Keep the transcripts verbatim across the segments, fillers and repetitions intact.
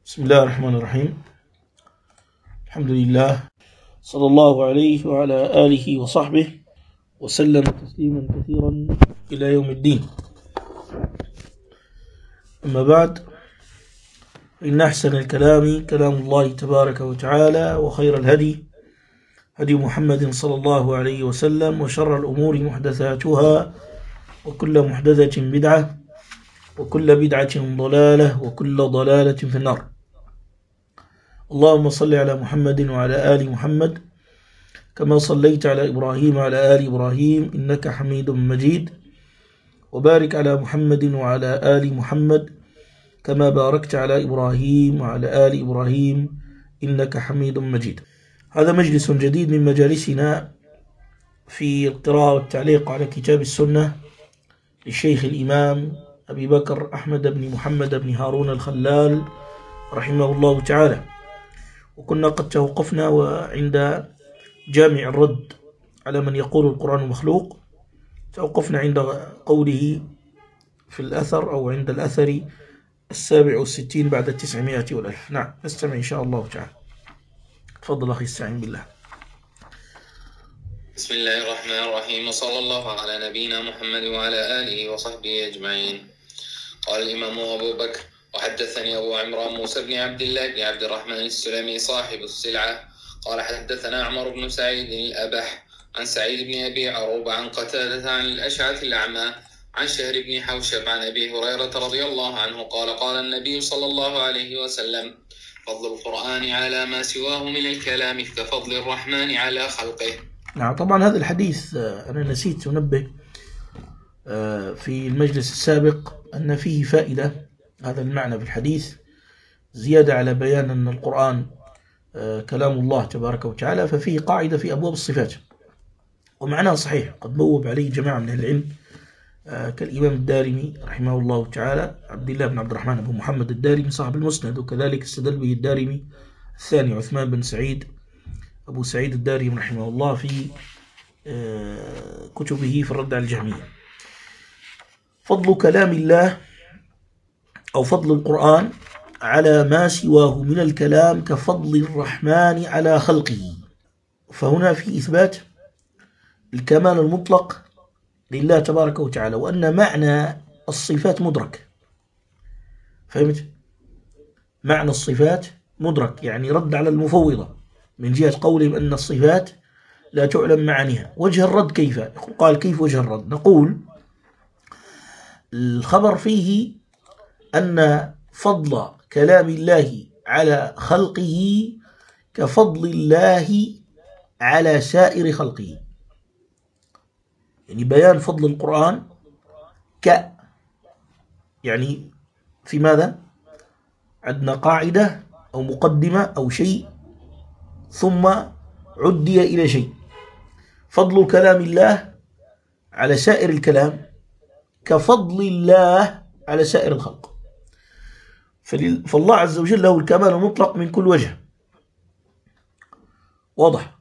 بسم الله الرحمن الرحيم. الحمد لله، صلى الله عليه وعلى آله وصحبه وسلم تسليما كثيرا إلى يوم الدين. أما بعد، إن أحسن الكلام كلام الله تبارك وتعالى، وخير الهدي هدي محمد صلى الله عليه وسلم، وشر الأمور محدثاتها، وكل محدثة بدعة، وكل بدعة ضلالة، وكل ضلالة في النار. اللهم صل على محمد وعلى آل محمد كما صليت على إبراهيم وعلى آل إبراهيم إنك حميد مجيد، وبارك على محمد وعلى آل محمد كما باركت على إبراهيم وعلى آل إبراهيم إنك حميد مجيد. هذا مجلس جديد من مجالسنا في القراءة والتعليق على كتاب السنة للشيخ الإمام أبي بكر أحمد بن محمد بن هارون الخلال رحمه الله تعالى. وكنا قد توقفنا وعند جامع الرد على من يقول القرآن مخلوق. توقفنا عند قوله في الأثر أو عند الأثر السابع والستين بعد التسعمائة والألف. نعم، نستمع إن شاء الله تعالى. تفضل أخي، استعين بالله. بسم الله الرحمن الرحيم، وصلى الله على نبينا محمد وعلى آله وصحبه أجمعين. قال الإمام أبو بكر: وحدثني أبو عمران موسى بن عبد الله بن عبد الرحمن السلمي صاحب السلعة قال حدثنا عمر بن سعيد الأبح عن سعيد بن أبي عروبة عن قتادة عن الأشعث الأعمى عن شهر بن حوشب عن أبي هريرة رضي الله عنه قال قال النبي صلى الله عليه وسلم: فضل القرآن على ما سواه من الكلام كفضل الرحمن على خلقه. نعم، طبعا هذا الحديث أنا نسيت أنبه في المجلس السابق أن فيه فائدة. هذا المعنى في الحديث زيادة على بيان أن القرآن كلام الله تبارك وتعالى، ففيه قاعدة في أبواب الصفات ومعناه صحيح، قد بوب عليه جماعة من أهل العلم كالإمام الدارمي رحمه الله تعالى، عبد الله بن عبد الرحمن أبو محمد الدارمي صاحب المسند، وكذلك استدل به الدارمي الثاني عثمان بن سعيد أبو سعيد الدارمي رحمه الله في كتبه في الرد على الجهمية. فضل كلام الله أو فضل القرآن على ما سواه من الكلام كفضل الرحمن على خلقه. فهنا في إثبات الكمال المطلق لله تبارك وتعالى، وأن معنى الصفات مدرك. فهمت؟ معنى الصفات مدرك، يعني رد على المفوضة من جهة قولهم أن الصفات لا تعلم معانيها. وجه الرد كيف؟ قال: كيف وجه الرد؟ نقول الخبر فيه أن فضل كلام الله على خلقه كفضل الله على سائر خلقه. يعني بيان فضل القرآن ك يعني في ماذا؟ عندنا قاعدة أو مقدمة أو شيء ثم عدي إلى شيء. فضل كلام الله على سائر الكلام كفضل الله على سائر الخلق. فالله عز وجل له الكمال المطلق من كل وجه، واضح،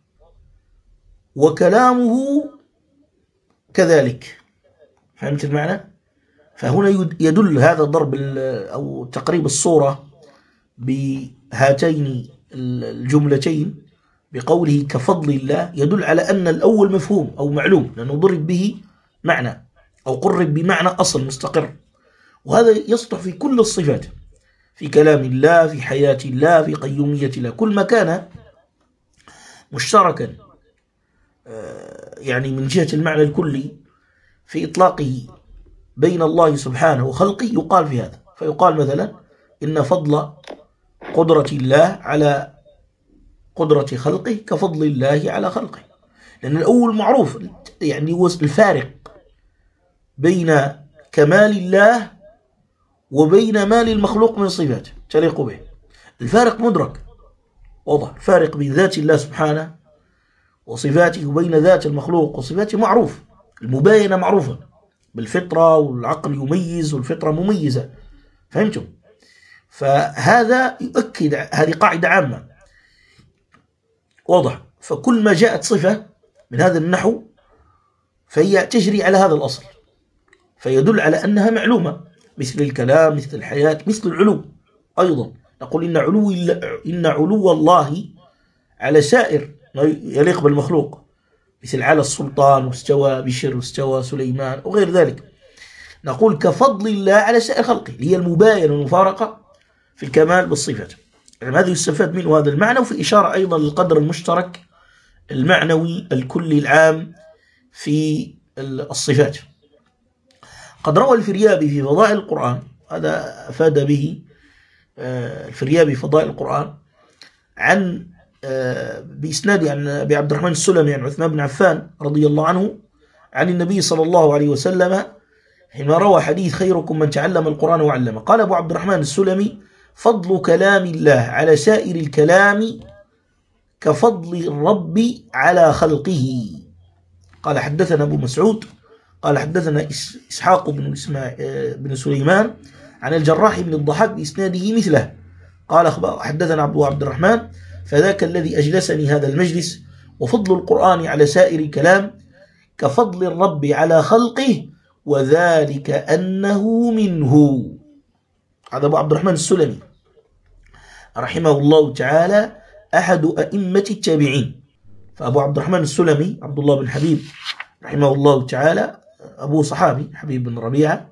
وكلامه كذلك. فهمت المعنى؟ فهنا يدل هذا ضرب أو تقريب الصورة بهاتين الجملتين بقوله كفضل الله، يدل على أن الأول مفهوم أو معلوم، لأنه ضرب به معنى أو قرب بمعنى أصل مستقر. وهذا يصلح في كل الصفات، في كلام الله، في حياة الله، في قيومية الله. كل ما كان مشتركا يعني من جهة المعنى الكلي في إطلاقه بين الله سبحانه وخلقه يقال في هذا. فيقال مثلا إن فضل قدرة الله على قدرة خلقه كفضل الله على خلقه، لأن الأول معروف، يعني هو الفارق بين كمال الله وبين ما للمخلوق من صفات تليق به. الفارق مدرك، واضح. الفارق بين ذات الله سبحانه وصفاته وبين ذات المخلوق وصفاته معروف، المباينة معروفة بالفطرة، والعقل يميز والفطرة مميزة. فهمتم؟ فهذا يؤكد هذه قاعدة عامة، واضح. فكل ما جاءت صفة من هذا النحو فهي تجري على هذا الأصل، فيدل على أنها معلومة، مثل الكلام، مثل الحياة، مثل العلوم أيضا. نقول إن علو إن علو الله على سائر يليق بالمخلوق، مثل على السلطان واستوى بشر واستوى سليمان وغير ذلك. نقول كفضل الله على سائر خلقه، هي المباينة والمفارقة في الكمال بالصفات. يعني هذا يستفاد منه هذا المعنى، وفي إشارة أيضا للقدر المشترك المعنوي الكلي العام في الصفات. قد روى الفريابي في فضائل القرآن، هذا أفاد به الفريابي فضائل القرآن، عن بإسناد عن أبي عبد الرحمن السلمي عن عثمان بن عفان رضي الله عنه عن النبي صلى الله عليه وسلم حينما روى حديث خيركم من تعلم القرآن وعلمه. قال أبو عبد الرحمن السلمي: فضل كلام الله على سائر الكلام كفضل الرب على خلقه. قال حدثنا أبو مسعود قال حدثنا إسحاق بن, بن سليمان عن الجراح بن الضحاك بإسناده مثله. قال حدثنا أبو عبد الرحمن: فذاك الذي أجلسني هذا المجلس، وفضل القرآن على سائر الكلام كفضل الرب على خلقه، وذلك أنه منه. هذا أبو عبد الرحمن السلمي رحمه الله تعالى أحد أئمة التابعين. فأبو عبد الرحمن السلمي عبد الله بن حبيب رحمه الله تعالى أبو صحابي حبيب بن ربيعة،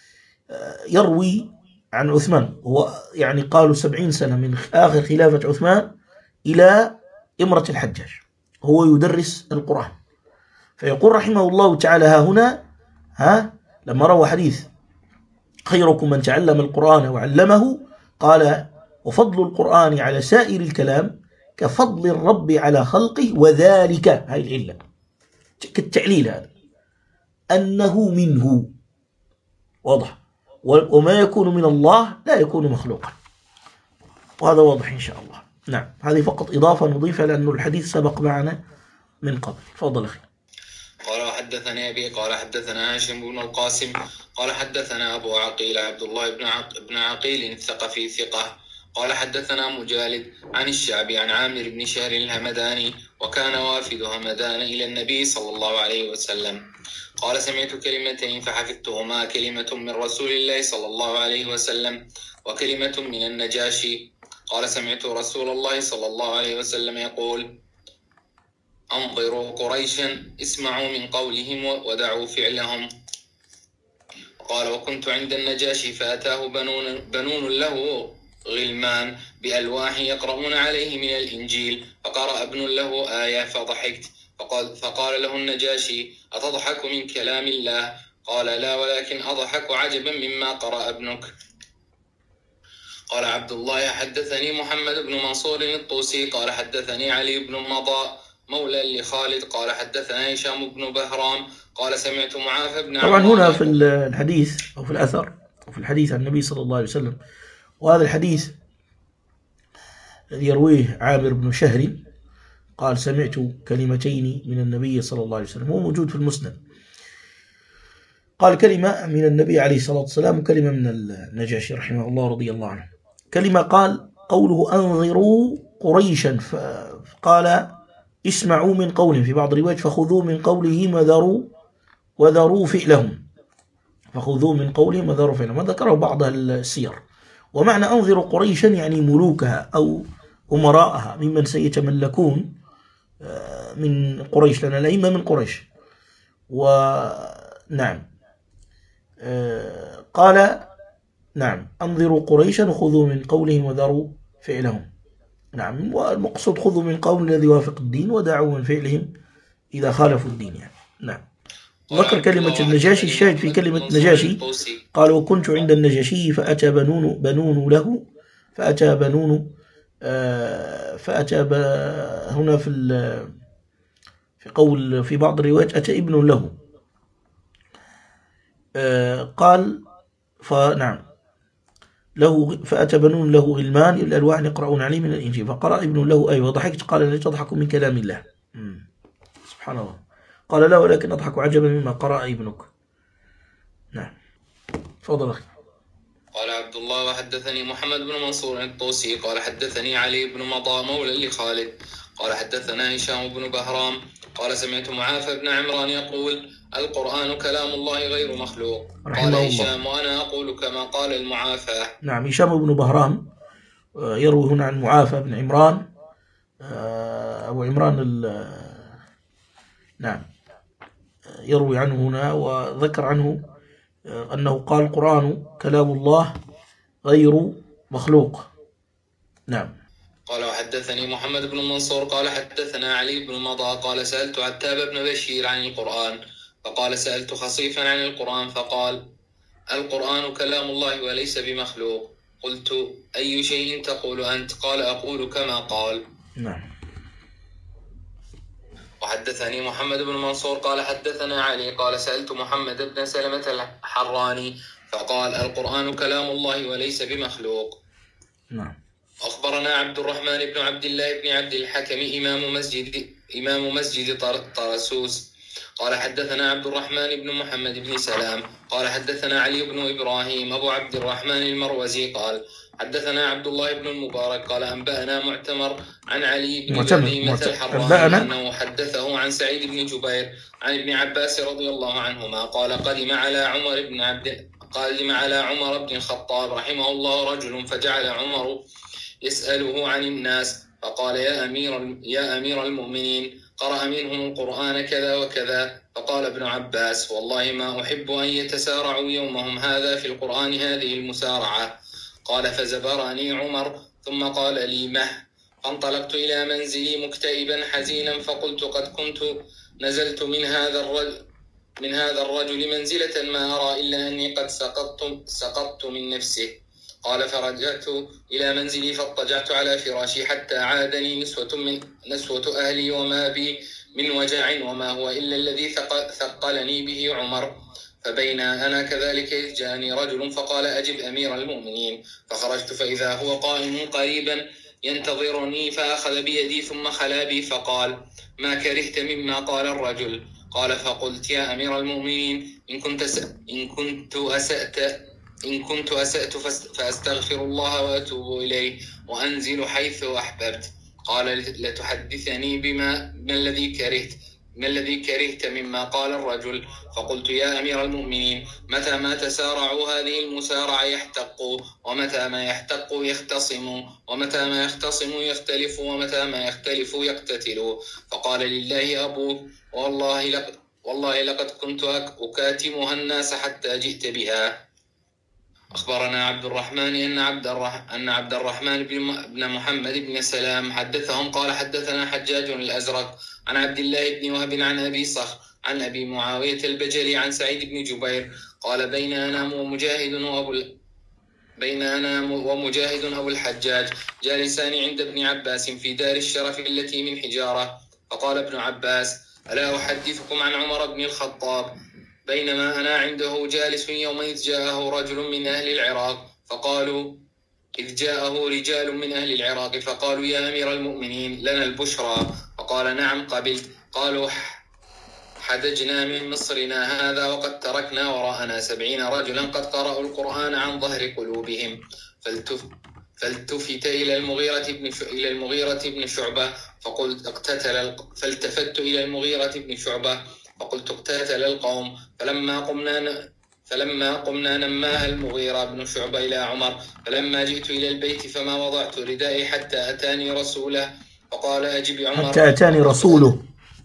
يروي عن عثمان، هو يعني قالوا سبعين سنة من آخر خلافة عثمان إلى إمرة الحجاج هو يدرس القرآن. فيقول رحمه الله تعالى ها هنا ها لما روى حديث خيركم من تعلم القرآن وعلمه، قال: وفضل القرآن على سائر الكلام كفضل الرب على خلقه، وذلك هاي العلة كالتعليل هذا أنه منه، واضح، وما يكون من الله لا يكون مخلوقا، وهذا واضح إن شاء الله. نعم، هذه فقط إضافة نضيفها لأنه الحديث سبق معنا من قبل. تفضل أخي. قال: وحدثني أبي قال حدثنا هاشم بن القاسم قال حدثنا أبو عقيل عبد الله بن عق... بن عقيل الثقفي ثقة قال حدثنا مجالد عن الشعبي عن عامر بن شهر الهمداني، وكان وافد همدان إلى النبي صلى الله عليه وسلم. قال: سمعت كلمتين فحفظتهما، كلمة من رسول الله صلى الله عليه وسلم وكلمة من النجاشي. قال: سمعت رسول الله صلى الله عليه وسلم يقول: أنظروا قريشا، اسمعوا من قولهم ودعوا فعلهم. قال: وكنت عند النجاشي فأتاه بنون, بنون له غلمان بألواح يقرؤون عليه من الإنجيل، فقرأ ابن له آية فضحكت، فقال, فقال له النجاشي: أتضحك من كلام الله؟ قال: لا، ولكن أضحك عجبا مما قرأ ابنك. قال عبد الله: حدثني محمد بن منصور الطوسي قال حدثني علي بن مضى مولى لخالد قال حدثنا هشام بن بهرام قال سمعت معاذ بن طبعا هنا في الحديث أو في الأثر أو في الحديث عن النبي صلى الله عليه وسلم، وهذا الحديث الذي يرويه عامر بن شهر قال: سمعت كلمتين من النبي صلى الله عليه وسلم، هو موجود في المسند. قال كلمة من النبي عليه الصلاة والسلام وكلمة من النجاشي رحمه الله رضي الله عنه. كلمة قال قوله أنظروا قريشا، فقال اسمعوا من قولهم، في بعض الروايات فخذوا من قولهم وذروا وذروا فعلهم، فخذوا من قولهم وذروا فعلهم، وذكره بعض السير. ومعنى أنظروا قريشا يعني ملوكها أو أمراءها ممن سيتملكون من قريش، لأن الأئمة من قريش. ونعم قال نعم أنظروا قريشا وخذوا من قولهم وذروا فعلهم. نعم، والمقصود خذوا من قول الذي يوافق الدين ودعوا من فعلهم إذا خالفوا الدين يعني. نعم. ذكر كلمة النجاشي، الشاهد في كلمة النجاشي قال: وكنت عند النجاشي فأتى بنون بنون له فأتى بنون آه فأتى هنا في في قول في بعض الروايات أتى ابن له آه قال فنعم له فأتى بنون له غلمان الألواح يقرؤون عليه من الإنجيل، فقرأ ابن له أيوة ضحكت. قال: لا تضحك من كلام الله. مم. سبحان الله. قال: لا، ولكن أضحك عجبا مما قرأ ابنك. نعم، تفضل أخي. قال عبد الله: وحدثني محمد بن منصور الطوسي قال حدثني علي بن مضى مولى لخالد قال حدثنا هشام بن بهرام قال سمعت معاذ بن عمران يقول: القرآن كلام الله غير مخلوق. قال هشام: وأنا أقول كما قال المعافى. نعم، هشام بن بهرام يروي هنا عن معافى بن عمران أبو عمران نعم يروي عنه هنا، وذكر عنه أنه قال القرآن كلام الله غير مخلوق. نعم. قال وحدثني محمد بن منصور قال حدثنا علي بن مضى قال سألت عتاب بن بشير عن القرآن فقال سألت خصيفا عن القرآن فقال القرآن كلام الله وليس بمخلوق. قلت أي شيء تقول أنت؟ قال أقول كما قال. نعم. وحدثني محمد بن منصور قال حدثنا علي قال سألت محمد بن سلمة الحراني فقال القرآن كلام الله وليس بمخلوق. نعم. أخبرنا عبد الرحمن بن عبد الله بن عبد الحكم إمام مسجد إمام مسجد طرسوس قال حدثنا عبد الرحمن بن محمد بن سلام قال حدثنا علي بن إبراهيم أبو عبد الرحمن المروزي قال حدثنا عبد الله بن المبارك قال أنبأنا معتمر عن علي بن بهيمة الحراني أنه حدثه عن سعيد بن جبير عن ابن عباس رضي الله عنهما قال قدم على عمر بن عبد قدم على عمر بن الخطاب رحمه الله رجل فجعل عمر يسأله عن الناس فقال يا أمير يا أمير المؤمنين قرأ منهم القرآن كذا وكذا. فقال ابن عباس والله ما أحب أن يتسارعوا يومهم هذا في القرآن هذه المسارعة. قال فزبرني عمر ثم قال لي مه. فانطلقت إلى منزلي مكتئبا حزينا فقلت قد كنت نزلت من هذا الرجل من هذا الرجل منزلة ما أرى إلا أني قد سقطت سقطت من نفسه. قال فرجعت إلى منزلي فاضطجعت على فراشي حتى عادني نسوة من نسوة أهلي وما بي من وجع وما هو إلا الذي ثقلني به عمر. فبين أنا كذلك إذ جاءني رجل فقال أجب أمير المؤمنين. فخرجت فإذا هو قائم قريبا ينتظرني فأخذ بيدي ثم خلا بي فقال ما كرهت مما قال الرجل؟ قال فقلت يا أمير المؤمنين إن كنت إن كنت أسأت إن كنت أسأت فأستغفر الله وأتوب إليه وأنزل حيث أحببت. قال لتحدثني بما ما الذي كرهت ما الذي كرهت مما قال الرجل؟ فقلت يا أمير المؤمنين متى ما تسارعوا هذه المسارعة يحتقوا ومتى ما يحتقوا يختصموا ومتى ما يختصموا يختلفوا ومتى ما يختلفوا يقتتلوا. فقال لله أبوك والله لقد, والله لقد كنت أكاتمها الناس حتى جئت بها. أخبرنا عبد الرحمن أن عبد الرح... أن عبد الرحمن بن محمد بن سلام حدثهم قال حدثنا حجاج الأزرق عن عبد الله بن وهب عن أبي صخر عن أبي معاوية البجلي عن سعيد بن جبير قال بين أنا ومجاهد وأبو بين أنا ومجاهد أبو الحجاج جالسان عند ابن عباس في دار الشرف التي من حجارة. فقال ابن عباس ألا أحدثكم عن عمر بن الخطاب بينما أنا عنده جالس يوم إذ جاءه رجل من أهل العراق فقالوا إذ جاءه رجال من أهل العراق فقالوا يا أمير المؤمنين لنا البشرى. فقال نعم قبلت. قالوا حدجنا من مصرنا هذا وقد تركنا وراءنا سبعين رجلا قد قرأوا القرآن عن ظهر قلوبهم. فالتف فالتفت إلى المغيرة بن ش... إلى المغيرة بن شعبة فقلت اقتتل فالتفت إلى المغيرة بن شعبة فقلت اقتتل القوم. فلما قمنا ن... فلما قمنا نماها المغيرة بن شعبة إلى عمر. فلما جئت إلى البيت فما وضعت ردائي حتى أتاني رسوله فقال أجب عمر حتى أتاني رسوله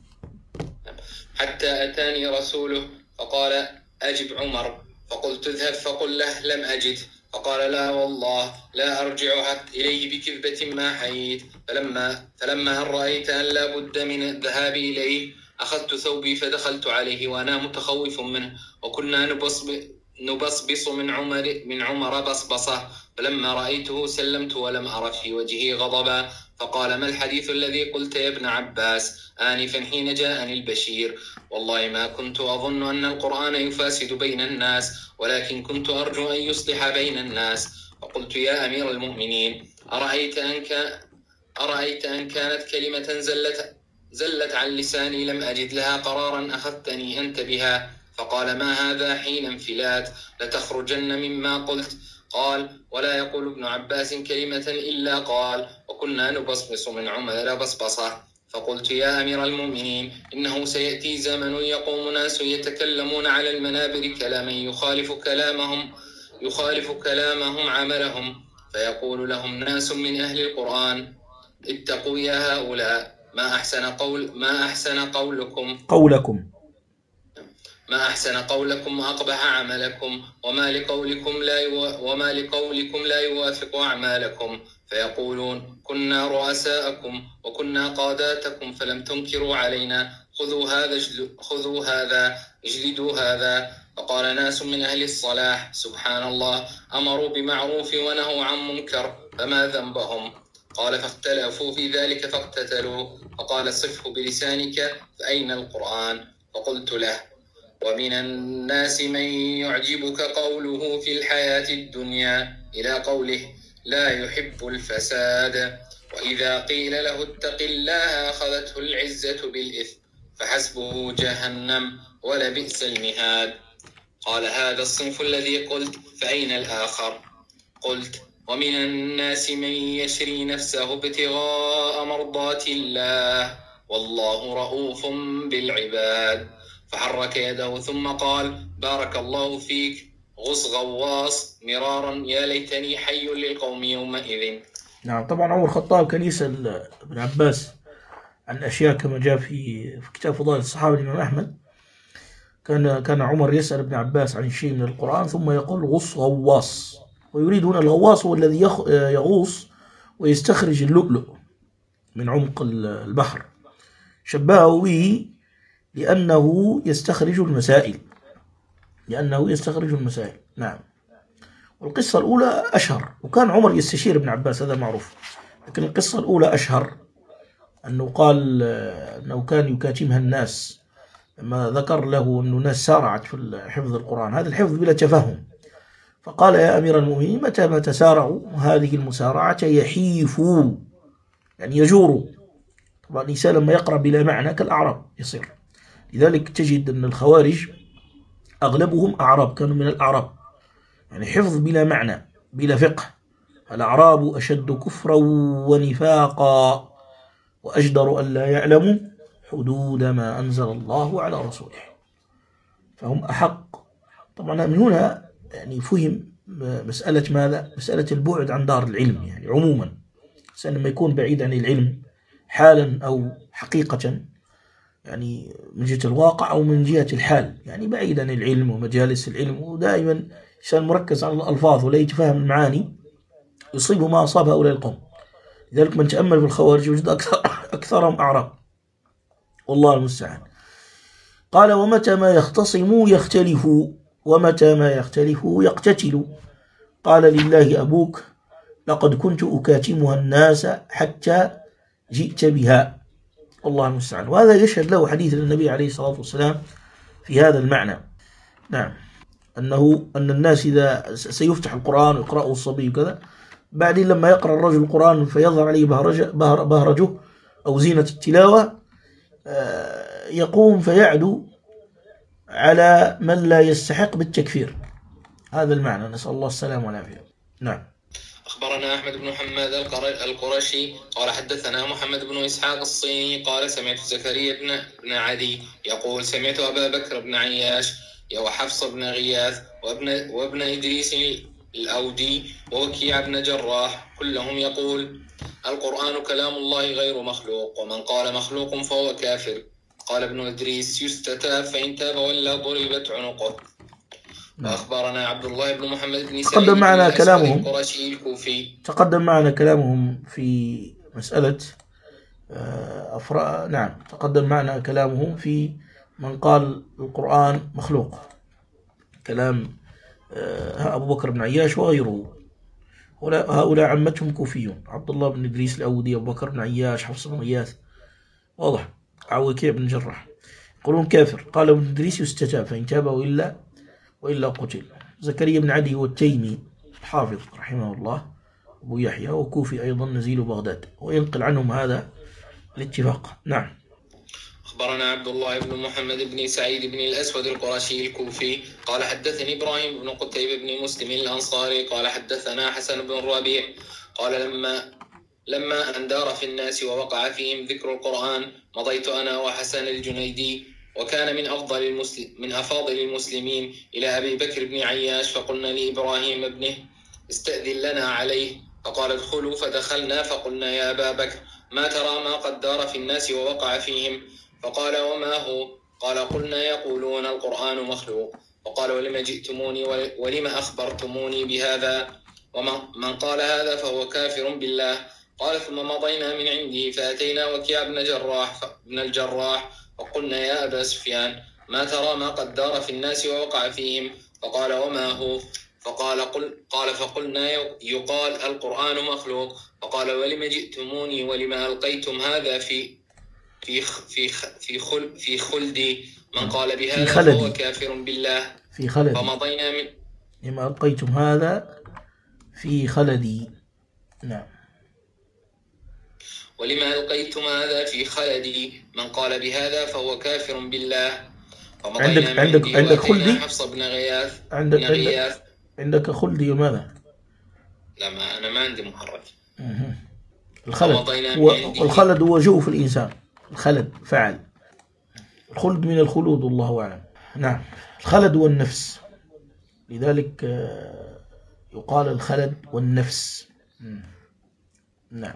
حتى أتاني رسوله فقال أجب عمر. فقلت اذهب فقل له لم أجد. فقال لا والله لا أرجع إليه بكذبة ما حييت. فلما, فلما هل رأيت أن لا بد من الذهاب إليه أخذت ثوبي فدخلت عليه وأنا متخوف منه وكنا نبصبص من عمر, من عمر بصبصة. فلما رأيته سلمت ولم أر في وجهه غضبا. فقال ما الحديث الذي قلت يا ابن عباس آنفا حين جاءني البشير؟ والله ما كنت أظن أن القرآن يفاسد بين الناس ولكن كنت أرجو أن يصلح بين الناس. فقلت يا أمير المؤمنين أرأيت أن, كان أرأيت أن كانت كلمة زلت, زلت عن لساني لم أجد لها قرارا أخذتني أنت بها. فقال ما هذا حين انفلات لتخرجن مما قلت؟ قال ولا يقول ابن عباس كلمة إلا قال وكنا نبصبص من عمر بصبصة. فقلت يا أمير المؤمنين إنه سيأتي زمن يقوم ناس يتكلمون على المنابر كلاما يخالف كلامهم يخالف كلامهم عملهم فيقول لهم ناس من أهل القرآن: اتقوا يا هؤلاء، ما أحسن قول ما أحسن قولكم قولكم ما أحسن قولكم وأقبح عملكم، وما لقولكم لا يو... وما لقولكم لا يوافق أعمالكم. فيقولون: كنا رؤساءكم وكنا قاداتكم فلم تنكروا علينا، خذوا هذا جل... خذوا هذا اجلدوا هذا. فقال ناس من أهل الصلاح: سبحان الله، أمروا بمعروف ونهوا عن منكر، فما ذنبهم؟ قال: فاختلفوا في ذلك فاقتتلوا. فقال: صفه بلسانك، فأين القرآن؟ فقلت له: ومن الناس من يعجبك قوله في الحياة الدنيا إلى قوله لا يحب الفساد، وإذا قيل له اتق الله أخذته العزة بالإثم، فحسبه جهنم ولبئس المهاد. قال: هذا الصنف الذي قلت، فأين الآخر؟ قلت: ومن الناس من يشري نفسه ابتغاء مرضات الله، والله رؤوف بالعباد. فحرك يده ثم قال: بارك الله فيك، غص غواص مرارا، يا ليتني حي للقوم يومئذ. نعم. طبعا عمر الخطاب كان يسأل ابن عباس عن أشياء كما جاء في في كتاب فضائل الصحابة الإمام أحمد. كان كان عمر يسأل ابن عباس عن شيء من القرآن ثم يقول غص غواص، ويريد هنا الغواص هو الذي يغوص ويستخرج اللؤلؤ من عمق البحر، شبهه به لأنه يستخرج المسائل لأنه يستخرج المسائل نعم. والقصة الأولى أشهر، وكان عمر يستشير ابن عباس، هذا معروف، لكن القصة الأولى أشهر، أنه قال أنه كان يكاتمها الناس لما ذكر له أنه ناس سارعت في حفظ القرآن، هذا الحفظ بلا تفهم، فقال: يا أمير المؤمنين، متى ما تسارعوا هذه المسارعة يحيفوا، يعني يجوروا. طبعا الإنسان لما يقرأ بلا معنى كالأعراب يصير، لذلك تجد أن الخوارج أغلبهم أعراب، كانوا من الأعراب، يعني حفظ بلا معنى بلا فقه. الأعراب أشد كفرا ونفاقا وأجدر أن لا يعلموا حدود ما أنزل الله على رسوله، فهم أحق. طبعا من هنا يعني فهم مسألة ماذا؟ مسألة البعد عن دار العلم، يعني عموما الإنسان لما يكون بعيد عن العلم حالا أو حقيقة، يعني من جهة الواقع أو من جهة الحال، يعني بعيد عن العلم ومجالس العلم، ودائما الإنسان مركز على الألفاظ ولا يتفهم المعاني، يصيبه ما أصاب هؤلاء القوم. لذلك من تأمل في الخوارج يوجد أكثر أكثرهم أعراب، والله المستعان. قال: ومتى ما يختصموا يختلفوا، ومتى ما يختلفوا يقتتلوا. قال: لله أبوك، لقد كنت أكاتمها الناس حتى جئت بها، الله المستعان. وهذا يشهد له حديث النبي عليه الصلاة والسلام في هذا المعنى، نعم، أنه أن الناس إذا سيفتح القرآن ويقرأه الصبي وكذا، بعدين لما يقرأ الرجل القرآن فيظهر عليه بهرجه أو زينة التلاوة، يقوم فيعدو على من لا يستحق بالتكفير، هذا المعنى، نسأل الله السلامة والعافية. نعم. أخبرنا أحمد بن محمد القرشي قال حدثنا محمد بن إسحاق الصيني قال سمعت زكريا بن عدي يقول سمعت أبا بكر بن عياش وحفص بن غياث وابن, وابن إدريس الأودي ووكيع بن جراح كلهم يقول القرآن كلام الله غير مخلوق، ومن قال مخلوق فهو كافر. قال ابن إدريس يستتاب، فإن تاب ولا ضربت عنقه. وأخبرنا عبد الله بن محمد بن سعيد تقدم معنا كلامهم القرشي الكوفي تقدم معنا كلامهم في مسألة أفرا... نعم تقدم معنا كلامهم في من قال القرآن مخلوق، كلام أبو بكر بن عياش وغيره، هؤلاء عمتهم كوفيون، عبد الله بن إدريس الأودي، أبو بكر بن عياش، حفص بن غياث، واضح، وكيع بن جراح، يقولون كافر. قال ابن إدريس يستتاب، فإن تاب وإلا وإلا قتل. زكريا بن عدي هو التيمي الحافظ رحمه الله، أبو يحيى، وكوفي أيضا نزيل بغداد، وينقل عنهم هذا الاتفاق. نعم. أخبرنا عبد الله بن محمد بن سعيد بن الأسود القرشي الكوفي قال حدثني إبراهيم بن قتيبة بن مسلم الأنصاري قال حدثنا حسن بن الربيع قال لما لما أندار في الناس ووقع فيهم ذكر القرآن مضيت أنا وحسن الجنيدي وكان من أفضل المسلم من أفاضل المسلمين إلى أبي بكر بن عياش، فقلنا لإبراهيم ابنه استأذن لنا عليه. فقال ادخلوا، فدخلنا فقلنا يا أبا بكر ما ترى ما قد دار في الناس ووقع فيهم؟ فقال وما هو؟ قال قلنا يقولون القرآن مخلوق. فقال ولم جئتموني ولم أخبرتموني بهذا؟ ومن قال هذا فهو كافر بالله. قال ثم مضينا من عنده فأتينا وكيع بن جراح بن الجراح فقلنا يا أبا سفيان ما ترى ما قد دار في الناس ووقع فيهم؟ فقال وما هو؟ فقال قل قال فقلنا يقال القرآن مخلوق. فقال ولم جئتموني ولم ألقيتم هذا في في في في خل في خلدي؟ من قال بهذا فهو كافر بالله. في خلدي. فمضينا من لما ألقيتم هذا في خلدي. نعم. ولما ألقيتم هذا في خلدي؟ من قال بهذا فهو كافر بالله. عندك عندك عندك خلدي؟ حفص بن غياث. عندك بن غياث. عندك, عندك خلدي وماذا؟ لا ما أنا ما عندي محرك. الخلد والخلد هو جوف الإنسان. الخلد فعل. الخلد من الخلود والله أعلم. نعم. الخلد هو النفس، لذلك يقال الخلد والنفس. نعم.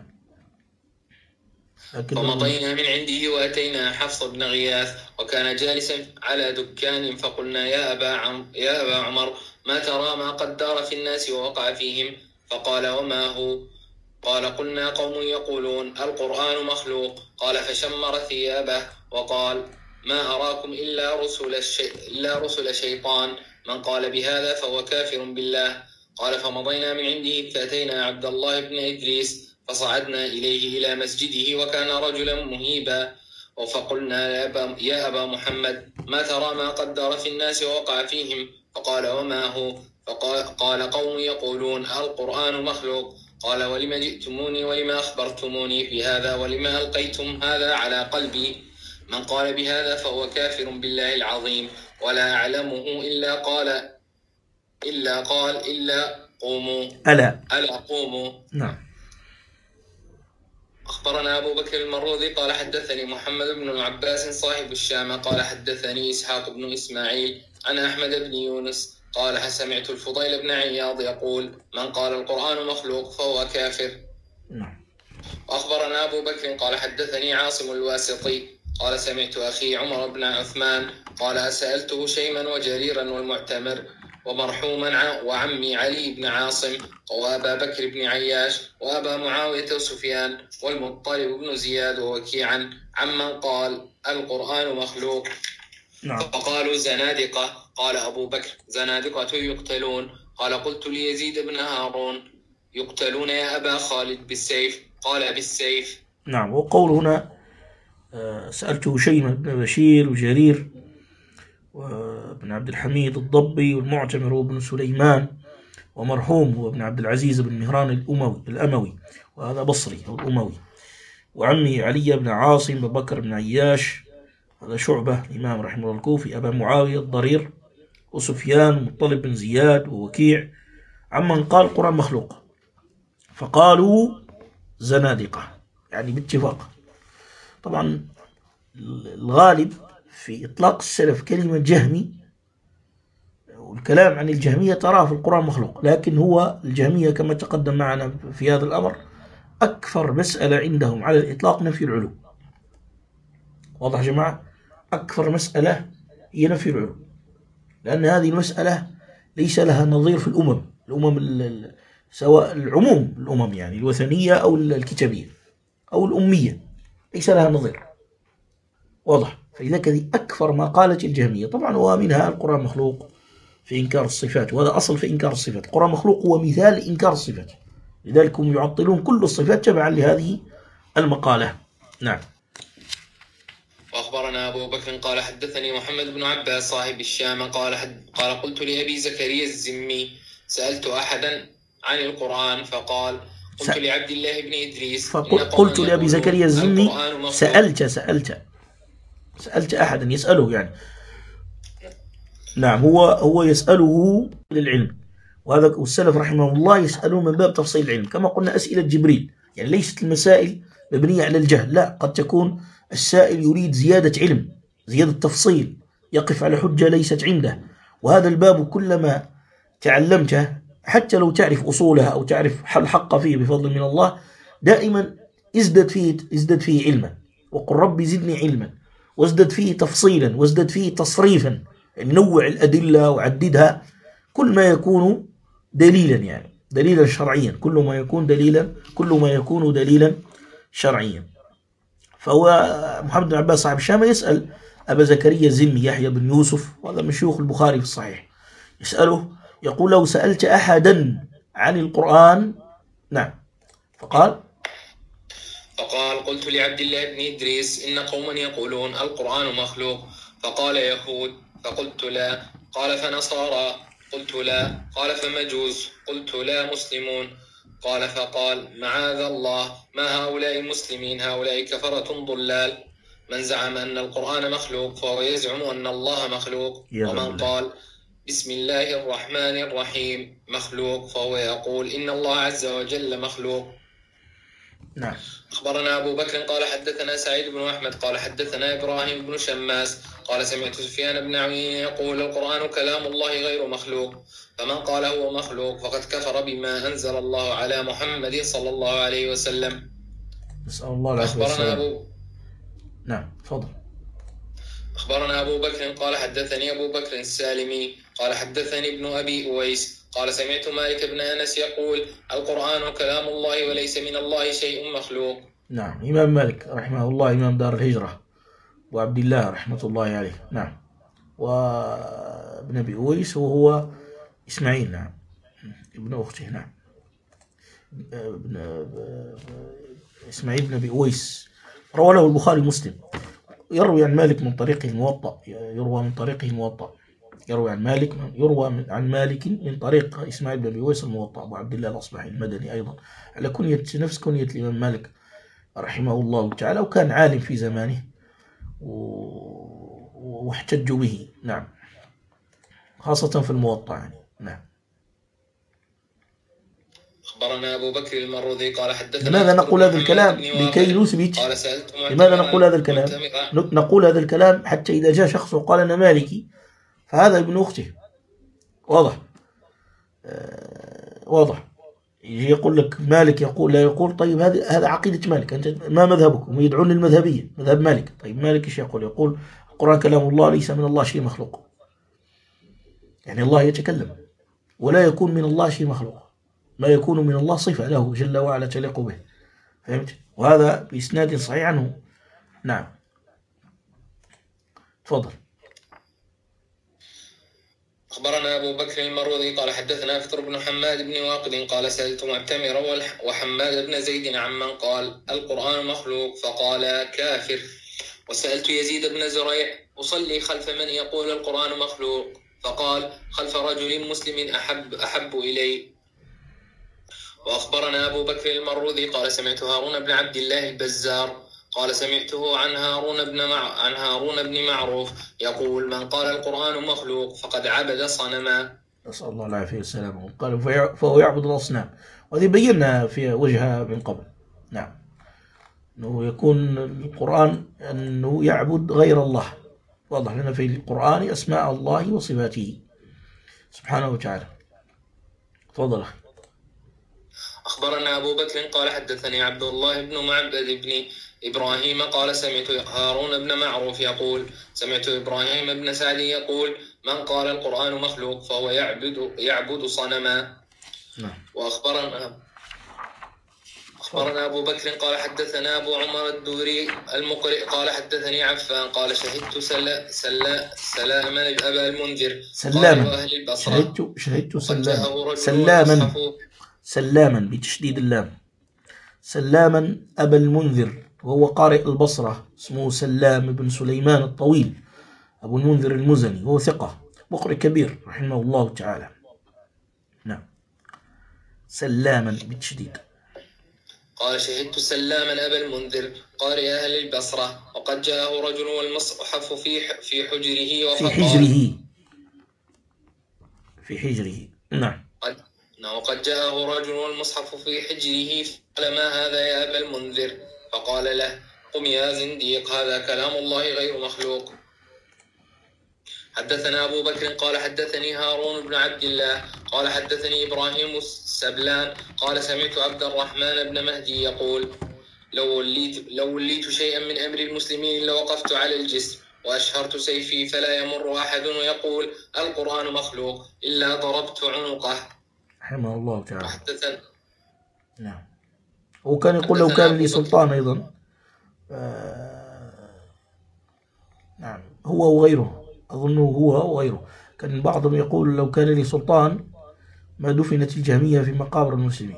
فمضينا من عنده وأتينا حفص بن غياث وكان جالسا على دكان فقلنا يا أبا عم يا أبا عمر ما ترى ما قد دار في الناس ووقع فيهم؟ فقال وما هو؟ قال قلنا قوم يقولون القرآن مخلوق. قال فشمر ثيابه وقال ما أراكم إلا رسل الشي... إلا رسل شيطان. من قال بهذا فهو كافر بالله. قال فمضينا من عنده فأتينا عبد الله بن إدريس فصعدنا إليه إلى مسجده وكان رجلا مهيبا. فقلنا يا أبا, يا أبا محمد ما ترى ما قد دار في الناس ووقع فيهم؟ فقال وما هو؟ فقال قوم يقولون القرآن مخلوق. قال ولم جئتموني ولم أخبرتموني بهذا ولم ألقيتم هذا على قلبي؟ من قال بهذا فهو كافر بالله العظيم. ولا أعلمه إلا قال إلا قال إلا قوموا ألا ألا قوموا. نعم. أخبرنا أبو بكر المروذي قال حدثني محمد بن العباس صاحب الشام قال حدثني إسحاق بن إسماعيل عن أحمد بن يونس قال سمعت الفضيل بن عياض يقول من قال القرآن مخلوق فهو كافر. نعم. أخبرنا أبو بكر قال حدثني عاصم الواسطي قال سمعت أخي عمر بن عثمان قال سألته شيما وجريرا والمعتمر ومرحوما وعمي علي بن عاصم وأبا بكر بن عياش وأبا معاوية وسفيان والمطلب بن زياد ووكيعا عمن قال القرآن مخلوق. نعم. فقالوا زنادقة. قال أبو بكر زنادقة يقتلون. قال قلت ليزيد بن هارون يقتلون يا أبا خالد بالسيف؟ قال بالسيف. نعم. وقول هنا سألته شيما بن بشير وجرير وابن عبد الحميد الضبي والمعتمر وابن سليمان ومرحوم وابن عبد العزيز بن مهران الأموي الأموي وهذا بصري أو الأموي وعمي علي بن عاصم وبكر بن عياش هذا شعبة الإمام رحمه الله الكوفي أبا معاوية الضرير وسفيان ومطلب بن زياد ووكيع عمن قال القرآن مخلوق. فقالوا زنادقة يعني باتفاق. طبعا الغالب في إطلاق السلف كلمة جهمي والكلام عن الجهمية تراه في القرآن مخلوق، لكن هو الجهمية كما تقدم معنا في هذا الأمر أكثر مسألة عندهم على الإطلاق نفي العلو. واضح يا جماعة؟ أكثر مسألة هي نفي العلو، لأن هذه المسألة ليس لها نظير في الأمم الأمم سواء العموم الأمم يعني الوثنية أو الكتابية أو الأمية ليس لها نظير. واضح؟ فلذلك هذه أكثر ما قالت الجهمية. طبعا ومنها القرآن مخلوق في إنكار الصفات، وهذا أصل في إنكار الصفات. القرآن مخلوق هو مثال إنكار الصفات، لذلك هم يعطلون كل الصفات تبعا لهذه المقالة. نعم. وأخبرنا أبو بكر قال حدثني محمد بن عباس صاحب الشام قال حد قال قلت لأبي زكريا الزمي سألت أحدا عن القرآن فقال قلت س... لعبد الله بن إدريس فقلت لأبي زكريا الزمي سألت سألت سألت أحدا يسأله يعني. نعم. هو هو يسأله للعلم، وهذا والسلف رحمه الله يسألون من باب تفصيل العلم كما قلنا أسئلة جبريل، يعني ليست المسائل مبنية على الجهل، لا، قد تكون السائل يريد زيادة علم زيادة تفصيل يقف على حجة ليست عنده، وهذا الباب كلما تعلمته حتى لو تعرف أصولها أو تعرف الحق فيه بفضل من الله، دائما ازدد فيه, ازدد فيه علما، وقل ربي زدني علما، وازدد فيه تفصيلا، وازدد فيه تصريفا، يعني نوع الأدلة وعددها، كل ما يكون دليلا، يعني دليلا شرعيا، كل ما يكون دليلا كل ما يكون دليلا شرعيا. فهو محمد بن عباس صاحب الشام يسأل أبا زكريا الزمي يحيى بن يوسف، وهذا من شيوخ البخاري في الصحيح، يسأله يقول لو سألت أحدا عن القرآن، نعم، فقال فقال قلت لعبد الله بن إدريس إن قوما يقولون القرآن مخلوق، فقال يهود، فقلت لا. قال فنصارى، قلت لا. قال فمجوس، قلت لا. مسلمون. قال فقال معاذ الله، ما هؤلاء المسلمين، هؤلاء كفرة ضلال. من زعم أن القرآن مخلوق فهو يزعم أن الله مخلوق، ومن قال بسم الله الرحمن الرحيم مخلوق فهو يقول إن الله عز وجل مخلوق. نعم. أخبرنا أبو بكر قال حدثنا سعيد بن أحمد قال حدثنا إبراهيم بن شماس قال سمعت سفيان بن عيينة يقول القرآن كلام الله غير مخلوق، فمن قال هو مخلوق فقد كفر بما أنزل الله على محمد صلى الله عليه وسلم. نسأل الله العافية والسلام. أبو نعم تفضل. أخبرنا أبو بكر قال حدثني أبو بكر السالمي قال حدثني ابن أبي أويس قال سمعت مالك بن أنس يقول القرآن كلام الله وليس من الله شيء مخلوق. نعم، إمام مالك رحمه الله إمام دار الهجرة وعبد الله رحمة الله عليه. نعم. وابن أبي أويس وهو إسماعيل، نعم، ابن أخته. نعم، ابن إسماعيل بن أبي أويس روى له البخاري مسلم. يروي عن مالك من طريقه الموطأ، يروى من طريقه الموطأ، يروي عن مالك يروى عن مالك من طريق إسماعيل بن أبي أويس الموطأ، أبو عبد الله الأصبحي المدني أيضا، على كنية نفس كنية الإمام مالك رحمه الله تعالى، وكان عالم في زمانه واحتجوا به. نعم، خاصة في الموطأ يعني. نعم. أخبرنا أبو بكر المروذي قال حدثنا. لماذا نقول هذا الكلام؟ لكي نثبت. لماذا نقول هذا الكلام؟ نقول هذا الكلام حتى إذا جاء شخص وقال أنا مالكي فهذا ابن أخته. واضح؟ آه واضح. يجي يقول لك مالك يقول لا يقول، طيب هذا هذا عقيدة مالك، أنت ما مذهبكم؟ يدعون للمذهبية، مذهب مالك. طيب مالك إيش يقول؟ يقول القرآن كلام الله ليس من الله شيء مخلوق، يعني الله يتكلم ولا يكون من الله شيء مخلوق، ما يكون من الله صفة له جل وعلا تليق به. فهمت؟ وهذا بإسناد صحيح عنه. نعم تفضل. أخبرنا أبو بكر المروذي قال حدثنا فطر بن حماد بن واقد قال سألت معتمر وحماد بن زيد عمن قال القرآن مخلوق فقال كافر. وسألت يزيد بن زريع أصلي خلف من يقول القرآن مخلوق فقال خلف رجل مسلم أحب أحب إلي. وأخبرنا أبو بكر المروذي قال سمعت هارون بن عبد الله البزار قال سمعته عن هارون بن مع... عن هارون بن معروف يقول من قال القرآن مخلوق فقد عبد صنما. نسأل الله العافية والسلام. قال فهو يعبد الأصنام، وهذه بينا في وجهها من قبل. نعم، أنه يكون القرآن أنه يعبد غير الله. واضح لنا في القرآن أسماء الله وصفاته سبحانه وتعالى. تفضل أخي. أخبرنا أبو بكر قال حدثني عبد الله بن معبد بن إبراهيم قال سمعت هارون بن معروف يقول سمعت إبراهيم بن سعد يقول من قال القرآن مخلوق فهو يعبد يعبد صنما. وأخبرنا أخبرنا أبو بكر قال حدثنا أبو عمر الدوري المقرئ قال حدثني عفان قال شهدت سلا سلا سلاما أبا المنذر سلاما شهدت شهدت سلاما سلاما سلاما بتشديد اللام سلاما أبا المنذر، وهو قارئ البصرة اسمه سلام بن سليمان الطويل أبو المنذر المزني، وهو ثقة مقرئ كبير رحمه الله تعالى. نعم، سلاما بالتشديد. قال شهدت سلاما أبا المنذر قارئ أهل البصرة وقد جاءه رجل والمصحف في في حجره في حجره في حجره نعم وقد جاءه رجل والمصحف في حجره فقال ما هذا يا أبا المنذر؟ فقال له قم يا زنديق هذا كلام الله غير مخلوق. حدثنا أبو بكر قال حدثني هارون بن عبد الله قال حدثني إبراهيم السبلان قال سمعت عبد الرحمن بن مهدي يقول لو وليت, لو وليت شيئا من أمر المسلمين لوقفت على الجسر وأشهرت سيفي فلا يمر أحد ويقول القرآن مخلوق إلا ضربت عنقه. رحمه الله تعالى. حدثنا نعم. وكان يقول لو كان لي سلطان أيضا آه... نعم هو وغيره، أظنه هو وغيره، كان بعضهم يقول لو كان لي سلطان ما دفنت الجهمية في مقابر المسلمين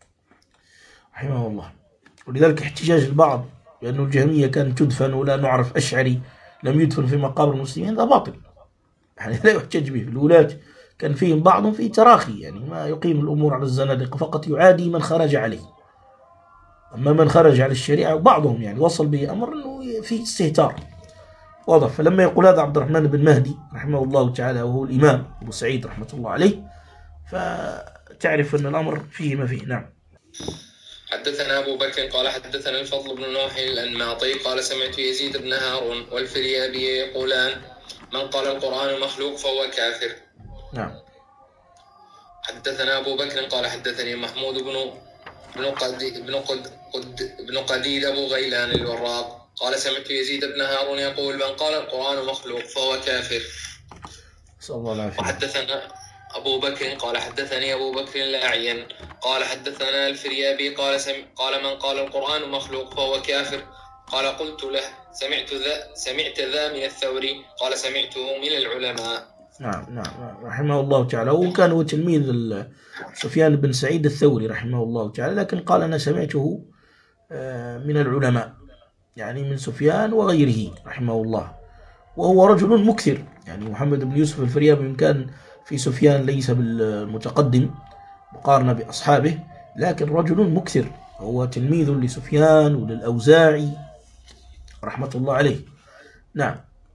رحمه الله. ولذلك احتجاج البعض بأن الجهمية كانت تدفن ولا نعرف أشعري لم يدفن في مقابر المسلمين، هذا باطل يعني لا يحتج به. الولاة كان فيهم بعضهم في تراخي، يعني ما يقيم الأمور على الزنادقة، فقط يعادي من خرج عليه. أما من خرج على الشريعة بعضهم يعني وصل به أمر أنه في استهتار واضح. فلما يقول هذا عبد الرحمن بن مهدي رحمه الله تعالى وهو الإمام أبو سعيد رحمة الله عليه، فتعرف أن الأمر فيه ما فيه. نعم. حدثنا أبو بكر قال حدثنا الفضل بن نوح الأنماطي قال سمعت يزيد بن هارون والفريابي يقولان من قال القرآن مخلوق فهو كافر. نعم. حدثنا أبو بكر قال حدثني محمود بن بن قديد بن قد بن قديد أبو غيلان الوراق قال سمعت يزيد بن هارون يقول من قال القرآن مخلوق فهو كافر. صلى الله عليه وسلم. وحدثنا أبو بكر قال حدثني أبو بكر الأعين قال حدثنا الفريابي قال سم قال من قال القرآن مخلوق فهو كافر. قال قلت له سمعت ذا سمعت ذا من الثوري قال سمعته من العلماء. نعم نعم رحمه الله تعالى. وكان هو تلميذ سفيان بن سعيد الثوري رحمه الله تعالى، لكن قال أنا سمعته من العلماء يعني من سفيان وغيره رحمه الله. وهو رجل مكثر، يعني محمد بن يوسف الفريابي من كان في سفيان ليس بالمتقدم مقارنة بأصحابه، لكن رجل مكثر، هو تلميذ لسفيان وللأوزاعي رحمة الله عليه. نعم.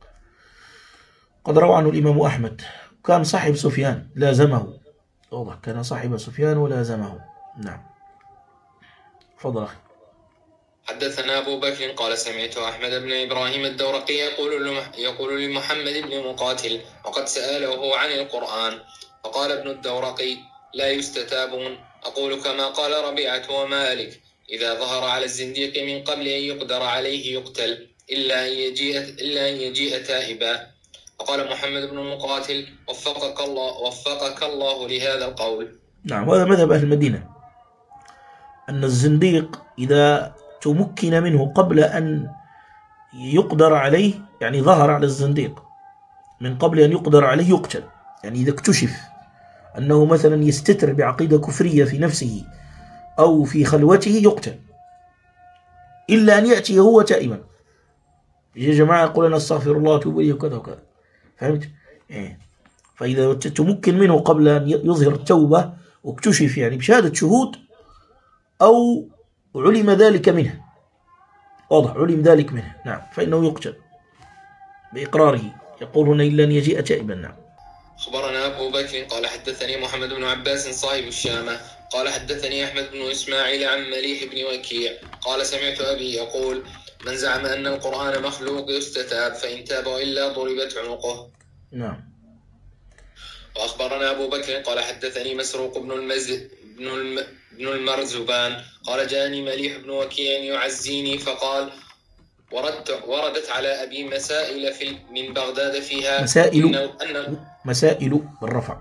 قد روى عنه الإمام أحمد، كان صاحب سفيان لازمه، واضح كان صاحب سفيان ولازمه. نعم. فضل أخي. حدثنا أبو بكر قال سمعت أحمد بن إبراهيم الدورقي يقول يقول لمحمد بن مقاتل وقد سأله عن القرآن فقال ابن الدورقي لا يستتابون، أقول كما قال ربيعة ومالك إذا ظهر على الزنديق من قبل أن يقدر عليه يقتل إلا أن يجيء إلا أن يجيء تائبا. فقال محمد بن مقاتل وفقك الله وفقك الله لهذا القول. نعم. وهذا مذهب أهل المدينة، أن الزنديق إذا تمكن منه قبل أن يقدر عليه، يعني ظهر على الزنديق من قبل أن يقدر عليه يقتل. يعني إذا اكتشف أنه مثلا يستتر بعقيدة كفرية في نفسه أو في خلوته يقتل، إلا أن يأتي هو تائبا. يا جماعة يقول أنا استغفر الله وأتوب إليه وكذا وكذا، فهمت؟ إيه. فإذا تمكن منه قبل أن يظهر التوبة واكتشف يعني بشهادة شهود أو علم ذلك منه، واضح علم ذلك منه، نعم، فإنه يقتل بإقراره. يقول هنا إلا أن يجيء تائبا. نعم. أخبرنا أبو بكر قال حدثني محمد بن عباس صاحب الشامة قال حدثني أحمد بن إسماعيل عن مليح بن وكيع قال سمعت أبي يقول من زعم أن القرآن مخلوق يستتاب فإن تاب إلا ضربت عنقه. نعم. وأخبرنا أبو بكر قال حدثني مسروق بن المز بن الم... بن المرزبان قال جاءني مليح بن وكيع يعزيني فقال وردت وردت على أبي مسائل في من بغداد فيها مسائل أن مسائل بالرفع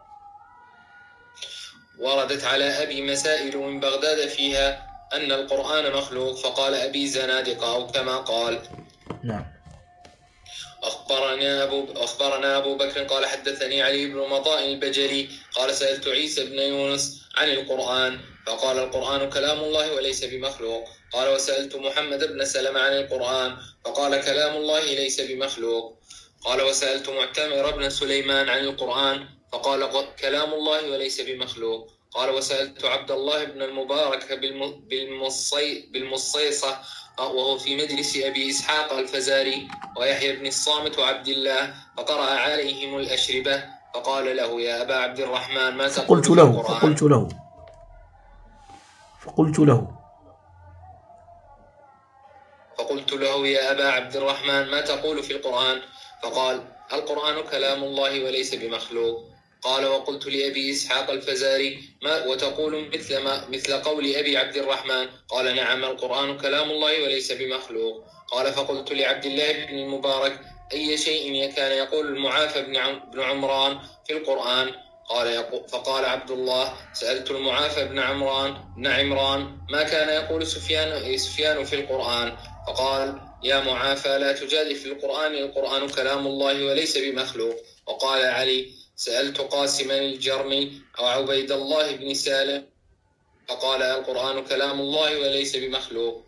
وردت على أبي مسائل من بغداد فيها أن القرآن مخلوق فقال أبي زنادقة أو كما قال. نعم. أخبرنا أبو أخبرنا أبو بكر قال حدثني علي بن مضاء البجلي قال سألت عيسى بن يونس عن القرآن فقال القرآن كلام الله وليس بمخلوق. قال وسألت محمد بن سلمة عن القرآن فقال كلام الله ليس بمخلوق. قال وسألت معتمر بن سليمان عن القرآن فقال كلام الله وليس بمخلوق. قال وسألت عبد الله بن المبارك بالمصي بالمصيصة وهو في مجلس أبي إسحاق الفزاري ويحيى بن الصامت وعبد الله فقرأ عليهم الأشربة فقال له يا أبا عبد الرحمن ما تقول فقلت له فقلت له فقلت له فقلت له يا أبا عبد الرحمن ما تقول في القرآن فقال: القرآن كلام الله وليس بمخلوق. قال: وقلت لأبي إسحاق الفزاري: ما وتقول مثل ما مثل قول أبي عبد الرحمن؟ قال: نعم، القرآن كلام الله وليس بمخلوق. قال: فقلت لعبد الله بن المبارك: أي شيء كان يقول المعافى بن عمران في القرآن؟ قال يقول فقال عبد الله: سألت المعافى بن عمران بن عمران ما كان يقول سفيان سفيان في القرآن؟ فقال: يا معافى، لا تجادل في القرآن، القرآن كلام الله وليس بمخلوق. وقال علي: سألت قاسما الجرمي أو عبيد الله بن سالم فقال: القرآن كلام الله وليس بمخلوق.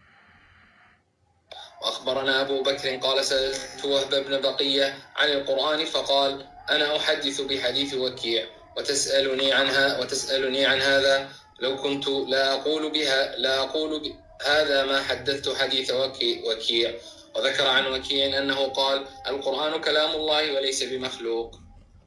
وأخبرنا أبو بكر قال: سألت وهب بن بقية عن القرآن فقال: أنا أحدث بحديث وكيع وتسألني عنها وتسألني عن هذا، لو كنت لا أقول بها لا أقول هذا ما حدثت حديث وكيع. وذكر عن وكيع أنه قال: القرآن كلام الله وليس بمخلوق.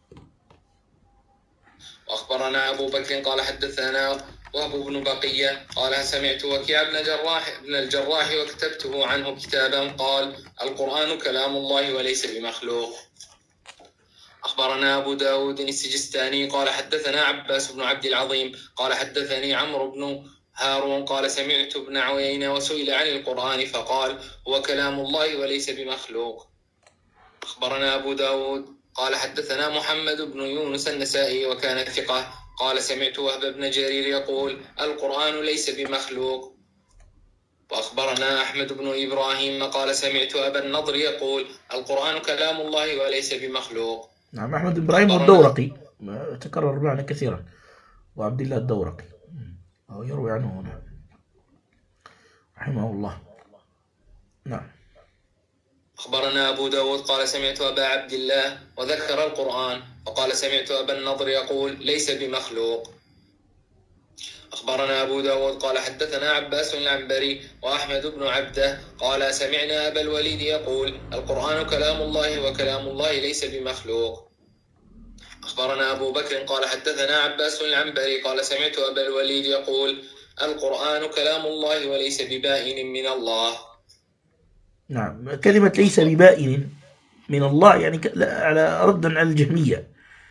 وأخبرنا أبو بكر قال: حدثنا وهب بن بقية قال: سمعت وكيع بن جراح بن الجراح وكتبته عنه كتابا قال: القرآن كلام الله وليس بمخلوق. أخبرنا أبو داود السجستاني قال: حدثنا عباس بن عبد العظيم قال: حدثني عمرو بن هارون قال: سمعت ابن عيينة وسئل عن القرآن فقال: هو كلام الله وليس بمخلوق. أخبرنا أبو داود قال: حدثنا محمد بن يونس النسائي وكان ثقة قال: سمعت وهب بن جرير يقول: القرآن ليس بمخلوق. وأخبرنا أحمد بن إبراهيم قال: سمعت أبا النضر يقول: القرآن كلام الله وليس بمخلوق. نعم، أحمد بن إبراهيم والدورقي تكرر معنا كثيرا، وعبد الله الدورقي أو يروي عنه هنا رحمه الله. نعم. أخبرنا أبو داود قال: سمعت أبا عبد الله وذكر القرآن وقال: سمعت أبا النضر يقول: ليس بمخلوق. أخبرنا أبو داود قال: حدثنا عباس العنبري وأحمد بن عبده قال: سمعنا أبا الوليد يقول: القرآن كلام الله وكلام الله ليس بمخلوق. أخبرنا أبو بكر قال: حدثنا عباس العنبري قال: سمعت أبا الوليد يقول: القرآن كلام الله وليس ببائن من الله. نعم، كلمة ليس ببائن من الله يعني على ردا على الجهمية.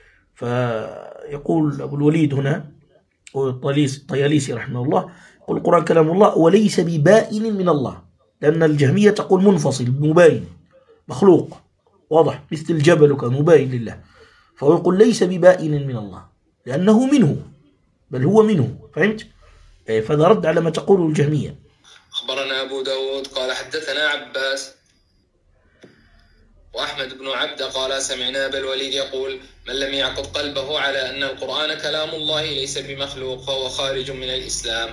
فيقول أبو الوليد هنا الطيالسي رحمه الله يقول: القرآن كلام الله وليس ببائن من الله، لأن الجهمية تقول منفصل مباين مخلوق واضح مثل الجبل كمباين لله، فهو يقول ليس ببائن من الله لأنه منه، بل هو منه. فهمت؟ فهذا رد على ما تقوله الجهمية. أخبرنا أبو داود قال: حدثنا عباس وأحمد بن عبد قال: سمعنا أبا الوليد يقول: من لم يعقد قلبه على أن القرآن كلام الله ليس بمخلوق فهو خارج من الإسلام.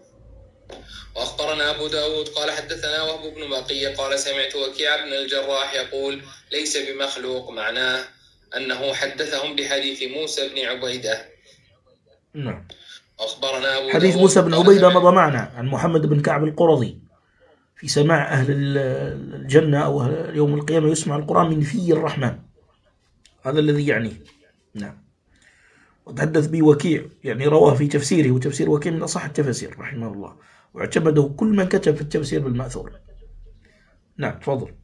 وأخبرنا أبو داود قال: حدثنا وهب بن بقية قال: سمعت وكيع بن الجراح يقول: ليس بمخلوق، معناه أنه حدثهم بحديث موسى بن عبيدة. نعم. أخبرنا أبو حديث موسى بن عبيدة مضى معنا عن محمد بن كعب القرظي في سماع أهل الجنة أو يوم القيامة يسمع القرآن من في الرحمن، هذا الذي يعنيه. نعم. وتحدث به وكيع يعني رواه في تفسيره، وتفسير وكيع من أصح التفاسير رحمه الله، واعتمده كل من كتب في التفسير بالمأثور. نعم، تفضل.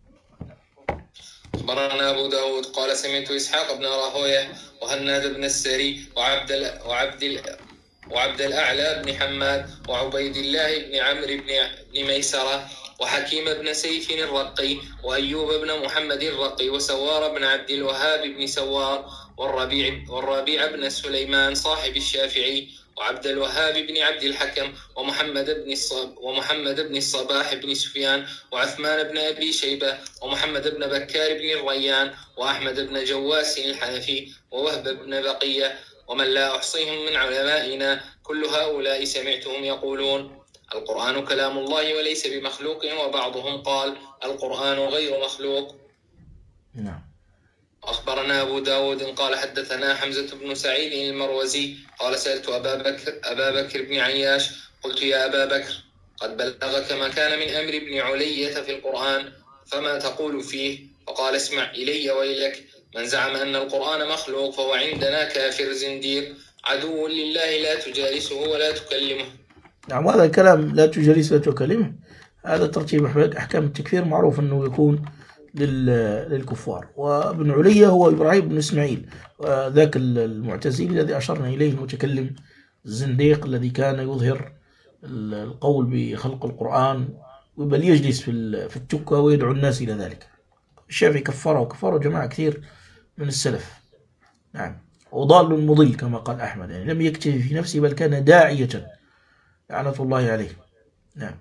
أخبرنا أبو داود قال: سمعت إسحاق بن راهويه وهناد بن السري وعبد ال... وعبد ال... وعبد الأعلى بن حماد وعبيد الله بن عمرو بن ميسرة وحكيم بن سيف الرقي وأيوب بن محمد الرقي وسوار بن عبد الوهاب بن سوار والربيع, والربيع بن سليمان صاحب الشافعي وعبد الوهاب بن عبد الحكم ومحمد بن الصب ومحمد بن الصباح بن سفيان وعثمان بن أبي شيبة ومحمد بن بكار بن الريان وأحمد بن جواس الحنفي ووهب بن بقية ومن لا أحصيهم من علمائنا، كل هؤلاء سمعتهم يقولون: القرآن كلام الله وليس بمخلوق. وبعضهم قال: القرآن غير مخلوق. نعم. أخبرنا أبو داود قال: حدثنا حمزة بن سعيد المروزي قال: سألت أبا بكر, أبا بكر بن عياش قلت: يا أبا بكر، قد بلغك ما كان من أمر ابن علية في القرآن، فما تقول فيه؟ فقال: اسمع إلي ويلك، من زعم أن القرآن مخلوق فهو عندنا كافر زنديق عدو لله، لا تجالسه ولا تكلمه. نعم، هذا الكلام لا تجالسه ولا تكلمه، هذا ترتيب أحكام التكفير معروف أنه يكون للكفار. وابن علية هو إبراهيم بن إسماعيل، ذاك المعتزلي الذي أشرنا إليه، المتكلم الزنديق الذي كان يظهر القول بخلق القرآن، بل يجلس في التكة ويدعو الناس إلى ذلك. الشافعي كفره وكفره جماعة كثير من السلف. نعم، وضال مضل كما قال أحمد، يعني لم يكتفي في نفسه بل كان داعية لعنة الله عليه. نعم.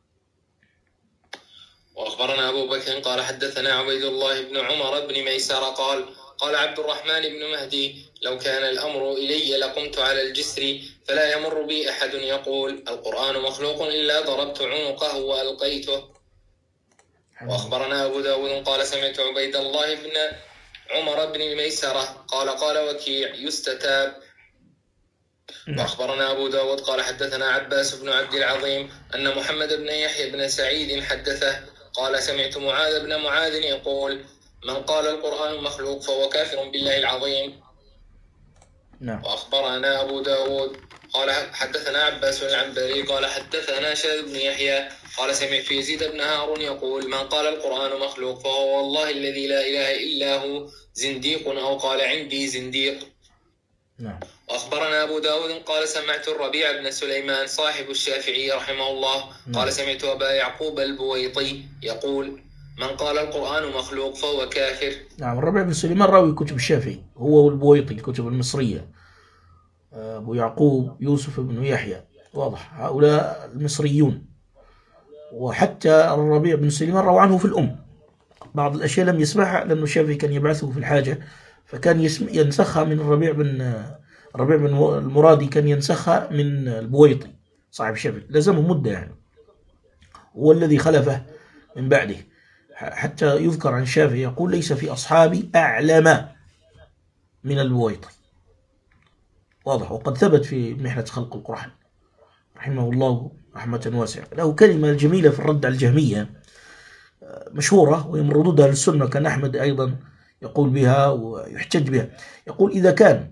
وأخبرنا أبو بكر قال حدثنا عبيد الله بن عمر بن ميسر قال قال عبد الرحمن بن مهدي لو كان الأمر إلي لقمت على الجسر فلا يمر بي أحد يقول القرآن مخلوق إلا ضربت عنقه وألقيته. وأخبرنا أبو داود قال سمعت عبيد الله بن عمر بن ميسرة قال قال وكيع يستتاب. وأخبرنا أبو داود قال حدثنا عباس بن عبد العظيم أن محمد بن يحيى بن سعيد حدثه قال سمعت معاذ بن معاذ يقول من قال القرآن مخلوق فهو كافر بالله العظيم. نعم. وأخبرنا أبو داود قال حدثنا عباس بن العنبري قال حدثنا شاذ بن يحيى قال سمعت يزيد بن هارون يقول من قال القرآن مخلوق فهو والله الذي لا إله إلا هو زنديق أو قال عندي زنديق. نعم. وأخبرنا أبو داود قال سمعت الربيع بن سليمان صاحب الشافعي رحمه الله قال سمعت أبا يعقوب البويطي يقول من قال القرآن مخلوق فهو كافر. نعم. الربيع بن سليمان راوي كتب الشافعي، هو والبويطي الكتب المصرية، أبو يعقوب يوسف بن يحيى، واضح، هؤلاء المصريون. وحتى الربيع بن سليمان روى عنه في الأم، بعض الأشياء لم يسمعها لأنه الشافعي كان يبعثه في الحاجة فكان ينسخها من الربيع بن الربيع بن المرادي، كان ينسخها من البويطي صاحب الشافعي، لزمه مدة يعني، هو الذي خلفه من بعده. حتى يذكر عن الشافعي يقول ليس في أصحابي أعلم من البويطي، واضح. وقد ثبت في محنة خلق القرآن رحمه الله رحمة واسعة. له كلمة جميلة في الرد على الجهمية مشهورة، وهي ردودها للسنة، كان أحمد أيضا يقول بها ويحتج بها. يقول إذا كان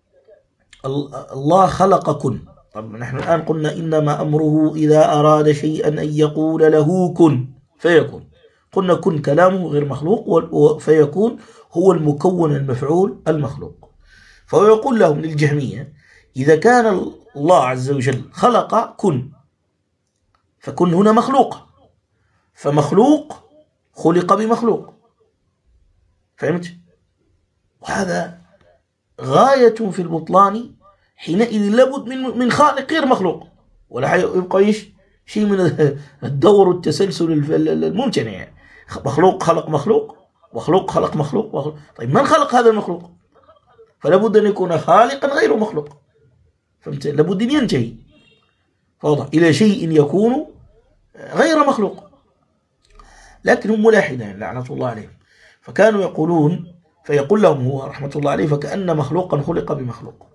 الله خلق كن، طب نحن الآن قلنا إنما أمره إذا أراد شيئا أن يقول له كن فيكون، قلنا كن كلامه غير مخلوق، فيكون هو المكون المفعول المخلوق. فهو يقول لهم للجهمية إذا كان الله عز وجل خلق كن فكن هنا مخلوق، فمخلوق خلق بمخلوق، فهمت؟ وهذا غاية في البطلان، حينئذ لابد من من خالق غير مخلوق، ولا يبقى ايش شيء من الدور والتسلسل الممتنع يعني. مخلوق خلق مخلوق، مخلوق خلق مخلوق, مخلوق. طيب من خلق هذا المخلوق؟ فلابد أن يكون خالقا غير مخلوق، فهمت؟ لابد أن ينتهي واضح إلى شيء يكون غير مخلوق. لكن هم ملاحدة لعنة الله عليهم، فكانوا يقولون، فيقول لهم هو رحمة الله عليه فكأن مخلوقا خلق بمخلوق.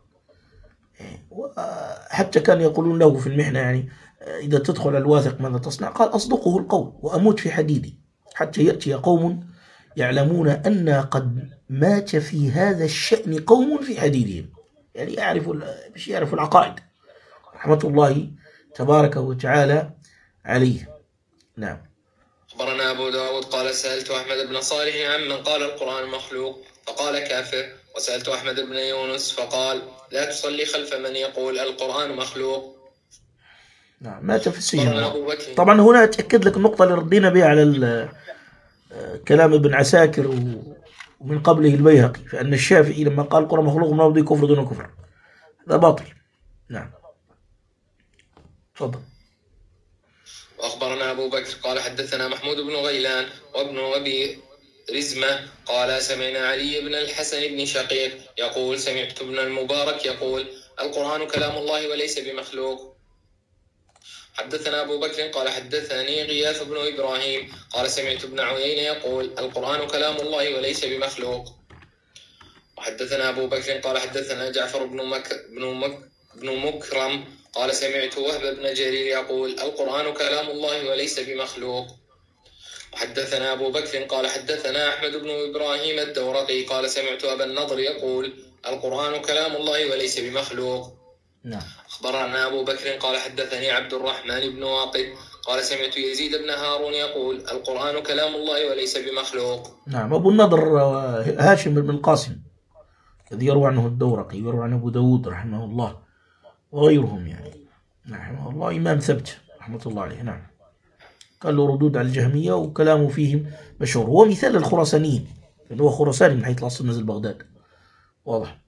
حتى كان يقولون له في المحنة يعني إذا تدخل الواثق ماذا تصنع؟ قال أصدقه القول وأموت في حديدي حتى يأتي قوم يعلمون أن قد مات في هذا الشأن قوم في حديدهم، يعني يعرفوا مش يعرفوا العقائد رحمة الله تبارك وتعالى عليه. نعم. أخبرنا أبو داود قال سألت أحمد بن صالح عن من قال القرآن مخلوق فقال كافر، وسألت أحمد بن يونس فقال لا تصلي خلف من يقول القرآن مخلوق. نعم. مات في السجن. طبعا هنا أتأكد لك النقطة اللي ردينا بها على كلام ابن عساكر ومن قبله البيهقي، فأن الشافعي لما قال القرآن مخلوق ما بده كفر دون كفر، هذا باطل. نعم. تفضل. وأخبرنا أبو بكر قال حدثنا محمود بن غيلان وابن أبي رزمة قال سمعنا علي بن الحسن بن شقيق يقول سمعت ابن المبارك يقول القرآن كلام الله وليس بمخلوق. حدثنا أبو بكر قال حدثني غياث بن إبراهيم قال سمعت ابن عيينة يقول القرآن كلام الله وليس بمخلوق. وحدثنا أبو بكر قال حدثنا جعفر بن مك بن مك بن مكرم قال سمعت وهب بن جرير يقول القرآن كلام الله وليس بمخلوق. وحدثنا أبو بكر قال حدثنا أحمد بن إبراهيم الدورقي قال سمعت أبا النضر يقول القرآن كلام الله وليس بمخلوق. نعم. أخبرنا أبو بكر قال حدثني عبد الرحمن بن واقد قال سمعت يزيد بن هارون يقول القرآن كلام الله وليس بمخلوق. نعم. أبو النضر هاشم بن القاسم الذي يروى عنه الدورقي ويروى عن أبو داود رحمه الله وغيرهم يعني رحمه الله إمام ثبت رحمة الله عليه. نعم. قال له ردود على الجهمية وكلامه فيهم مشهور. هو مثال الخراسانيين لأنه هو خراساني من حيث الأصل نزل بغداد. واضح.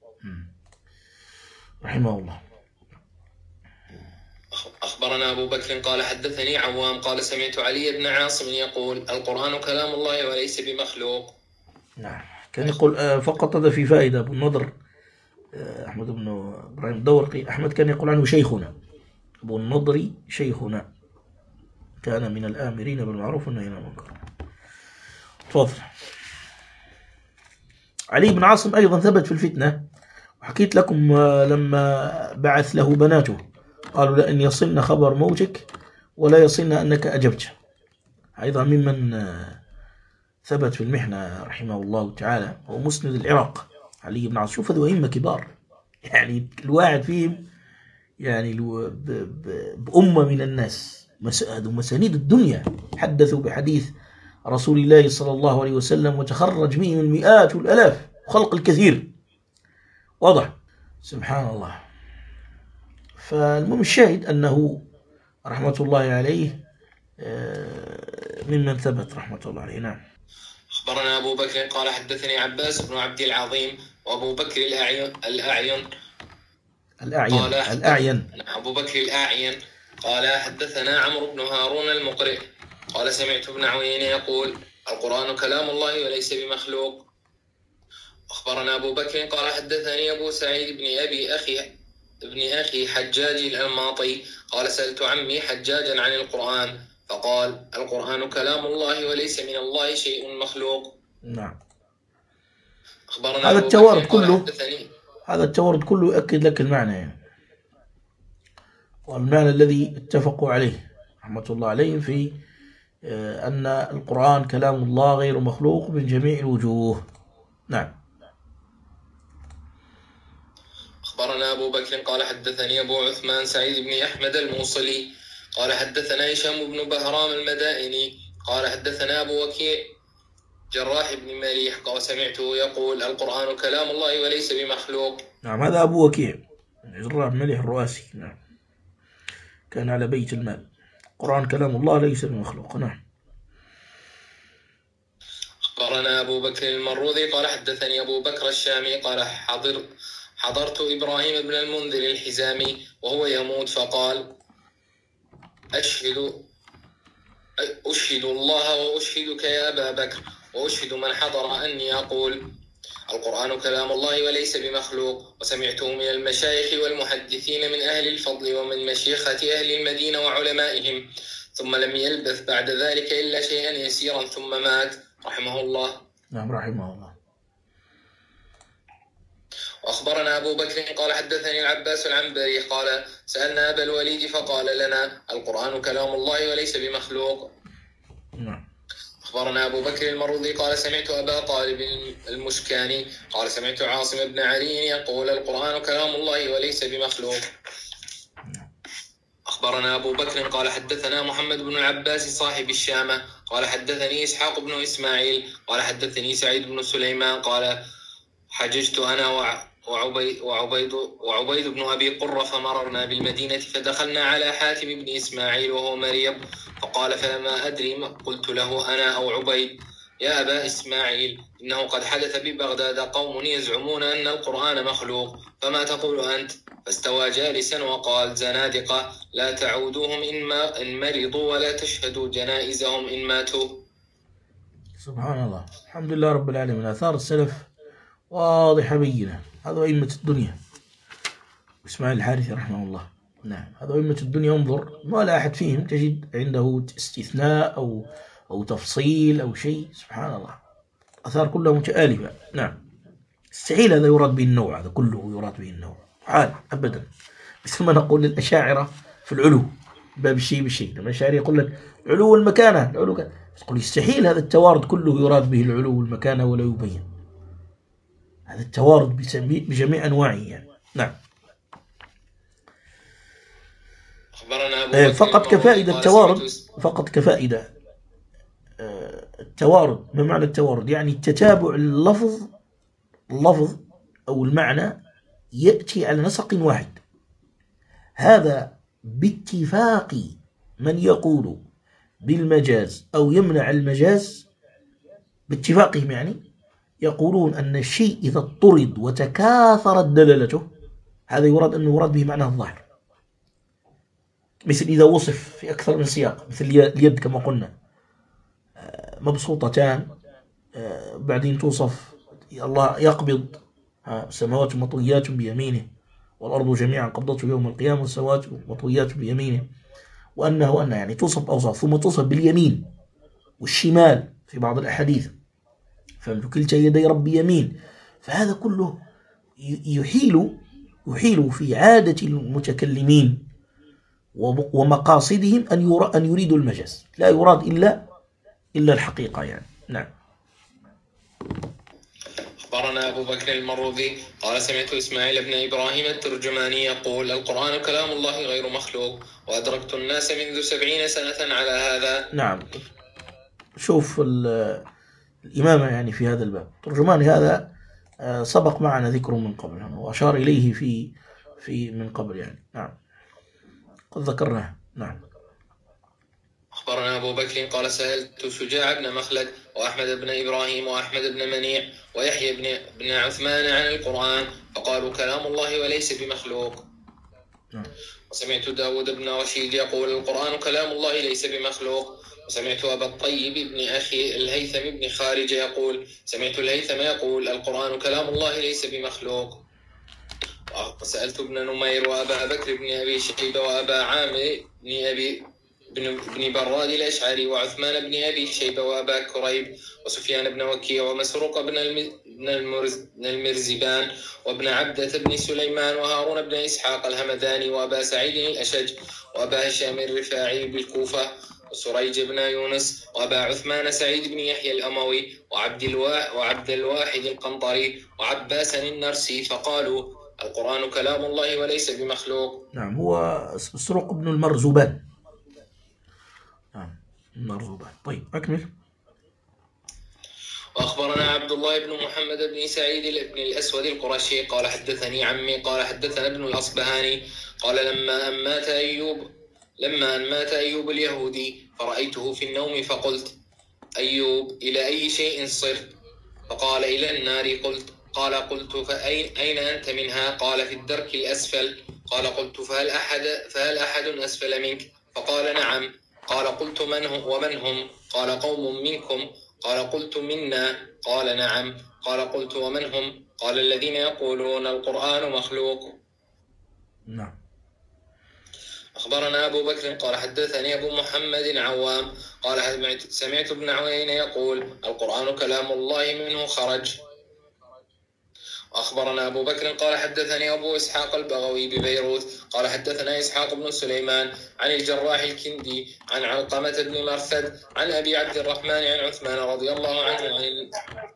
رحمه الله. أخبرنا أبو بكر قال حدثني عوام قال سمعت علي بن عاصم يقول القرآن كلام الله وليس بمخلوق. نعم. كان يقول فقط هذا في فائدة. أبو النضر أحمد بن إبراهيم الدورقي أحمد كان يقول عنه شيخنا. أبو النضر شيخنا كان من الآمرين بالمعروف والنهي عن المنكر. تفضل. علي بن عاصم أيضا ثبت في الفتنة وحكيت لكم لما بعث له بناته قالوا لأن يصلنا خبر موتك ولا يصلنا أنك أجبت. أيضا ممن ثبت في المحنة رحمه الله تعالى هو مسند العراق علي بن عاصم. شوف هذو أئمة كبار يعني الواحد فيهم يعني بأمة من الناس مسانيد الدنيا حدثوا بحديث رسول الله صلى الله عليه وسلم وتخرج منهم المئات والألاف وخلق الكثير. واضح. سبحان الله. فالمهم الشاهد أنه رحمة الله عليه ممن ثبت رحمة الله عليه. نعم. أخبرنا أبو بكر قال حدثني عباس بن عبد العظيم وأبو بكر الأعين الأعين الأعين قال الأعين أبو بكر الأعين قال حدثنا عمرو بن هارون المقرئ قال سمعت ابن عوين يقول القرآن كلام الله وليس بمخلوق. أخبرنا أبو بكر قال حدثني أبو سعيد بن أبي أخي ابن أخي حجاج الأنماطي قال سألت عمي حجاجا عن القرآن فقال القرآن كلام الله وليس من الله شيء مخلوق. نعم. أخبرنا هذا التوارد كله هذا التوارد كله يؤكد لك المعنى يعني. والمعنى الذي اتفقوا عليه رحمة الله عليهم في أن القرآن كلام الله غير مخلوق من جميع الوجوه. نعم. أخبرنا أبو بكر قال حدثني أبو عثمان سعيد بن أحمد الموصلي قال حدثنا هشام بن بهرام المدائني قال حدثنا أبو وكيع جراح بن مليح قال سمعته يقول القرآن كلام الله وليس بمخلوق. نعم. هذا أبو وكيع جراح بن مليح الرؤاسي. نعم. كان على بيت المال. القرآن كلام الله ليس بمخلوق. نعم. أخبرنا أبو بكر المروذي قال حدثني أبو بكر الشامي قال حضر حضرت إبراهيم بن المنذر الحزامي وهو يموت فقال أشهد أشهد الله وأشهدك يا أبا بكر وأشهد من حضر أني أقول القرآن كلام الله وليس بمخلوق. وسمعته من المشايخ والمحدثين من أهل الفضل ومن مشيخة أهل المدينة وعلمائهم ثم لم يلبث بعد ذلك إلا شيئا يسيرا ثم مات رحمه الله. نعم. رحمه الله. وأخبرنا أبو بكر قال حدثني العباس العنبري قال سألنا أبا الوليد فقال لنا القرآن كلام الله وليس بمخلوق. نعم. أخبرنا أبو بكر المروذي قال سمعت أبا طالب المشكاني قال سمعت عاصم بن علي يقول القرآن كلام الله وليس بمخلوق. أخبرنا أبو بكر قال حدثنا محمد بن العباس صاحب الشامة قال حدثني إسحاق بن إسماعيل قال حدثني سعيد بن سليمان قال حججت أنا وعبيد, وعبيد, وعبيد بن أبي قرة فمررنا بالمدينة فدخلنا على حاتم بن إسماعيل وهو مريض فقال فلما أدري ما قلت له أنا أو عبيد يا أبا إسماعيل إنه قد حدث ببغداد قوم يزعمون أن القرآن مخلوق فما تقول أنت؟ فاستوى جالسا وقال زنادقة لا تعودوهم إن, ما إن مرضوا ولا تشهدوا جنائزهم إن ماتوا. سبحان الله. الحمد لله رب العالمين. آثار السلف واضحة بينة. هذا أئمة الدنيا. إسماعيل الحارثي رحمه الله. نعم. هذا أئمة الدنيا. انظر ما لا أحد فيهم تجد عنده استثناء أو أو تفصيل أو شيء. سبحان الله. أثار كلها متآلفة. نعم. استحيل هذا يراد به النوع. هذا كله يراد به النوع. حال أبدا. مثل ما نقول للأشاعرة في العلو باب الشيء بالشيء. لما الأشاعرة يقول لك علو المكانة العلو كان. تقول يستحيل هذا التوارد كله يراد به العلو والمكانة ولا يبين. هذا التوارد بجميع أنواعه يعني. نعم. أخبرنا أبو بكر فقط كفائدة قال التوارد، سمعت فقط كفائدة آه، التوارد. ما معنى التوارد؟ يعني تتابع اللفظ، اللفظ أو المعنى يأتي على نسق واحد. هذا باتفاق من يقول بالمجاز أو يمنع المجاز، باتفاقهم يعني يقولون أن الشيء إذا اضطرد وتكاثرت دلالته هذا يراد أنه يراد به معناه الظاهر، مثل إذا وصف في أكثر من سياق، مثل اليد كما قلنا مبسوطتان، بعدين توصف الله يقبض السماوات مطويات بيمينه والأرض جميعا قبضته يوم القيامة والسماوات مطويات بيمينه، وأنه وأنه يعني توصف أوصاف، ثم توصف باليمين والشمال في بعض الأحاديث، فكلتا يدي ربي يمين. فهذا كله يحيل يحيل في عادة المتكلمين ومقاصدهم أن أن يريدوا المجاز، لا يراد إلا إلا الحقيقة يعني. نعم. أخبرنا أبو بكر المروذي قال سمعت إسماعيل بن إبراهيم الترجماني يقول القرآن كلام الله غير مخلوق، وأدركت الناس منذ سبعين سنة على هذا. نعم. شوف الإمامة يعني في هذا الباب، ترجماني هذا سبق معنا ذكره من قبل وأشار إليه في في من قبل يعني. نعم قد ذكرناه. نعم. أخبرنا أبو بكر قال سألت شجاع بن مخلد وأحمد بن إبراهيم وأحمد بن منيع ويحيى بن, بن عثمان عن القرآن فقالوا كلام الله وليس بمخلوق. نعم. وسمعت داود بن رشيد يقول القرآن كلام الله ليس بمخلوق. وسمعت أبا الطيب بن أخي الهيثم بن خارج يقول سمعت الهيثم يقول القرآن كلام الله ليس بمخلوق. وسألت ابن نمير وأبا بكر بن أبي شيبة وأبا عامر بن أبي بن, بن براد الأشعري وعثمان بن أبي شيبة وأبا كريب وسفيان بن وكيع ومسروق بن المرز بن المرزبان وابن عبدة بن سليمان وهارون بن إسحاق الهمداني وأبا سعيد الأشج وأبا هشام الرفاعي بالكوفة وسريج بن يونس وأبا عثمان سعيد بن يحيى الأموي وعبد الوا وعبد الواحد القنطري وعباس النرسي فقالوا القرآن كلام الله وليس بمخلوق. نعم هو مسروق بن المرزبان. نعم المرزبان. طيب أكمل. وأخبرنا عبد الله بن محمد بن سعيد بن الأسود القرشي قال حدثني عمي قال حدثنا ابن الأصبهاني قال لما أن مات أيوب لما أن مات أيوب اليهودي فرأيته في النوم فقلت أيوب إلى أي شيء صرت؟ فقال إلى النار. قلت قال قلت فأين أين أنت منها؟ قال في الدرك الأسفل. قال قلت فهل أحد فهل أحد أسفل منك؟ فقال نعم. قال قلت من هم ومن هم؟ قال قوم منكم. قال قلت منا. قال نعم. قال قلت ومن هم؟ قال الذين يقولون القرآن مخلوق. نعم. أخبرنا أبو بكر قال حدثني أبو محمد عوام قال سمعت ابن عوين يقول القرآن كلام الله منه خرج. أخبرنا أبو بكر قال حدثني أبو إسحاق البغوي ببيروت قال حدثنا إسحاق بن سليمان عن الجراح الكندي عن علقمة بن مرثد عن أبي عبد الرحمن عن عثمان رضي الله عنه عن,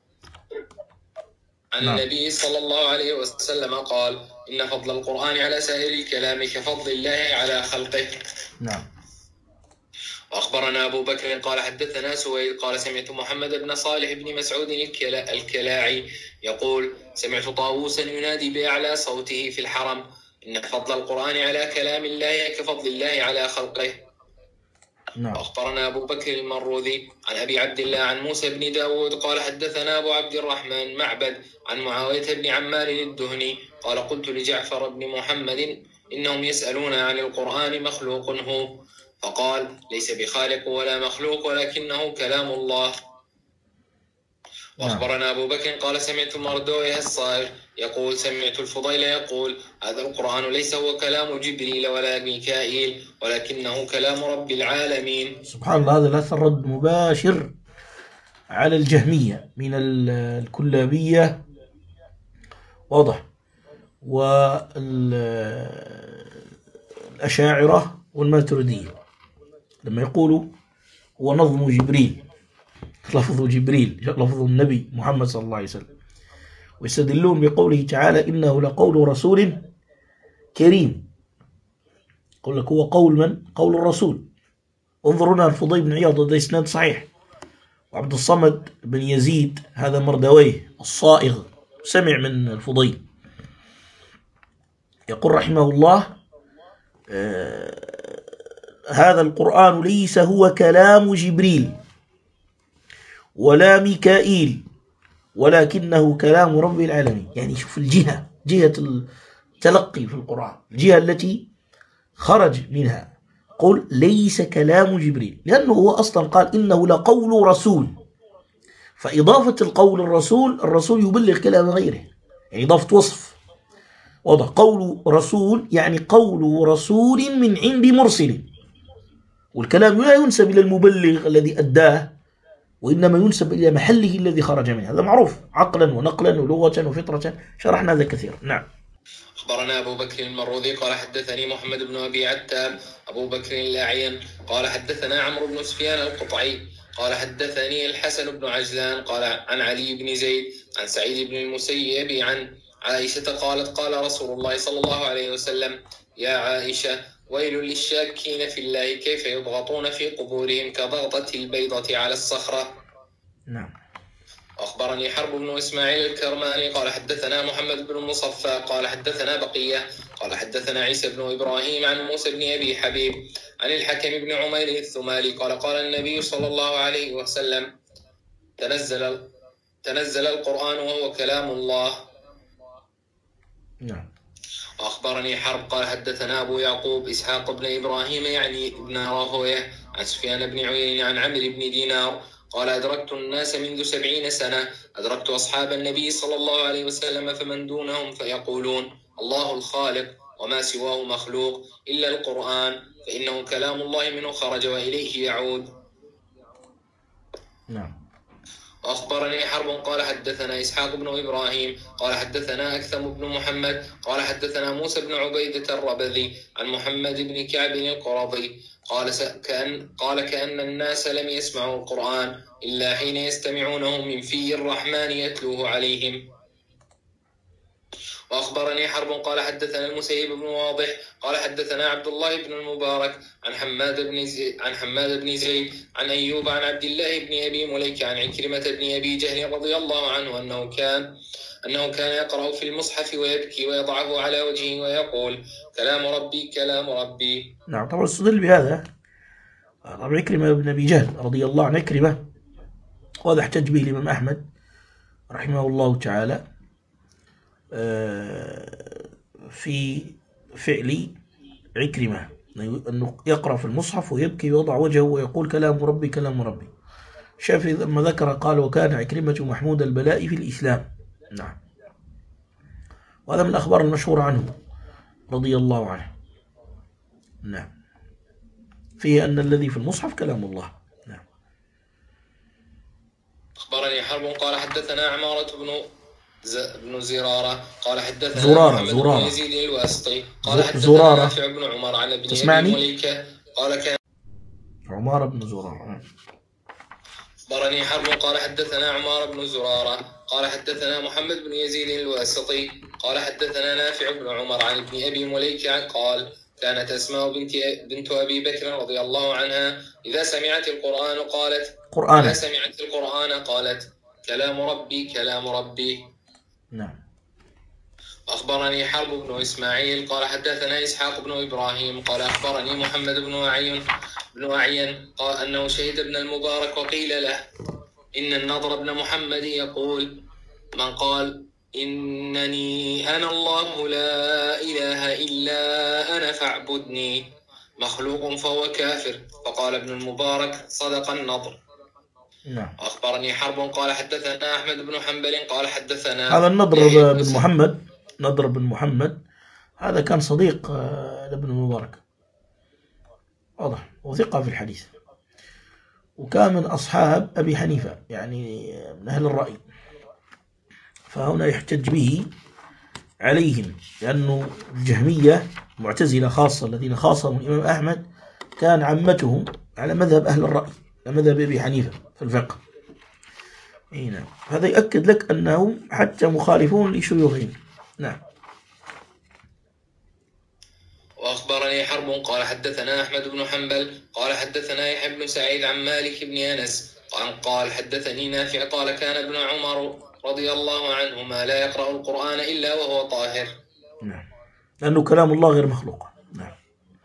عن نعم. النبي صلى الله عليه وسلم قال إن فضل القرآن على سائر الكلام كفضل الله على خلقه. نعم. وأخبرنا أبو بكر قال حدثنا سويد قال سمعت محمد بن صالح بن مسعود الكلا الكلاعي يقول سمعت طاووسا ينادي بأعلى صوته في الحرم إن فضل القرآن على كلام الله كفضل الله على خلقه. نعم. وأخبرنا أبو بكر المروذي عن أبي عبد الله عن موسى بن داود قال حدثنا أبو عبد الرحمن معبد عن معاوية بن عمار الدهني قال قلت لجعفر بن محمد إنهم يسألون عن القرآن مخلوق هو؟ فقال ليس بخالق ولا مخلوق ولكنه كلام الله. وأخبرنا أبو بكر قال سمعت مردويه الصائغ يقول سمعت الفضيل يقول هذا القرآن ليس هو كلام جبريل ولا ميكائيل ولكنه كلام رب العالمين. سبحان الله. هذا الأثر رد مباشر على الجهمية من الكلابية واضح والأشاعرة والماتريدية لما يقولوا هو نظم جبريل، لفظ جبريل لفظ النبي محمد صلى الله عليه وسلم، ويستدلون بقوله تعالى إنه لقول رسول كريم. يقول لك هو قول من؟ قول الرسول. انظروا هنا الفضيل بن عياض، هذا إسناد صحيح. وعبد الصمد بن يزيد هذا مردويه الصائغ سمع من الفضيل، يقول رحمه الله: آه هذا القرآن ليس هو كلام جبريل ولا ميكائيل ولكنه كلام رب العالمين. يعني شوف الجهة، جهة التلقي في القرآن، الجهة التي خرج منها. قل ليس كلام جبريل، لأنه هو أصلا قال إنه لقول رسول، فإضافة القول الرسول، الرسول يبلغ كلام غيره، يعني إضافة وصف واضح. قول رسول يعني قول رسول من عند مرسل، والكلام لا ينسب إلى المبلغ الذي أداه، وإنما ينسب إلى محله الذي خرج منه. هذا معروف عقلا ونقلا ولغة وفطرة، شرحنا هذا كثيرا. نعم. أخبرنا أبو بكر المروذي قال حدثني محمد بن أبي عتاب أبو بكر الأعين قال حدثنا عمرو بن سفيان القطعي قال حدثني الحسن بن عجلان قال عن علي بن زيد عن سعيد بن المسيب عن عائشة قالت قال رسول الله صلى الله عليه وسلم: يا عائشة ويل للشاكين في الله كيف يضغطون في قبورهم كضغطة البيضة على الصخرة. نعم. أخبرني حرب بن إسماعيل الكرماني قال حدثنا محمد بن المصفى قال حدثنا بقية قال حدثنا عيسى بن إبراهيم عن موسى بن أبي حبيب عن الحكم بن عمير الثمالي قال قال النبي صلى الله عليه وسلم: تنزل تنزل القرآن وهو كلام الله. نعم. أخبرني حرب قال حدثنا أبو يعقوب إسحاق بن إبراهيم يعني ابن راهويه عن سفيان بن عيينة عن عمرو بن دينار قال أدركت الناس منذ سبعين سنة، أدركت أصحاب النبي صلى الله عليه وسلم فمن دونهم فيقولون: الله الخالق وما سواه مخلوق إلا القرآن فإنه كلام الله منه خرج وإليه يعود. نعم. وأخبرني حرب قال حدثنا إسحاق بن إبراهيم قال حدثنا أكثم بن محمد قال حدثنا موسى بن عبيدة الربذي عن محمد بن كعب القرظي قال كأن قال كأن الناس لم يسمعوا القرآن إلا حين يستمعونه من في الرحمن يتلوه عليهم. وأخبرني حرب قال حدثنا المسيب بن واضح قال حدثنا عبد الله بن المبارك عن حماد بن زيد عن حماد بن زيد عن أيوب عن عبد الله بن أبي مليكة عن عكرمة بن أبي جهل رضي الله عنه أنه كان أنه كان يقرأ في المصحف ويبكي ويضعه على وجهه ويقول: كلام ربي كلام ربي. نعم. طبعا استدل بهذا طبعا عكرمة بن أبي جهل رضي الله عن عكرمة، وهذا احتج به الإمام أحمد رحمه الله تعالى في فعل عكرمة، أنه يقرأ في المصحف ويبكي ويضع وجهه ويقول: كلام ربي كلام ربي. الشافعي لما ذكر قال: وكان عكرمة محمود البلاء في الإسلام. نعم. وهذا من الأخبار المشهورة عنه رضي الله عنه. نعم. فيه أن الذي في المصحف كلام الله. نعم. أخبرني حرب قال حدثنا عمارة بن بن زرارة قال حدثنا زرارة محمد زرارة بن يزيد الواسطي قال حدثنا زرارة. نافع بن عمر عن ابن تسمعني؟ أبي مليكة قال كان عمارة بن زرارة. أخبرني حرب قال حدثنا عمار بن زرارة قال حدثنا محمد بن يزيد الواسطي قال حدثنا نافع بن عمر عن ابن أبي مليكة قال: كانت أسماء بنت بنت أبي بكر رضي الله عنها إذا سمعت القرآن قالت قرآن إذا سمعت القرآن قالت: كلام ربي كلام ربي. نعم. أخبرني حرب بن إسماعيل قال حدثنا إسحاق بن إبراهيم قال أخبرني محمد بن أعين بن أعين قال أنه شهد ابن المبارك وقيل له: إن النضر بن محمد يقول: من قال إنني أنا الله لا إله إلا أنا فاعبدني مخلوق فهو كافر. فقال ابن المبارك: صدق النضر. نعم. أخبرني حرب قال حدثنا أحمد بن حنبل قال حدثنا هذا النضر بن محمد نضر بن محمد هذا كان صديق لابن المبارك، واضح، وثقة في الحديث، وكان من أصحاب أبي حنيفة، يعني من أهل الرأي، فهنا يحتج به عليهم، لأنه الجهمية معتزلة خاصة الذين خاصهم الإمام أحمد كان عمتهم على مذهب أهل الرأي، على مذهب أبي حنيفة في الفقه. نعم. هذا يؤكد لك أنهم حتى مخالفون لشيوخهم. نعم. وأخبرني حرب قال حدثنا أحمد بن حنبل قال حدثنا يحيى بن سعيد عن مالك بن أنس قال حدثني نافع قال كان ابن عمر رضي الله عنهما لا يقرأ القرآن إلا وهو طاهر. نعم، لأنه كلام الله غير مخلوق. نعم.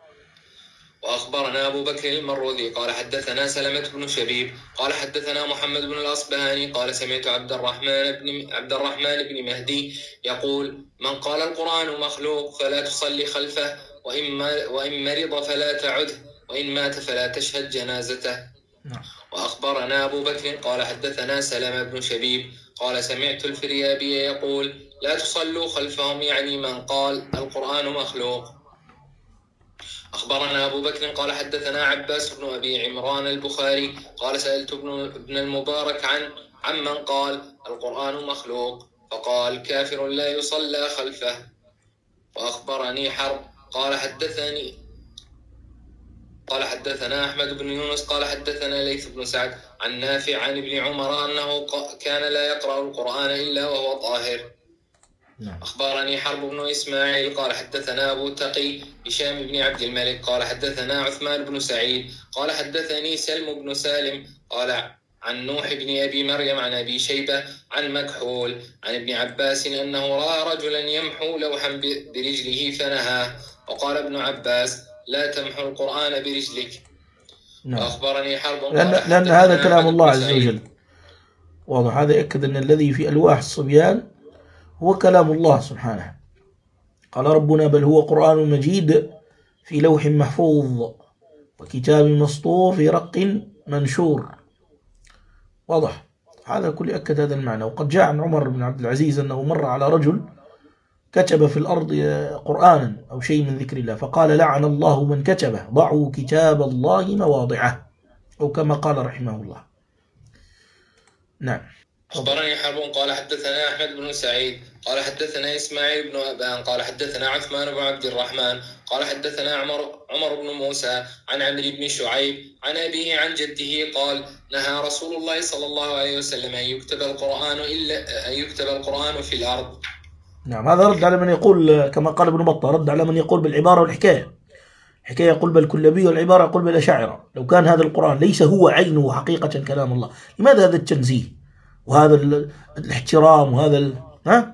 وأخبرنا أبو بكر المروذي قال حدثنا سلمة بن شبيب قال حدثنا محمد بن الأصبهاني قال سمعت عبد الرحمن بن عبد الرحمن بن مهدي يقول من قال القرآن مخلوق فلا تصلي خلفه وإن وإن مرض فلا تعده وإن مات فلا تشهد جنازته. نعم. وأخبرنا أبو بكر قال حدثنا سلمة بن شبيب قال سمعت الفريابي يقول لا تصلوا خلفهم يعني من قال القرآن مخلوق. أخبرنا أبو بكر قال حدثنا عباس بن أبي عمران البخاري قال سألت ابن المبارك عن عمن قال القرآن مخلوق فقال كافر لا يصلى خلفه. وأخبرني حرب قال حدثني قال حدثنا أحمد بن يونس قال حدثنا ليث بن سعد عن نافع عن ابن عمر أنه كان لا يقرأ القرآن إلا وهو طاهر. أخبرني حرب بن إسماعيل قال حدثنا أبو تقي هشام بن عبد الملك قال حدثنا عثمان بن سعيد قال حدثني سلم بن سالم قال عن نوح بن أبي مريم عن أبي شيبة عن مكحول عن ابن عباس أنه رأى رجلا يمحو لوحا برجله فنهاه وقال ابن عباس لا تمحو القرآن برجلك. نعم. وأخبرني حرب لأن, لأن هذا كلام الله عز وجل واضح. هذا يأكد أن الذي في ألواح الصبيان هو كلام الله سبحانه. قال ربنا بل هو قرآن مجيد في لوح محفوظ وكتاب مسطور في رق منشور. واضح. هذا كل يأكد هذا المعنى. وقد جاء عن عمر بن عبد العزيز أنه مر على رجل كتب في الأرض قرآنا أو شيء من ذكر الله فقال لعن الله من كتبه ضعوا كتاب الله مواضعه أو كما قال رحمه الله. نعم. أخبرني حرب قال حدثنا أحمد بن سعيد قال حدثنا إسماعيل بن أبان قال حدثنا عثمان بن عبد الرحمن قال حدثنا عمر عمر بن موسى عن عمرو بن شعيب عن أبيه عن جده قال نهى رسول الله صلى الله عليه وسلم أن يكتب القرآن إلا أن يكتب القرآن في الأرض. نعم. هذا رد على من يقول كما قال ابن بطة رد على من يقول بالعبارة والحكاية. الحكاية يقول بالكلابية والعبارة يقول بالأشاعرة. لو كان هذا القرآن ليس هو عينه حقيقة كلام الله لماذا هذا التنزيه وهذا الاحترام وهذا ال... ها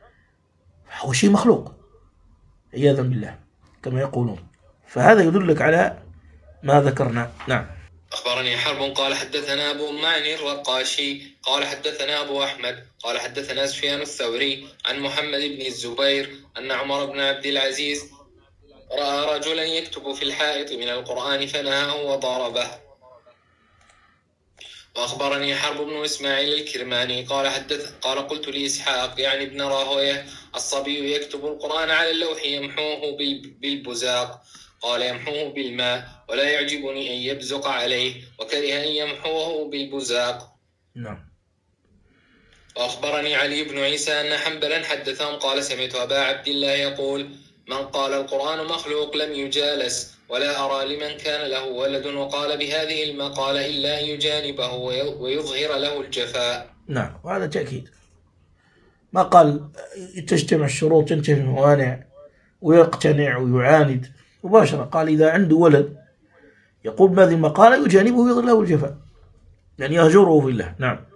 هو شيء مخلوق عياذا بالله كما يقولون. فهذا يدلك على ما ذكرنا. نعم. أخبرني حرب قال حدثنا أبو معني الرقاشي قال حدثنا أبو أحمد قال حدثنا سفيان الثوري عن محمد بن الزبير أن عمر بن عبد العزيز رأى رجلا يكتب في الحائط من القرآن فنهاه وضربه. وأخبرني حرب بن إسماعيل الكرماني قال حدث قال قلت لإسحاق يعني ابن راهويه الصبي يكتب القرآن على اللوح يمحوه بالبزاق قال يمحوه بالماء ولا يعجبني أن يبزق عليه وكره أن يمحوه بالبزاق. نعم. وأخبرني علي بن عيسى أن حنبلا حدثهم قال سمعت أبا عبد الله يقول من قال القرآن مخلوق لم يجالس ولا أرى لمن كان له ولد وقال بهذه المقالة إلا أن يجانبه ويظهر له الجفاء. نعم. وهذا تأكيد ما قال تجتمع الشروط تنتهي الموانع ويقتنع ويعاند مباشرة. قال إذا عنده ولد يقول بهذه المقالة يجانبه ويظهر له الجفاء يعني يهجره في الله. نعم.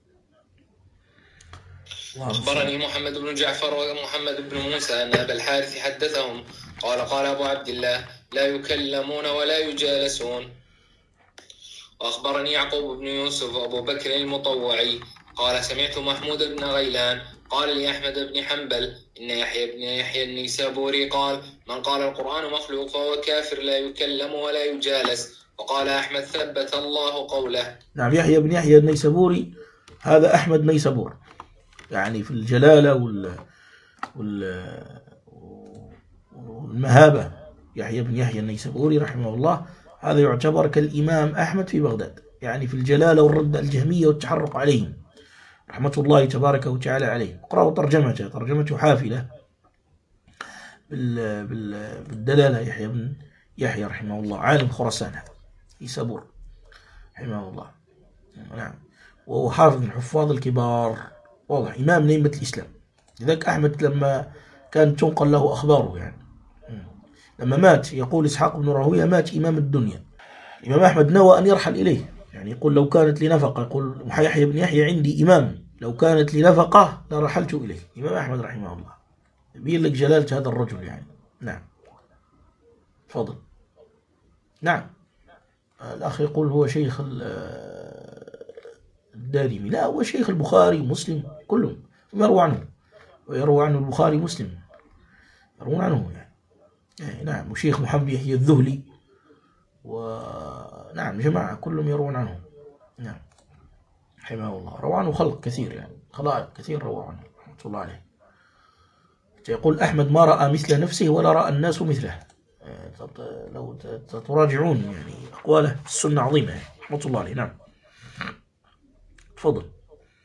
أخبرني محمد بن جعفر ومحمد بن موسى أن أبا الحارث حدثهم قال قال أبو عبد الله لا يكلمون ولا يجالسون. وأخبرني يعقوب بن يوسف وأبو بكر المطوعي قال سمعت محمود بن غيلان قال لأحمد بن حنبل إن يحيى بن يحيى النيسابوري قال من قال القرآن مخلوق فهو كافر لا يكلم ولا يجالس. وقال أحمد ثبت الله قوله. نعم. يحيى بن يحيى النيسابوري هذا أحمد نيسابور يعني في الجلالة وال... وال... والمهابة. يحيى بن يحيى النيسابوري رحمه الله هذا يعتبر كالإمام أحمد في بغداد يعني في الجلالة والرد الجهمية والتحرق عليهم رحمة الله تبارك وتعالى عليه. اقرأوا ترجمته ترجمته حافلة بال... بال... بالدلالة. يحيى بن يحيى رحمه الله عالم خراسان هذا نيسابور رحمه الله. نعم. وهو حافظ من حفاظ الكبار واضح إمام نيمة الإسلام. لذلك أحمد لما كان تنقل له أخباره يعني لما مات يقول إسحاق بن راهويه مات إمام الدنيا. الإمام أحمد نوى أن يرحل إليه، يعني يقول لو كانت لي نفقة، يقول يحيى بن يحيى عندي إمام لو كانت لي نفقة لرحلت إليه. الإمام أحمد رحمه الله يبين لك جلالة هذا الرجل يعني. نعم تفضل. نعم الأخ يقول هو شيخ الدارمي، لا هو شيخ البخاري ومسلم كلهم يروى عنه، ويروى عنه البخاري ومسلم يروون عنه يعني. يعني نعم وشيخ محمد يحيى الذهلي، ونعم جماعة كلهم يروون عنه. نعم رحمه الله، روى عنه خلق كثير يعني، خلائق كثير روى عنه رحمة الله عليه. يقول أحمد ما رأى مثل نفسه ولا رأى الناس مثله. لو تراجعون يعني أقواله السنة عظيمة يعني. رحمة الله عليه. نعم تفضل.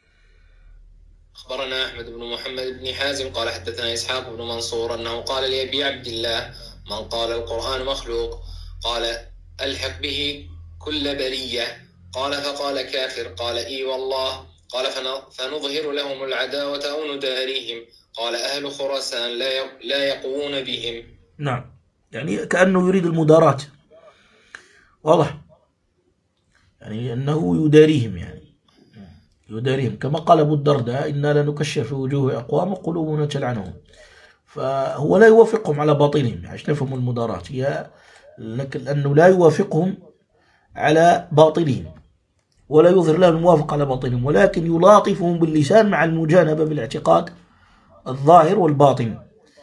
أخبرنا أحمد بن محمد بن حازم قال حدثنا إسحاق بن منصور أنه قال لأبي عبد الله من قال القرآن مخلوق قال ألحق به كل برية، قال فقال كافر، قال إي والله، قال فنظهر لهم العداوة أو نداريهم، قال أهل خراسان لا يقوون بهم. نعم يعني كأنه يريد المداراة، واضح يعني أنه يداريهم، يعني يداريهم كما قال أبو الدرداء إنا لنكشر في وجوه أقوام قلوبنا تلعنهم. فهو لا يوافقهم على باطلهم عشان نفهم المداراة هي، لأنه لا يوافقهم على باطلهم ولا يظهر لهم الموافقة على باطلهم، ولكن يلاطفهم باللسان مع المجانبة بالاعتقاد الظاهر والباطن.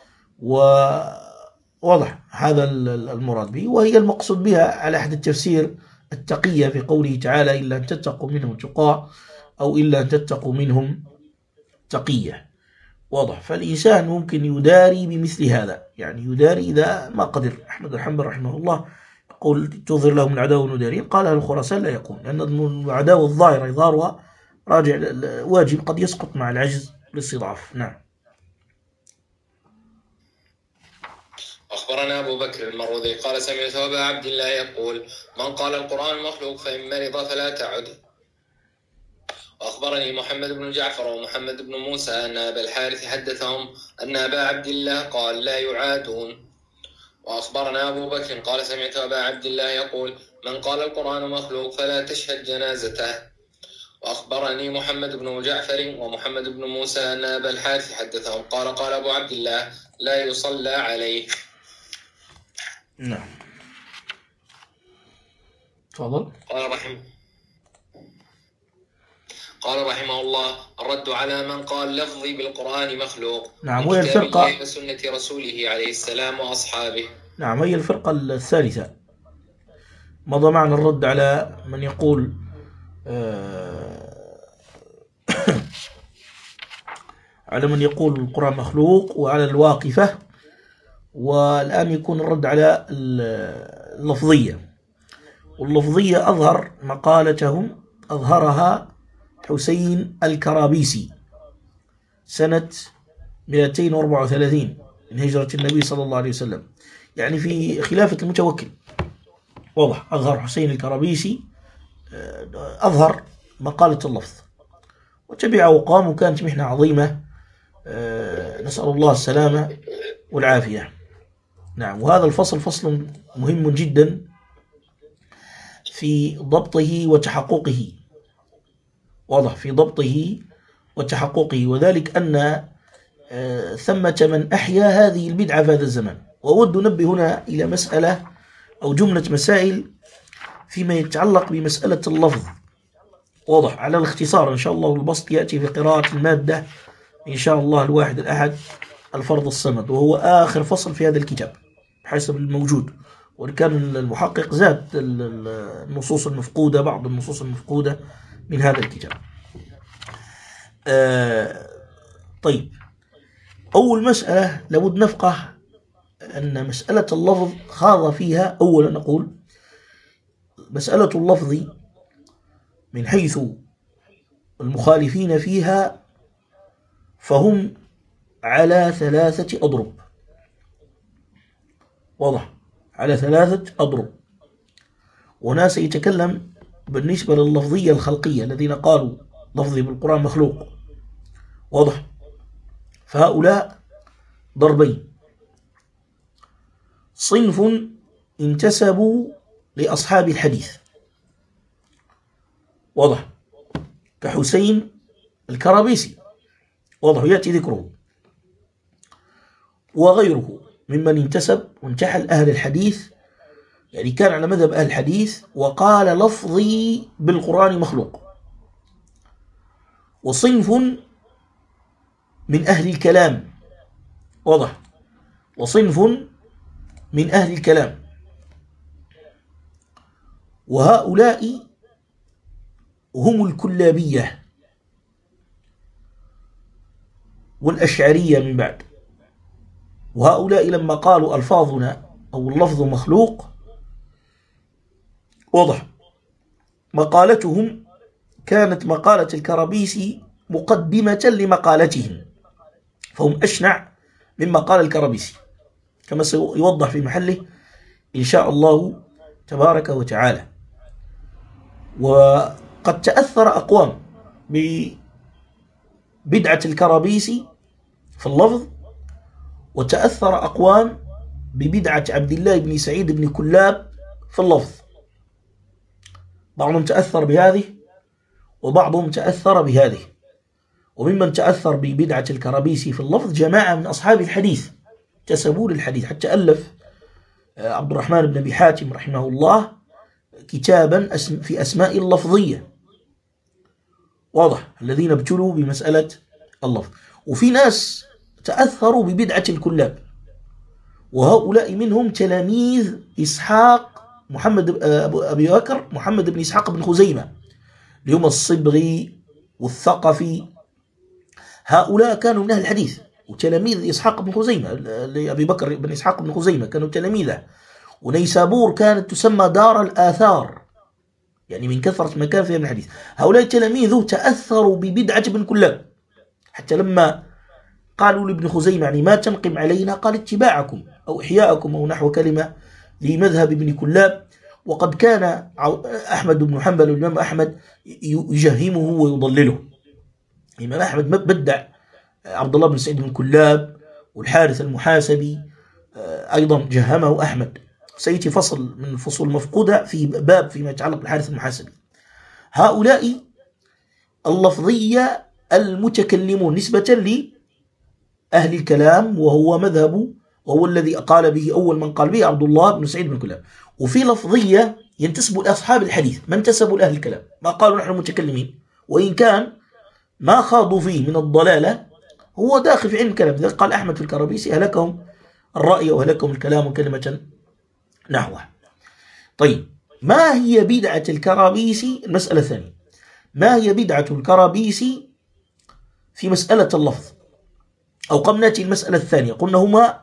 وواضح هذا المراد به، وهي المقصود بها على أحد التفسير التقية في قوله تعالى إلا أن تتقوا منهم تقاة أو إلا أن تتقوا منهم تقية. واضح. فالإنسان ممكن يداري بمثل هذا، يعني يداري إذا ما قدر. أحمد بن حنبل رحمه الله يقول تظهر لهم العداوة نداري، قال الخراسان لا يقوم، لأن العداوة الظاهرة إظهارها راجع واجب قد يسقط مع العجز بالاستضعاف. نعم. أخبرنا أبو بكر المروذي قال سمعت أبا عبد الله يقول من قال القرآن مخلوق فإن مرض فلا تعد. وأخبرني محمد بن جعفر ومحمد بن موسى أن أبا الحارث حدثهم أن أبا عبد الله قال لا يعادون. وأخبرنا أبو بكر قال سمعت أبا عبد الله يقول من قال القرآن مخلوق فلا تشهد جنازته. وأخبرني محمد بن جعفر ومحمد بن موسى أن أبا الحارث حدثهم قال قال أبو عبد الله لا يصلى عليه. نعم تفضل. قال رحمه قال رحمه الله الرد على من قال لفظي بالقرآن مخلوق. نعم وهي الفرقة سنة رسوله عليه السلام وأصحابه. نعم وهي الفرقة الثالثة. مضى معنا الرد على من يقول على من يقول القرآن مخلوق وعلى الواقفة، والآن يكون الرد على اللفظية. واللفظية أظهر مقالتهم أظهرها حسين الكرابيسي سنة مئتين وأربعة وثلاثين من هجرة النبي صلى الله عليه وسلم، يعني في خلافة المتوكل. واضح. أظهر حسين الكرابيسي أظهر مقالة اللفظ، وتبعه قام، وكانت محنة عظيمة، نسأل الله السلامة والعافية. نعم. وهذا الفصل فصل مهم جدا في ضبطه وتحققه. واضح. في ضبطه وتحققه، وذلك أن ثمة من أحيا هذه البدعة في هذا الزمان. وأود ننبه هنا إلى مسألة أو جملة مسائل فيما يتعلق بمسألة اللفظ. واضح. على الاختصار إن شاء الله، والبسط يأتي في قراءة المادة إن شاء الله الواحد الأحد الفرض الصمد، وهو آخر فصل في هذا الكتاب حسب الموجود، وكان المحقق زاد النصوص المفقودة، بعض النصوص المفقودة من هذا الكتاب. آه طيب، أول مسألة لابد نفقه أن مسألة اللفظ خاض فيها. أولا نقول مسألة اللفظ من حيث المخالفين فيها فهم على ثلاثة أضرب. واضح. على ثلاثة أضرب. وناس يتكلم بالنسبة لللفظية الخلقية الذين قالوا لفظي بالقرآن مخلوق. واضح. فهؤلاء ضربين. صنف انتسبوا لأصحاب الحديث، واضح، كحسين الكرابيسي، واضح، يأتي ذكره، وغيره ممن انتسب وانتحل أهل الحديث، يعني كان على مذهب أهل الحديث وقال لفظي بالقرآن مخلوق. وصنف من أهل الكلام، واضح، وصنف من أهل الكلام، وهؤلاء هم الكلابية والأشعرية من بعد. وهؤلاء لما قالوا ألفاظنا أو اللفظ مخلوق، واضح، مقالتهم كانت مقالة الكرابيسي مقدمة لمقالتهم، فهم أشنع مما قال الكرابيسي كما سيوضح في محله إن شاء الله تبارك وتعالى. وقد تأثر أقوام ببدعة الكرابيسي في اللفظ، وتأثر أقوام ببدعة عبد الله بن سعيد بن كلاب في اللفظ، بعضهم تأثر بهذه وبعضهم تأثر بهذه. وممن تأثر ببدعة الكرابيسي في اللفظ جماعة من أصحاب الحديث انتسبوا للحديث، حتى ألف عبد الرحمن بن أبي حاتم رحمه الله كتابا في أسماء اللفظية، واضح، الذين ابتلوا بمسألة اللفظ. وفي ناس تأثروا ببدعة الكلاب، وهؤلاء منهم تلاميذ إسحاق محمد أبي بكر محمد بن إسحاق بن خزيمة، اليوم الصبغي والثقفي، هؤلاء كانوا من أهل الحديث وتلاميذ إسحاق بن خزيمة، لأبي بكر بن إسحاق بن خزيمة كانوا تلاميذه. ونيسابور كانت تسمى دار الآثار، يعني من كثرة ما كان فيها من الحديث. هؤلاء تلاميذه تأثروا ببدعة ابن كلاب، حتى لما قالوا لابن خزيمة يعني ما تنقم علينا، قال اتباعكم أو إحياءكم أو نحو كلمة لمذهب ابن كلاب. وقد كان أحمد بن حنبل والإمام أحمد يجهمه ويضلله. الإمام أحمد بدع عبد الله بن سعيد بن كلاب والحارث المحاسبي، أيضا جهمه أحمد. سيأتي فصل من الفصول المفقودة في باب فيما يتعلق بالحارث المحاسبي. هؤلاء اللفظية المتكلمون نسبة لأهل الكلام، وهو مذهب وهو الذي قال به أول من قال به عبد الله بن سعيد بن كلاب. وفي لفظية ينتسبوا لأصحاب الحديث، ما انتسبوا لأهل الكلام، ما قالوا نحن متكلمين، وإن كان ما خاضوا فيه من الضلالة هو داخل في علم الكلام. لذلك قال أحمد في الكرابيسي أهلكهم الرأي وأهلكهم الكلام كلمة نحوه. طيب، ما هي بدعة الكرابيسي؟ المسألة الثانية، ما هي بدعة الكرابيسي في مسألة اللفظ؟ أو قبل نأتي المسألة الثانية، قلنا هما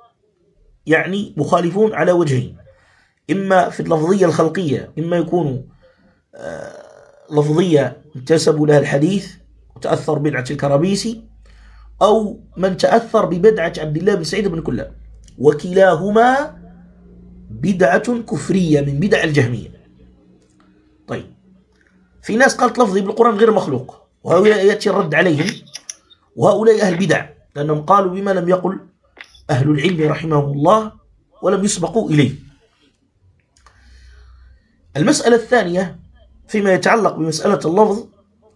يعني مخالفون على وجهين، إما في اللفظية الخلقية، إما يكونوا لفظية انتسبوا لها الحديث وتأثر بدعة الكرابيسي، أو من تأثر ببدعة عبد الله بن سعيد بن كلاب، وكلاهما بدعة كفرية من بدع الجهمية. طيب، في ناس قالت لفظي بالقرآن غير مخلوق، وهؤلاء يأتي الرد عليهم، وهؤلاء أهل بدع، لأنهم قالوا بما لم يقل أهل العلم رحمهم الله ولم يسبقوا إليه. المسألة الثانية فيما يتعلق بمسألة اللفظ،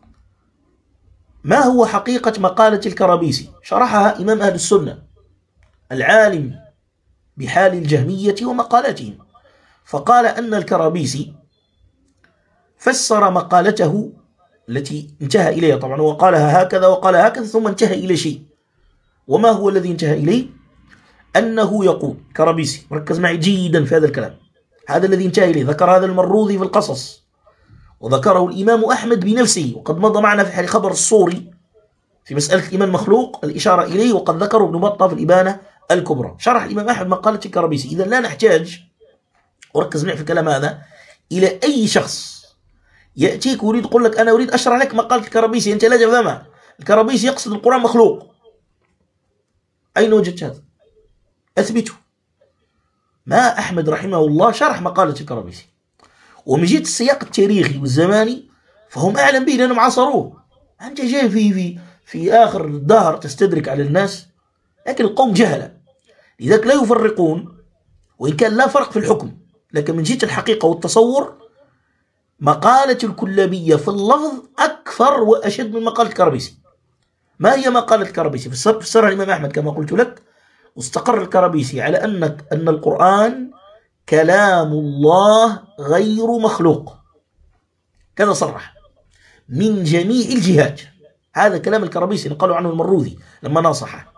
ما هو حقيقة مقالة الكرابيسي؟ شرحها إمام أهل السنة العالم بحال الجهمية ومقالاتهم، فقال أن الكرابيسي فسر مقالته التي انتهى إليها، طبعا وقالها هكذا وقال هكذا ثم انتهى إلى شيء. وما هو الذي انتهى إليه؟ أنه يقول كرابيسي، ركز معي جيدا في هذا الكلام، هذا الذي انتهى إليه. ذكر هذا المروذي في القصص، وذكره الإمام أحمد بنفسه، وقد مضى معنا في خبر الصوري في مسألة الإيمان مخلوق الإشارة إليه، وقد ذكره ابن بطة في الإبانة الكبرى. شرح الإمام أحمد مقالة الكرابيسي. إذا لا نحتاج، وركز معي في الكلام هذا، إلى أي شخص يأتيك ويريد يقول لك أنا أريد أشرح لك مقالة الكرابيسي، أنت لا تفهمها، الكرابيسي يقصد القرآن مخلوق. أين وجدت هذا؟ أثبته. ما أحمد رحمه الله شرح مقالة الكرابيسي، ومن جهة السياق التاريخي والزماني فهم أعلم به لأنهم عاصروه. أنت جاي في في في آخر الدهر تستدرك على الناس، لكن القوم جهلة، لذلك لا يفرقون وإن كان لا فرق في الحكم، لكن من جهة الحقيقة والتصور مقالة الكلابية في اللفظ أكثر وأشد من مقالة الكرابيسي. ما هي مقالة الكرابيسي؟ في السر الإمام أحمد كما قلت لك، واستقر الكرابيسي على أنك أن القرآن كلام الله غير مخلوق، كذا صرح من جميع الجهات. هذا كلام الكرابيسي نقلوا عنه المروذي لما ناصحه.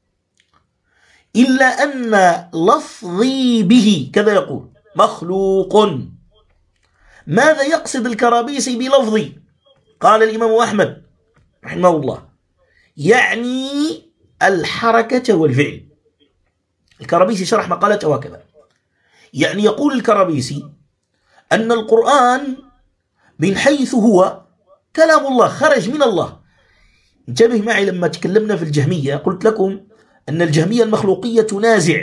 إلا أن لفظي به كذا يقول مخلوق. ماذا يقصد الكرابيسي بلفظي؟ قال الإمام أحمد رحمه الله يعني الحركة والفعل. الكرابيسي شرح مقالته هكذا، يعني يقول الكرابيسي أن القرآن من حيث هو كلام الله خرج من الله. انتبه معي لما تكلمنا في الجهمية قلت لكم أن الجهمية المخلوقية تنازع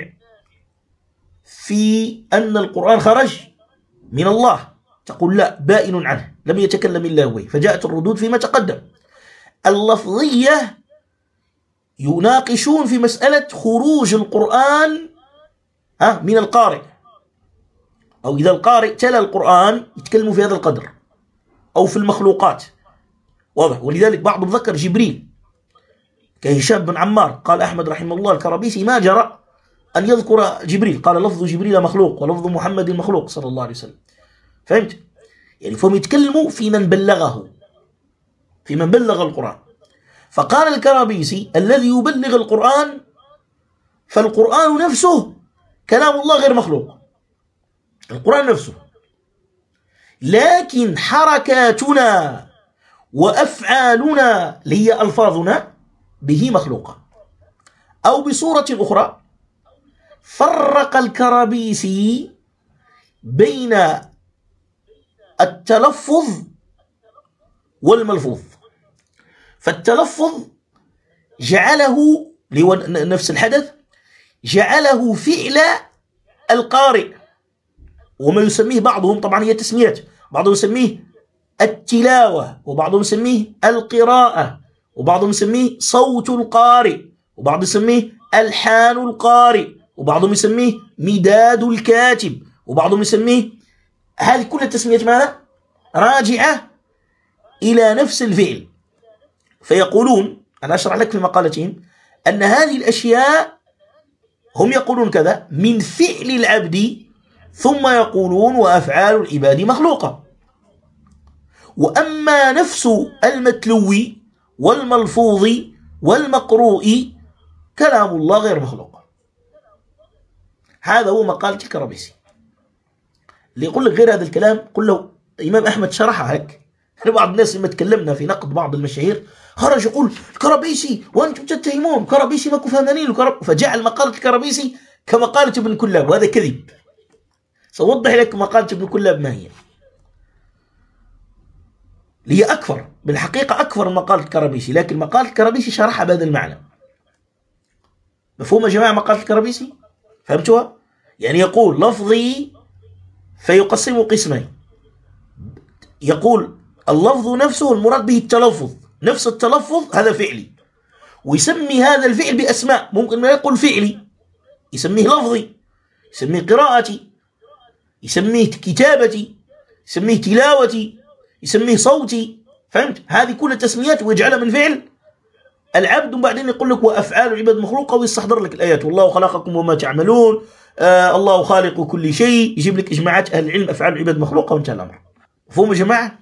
في أن القرآن خرج من الله، تقول لا بائن عنه لم يتكلم إلا هو، فجاءت الردود فيما تقدم. اللفظية يناقشون في مسألة خروج القرآن من القارئ، أو إذا القارئ تلا القرآن يتكلموا في هذا القدر، أو في المخلوقات، واضح. ولذلك بعضهم ذكر جبريل كهشام بن عمار. قال أحمد رحمه الله الكرابيسي ما جرى أن يذكر جبريل، قال لفظ جبريل مخلوق ولفظ محمد مخلوق صلى الله عليه وسلم. فهمت؟ يعني فهم يتكلموا في من بلغه، في من بلغ القرآن. فقال الكرابيسي الذي يبلغ القرآن فالقرآن نفسه كلام الله غير مخلوق، القرآن نفسه، لكن حركاتنا وأفعالنا اللي هي ألفاظنا به مخلوقة. أو بصورة أخرى فرق الكرابيسي بين التلفظ والملفوظ. فالتلفظ جعله نفس الحدث جعله فعل القارئ، وما يسميه بعضهم، طبعا هي تسميات، بعضهم يسميه التلاوة، وبعضهم يسميه القراءة، وبعضهم يسميه صوت القارئ، وبعضهم يسميه ألحان القارئ، وبعضهم يسميه مداد الكاتب، وبعضهم يسميه. هذه كلها تسميات ماذا؟ راجعة إلى نفس الفعل. فيقولون، أنا أشرح لك في مقالتهم، أن هذه الأشياء هم يقولون كذا من فعل العبد، ثم يقولون وأفعال العباد مخلوقة. وأما نفس المتلو والملفوظ والمقروء كلام الله غير مخلوق. هذا هو مقالة الكرابيسي. اللي يقول لك غير هذا الكلام قل له الإمام أحمد شرحها هيك. بعض الناس لما تكلمنا في نقد بعض المشاهير خرج يقول الكرابيسي وأنتم تتهمون الكرابيسي ما كفهمانين الكرب، فجعل مقالة الكرابيسي كمقالة ابن كلاب، وهذا كذب. سأوضح لك مقالة ابن كلاب ما هي، اللي هي أكثر بالحقيقة أكثر من مقالة الكرابيسي، لكن مقالة الكرابيسي شرحها بهذا المعنى. مفهوم يا جماعة مقالة الكرابيسي؟ فهمتوها؟ يعني يقول لفظي فيقسم قسمين، يقول اللفظ نفسه المراد به التلفظ، نفس التلفظ هذا فعلي، ويسمي هذا الفعل بأسماء، ممكن ما يقول فعلي يسميه لفظي، يسميه قراءتي، يسميه كتابتي، يسميه تلاوتي، يسميه صوتي. فهمت؟ هذه كل تسميات ويجعلها من فعل العبد. وبعدين يقول لك وأفعال العباد مخلوقة، ويستحضر لك الآيات والله خلقكم وما تعملون، آه الله خالق كل شيء، يجيب لك إجماعات أهل العلم أفعال العباد مخلوقة وانتهى الأمر. مفهوم يا جماعة؟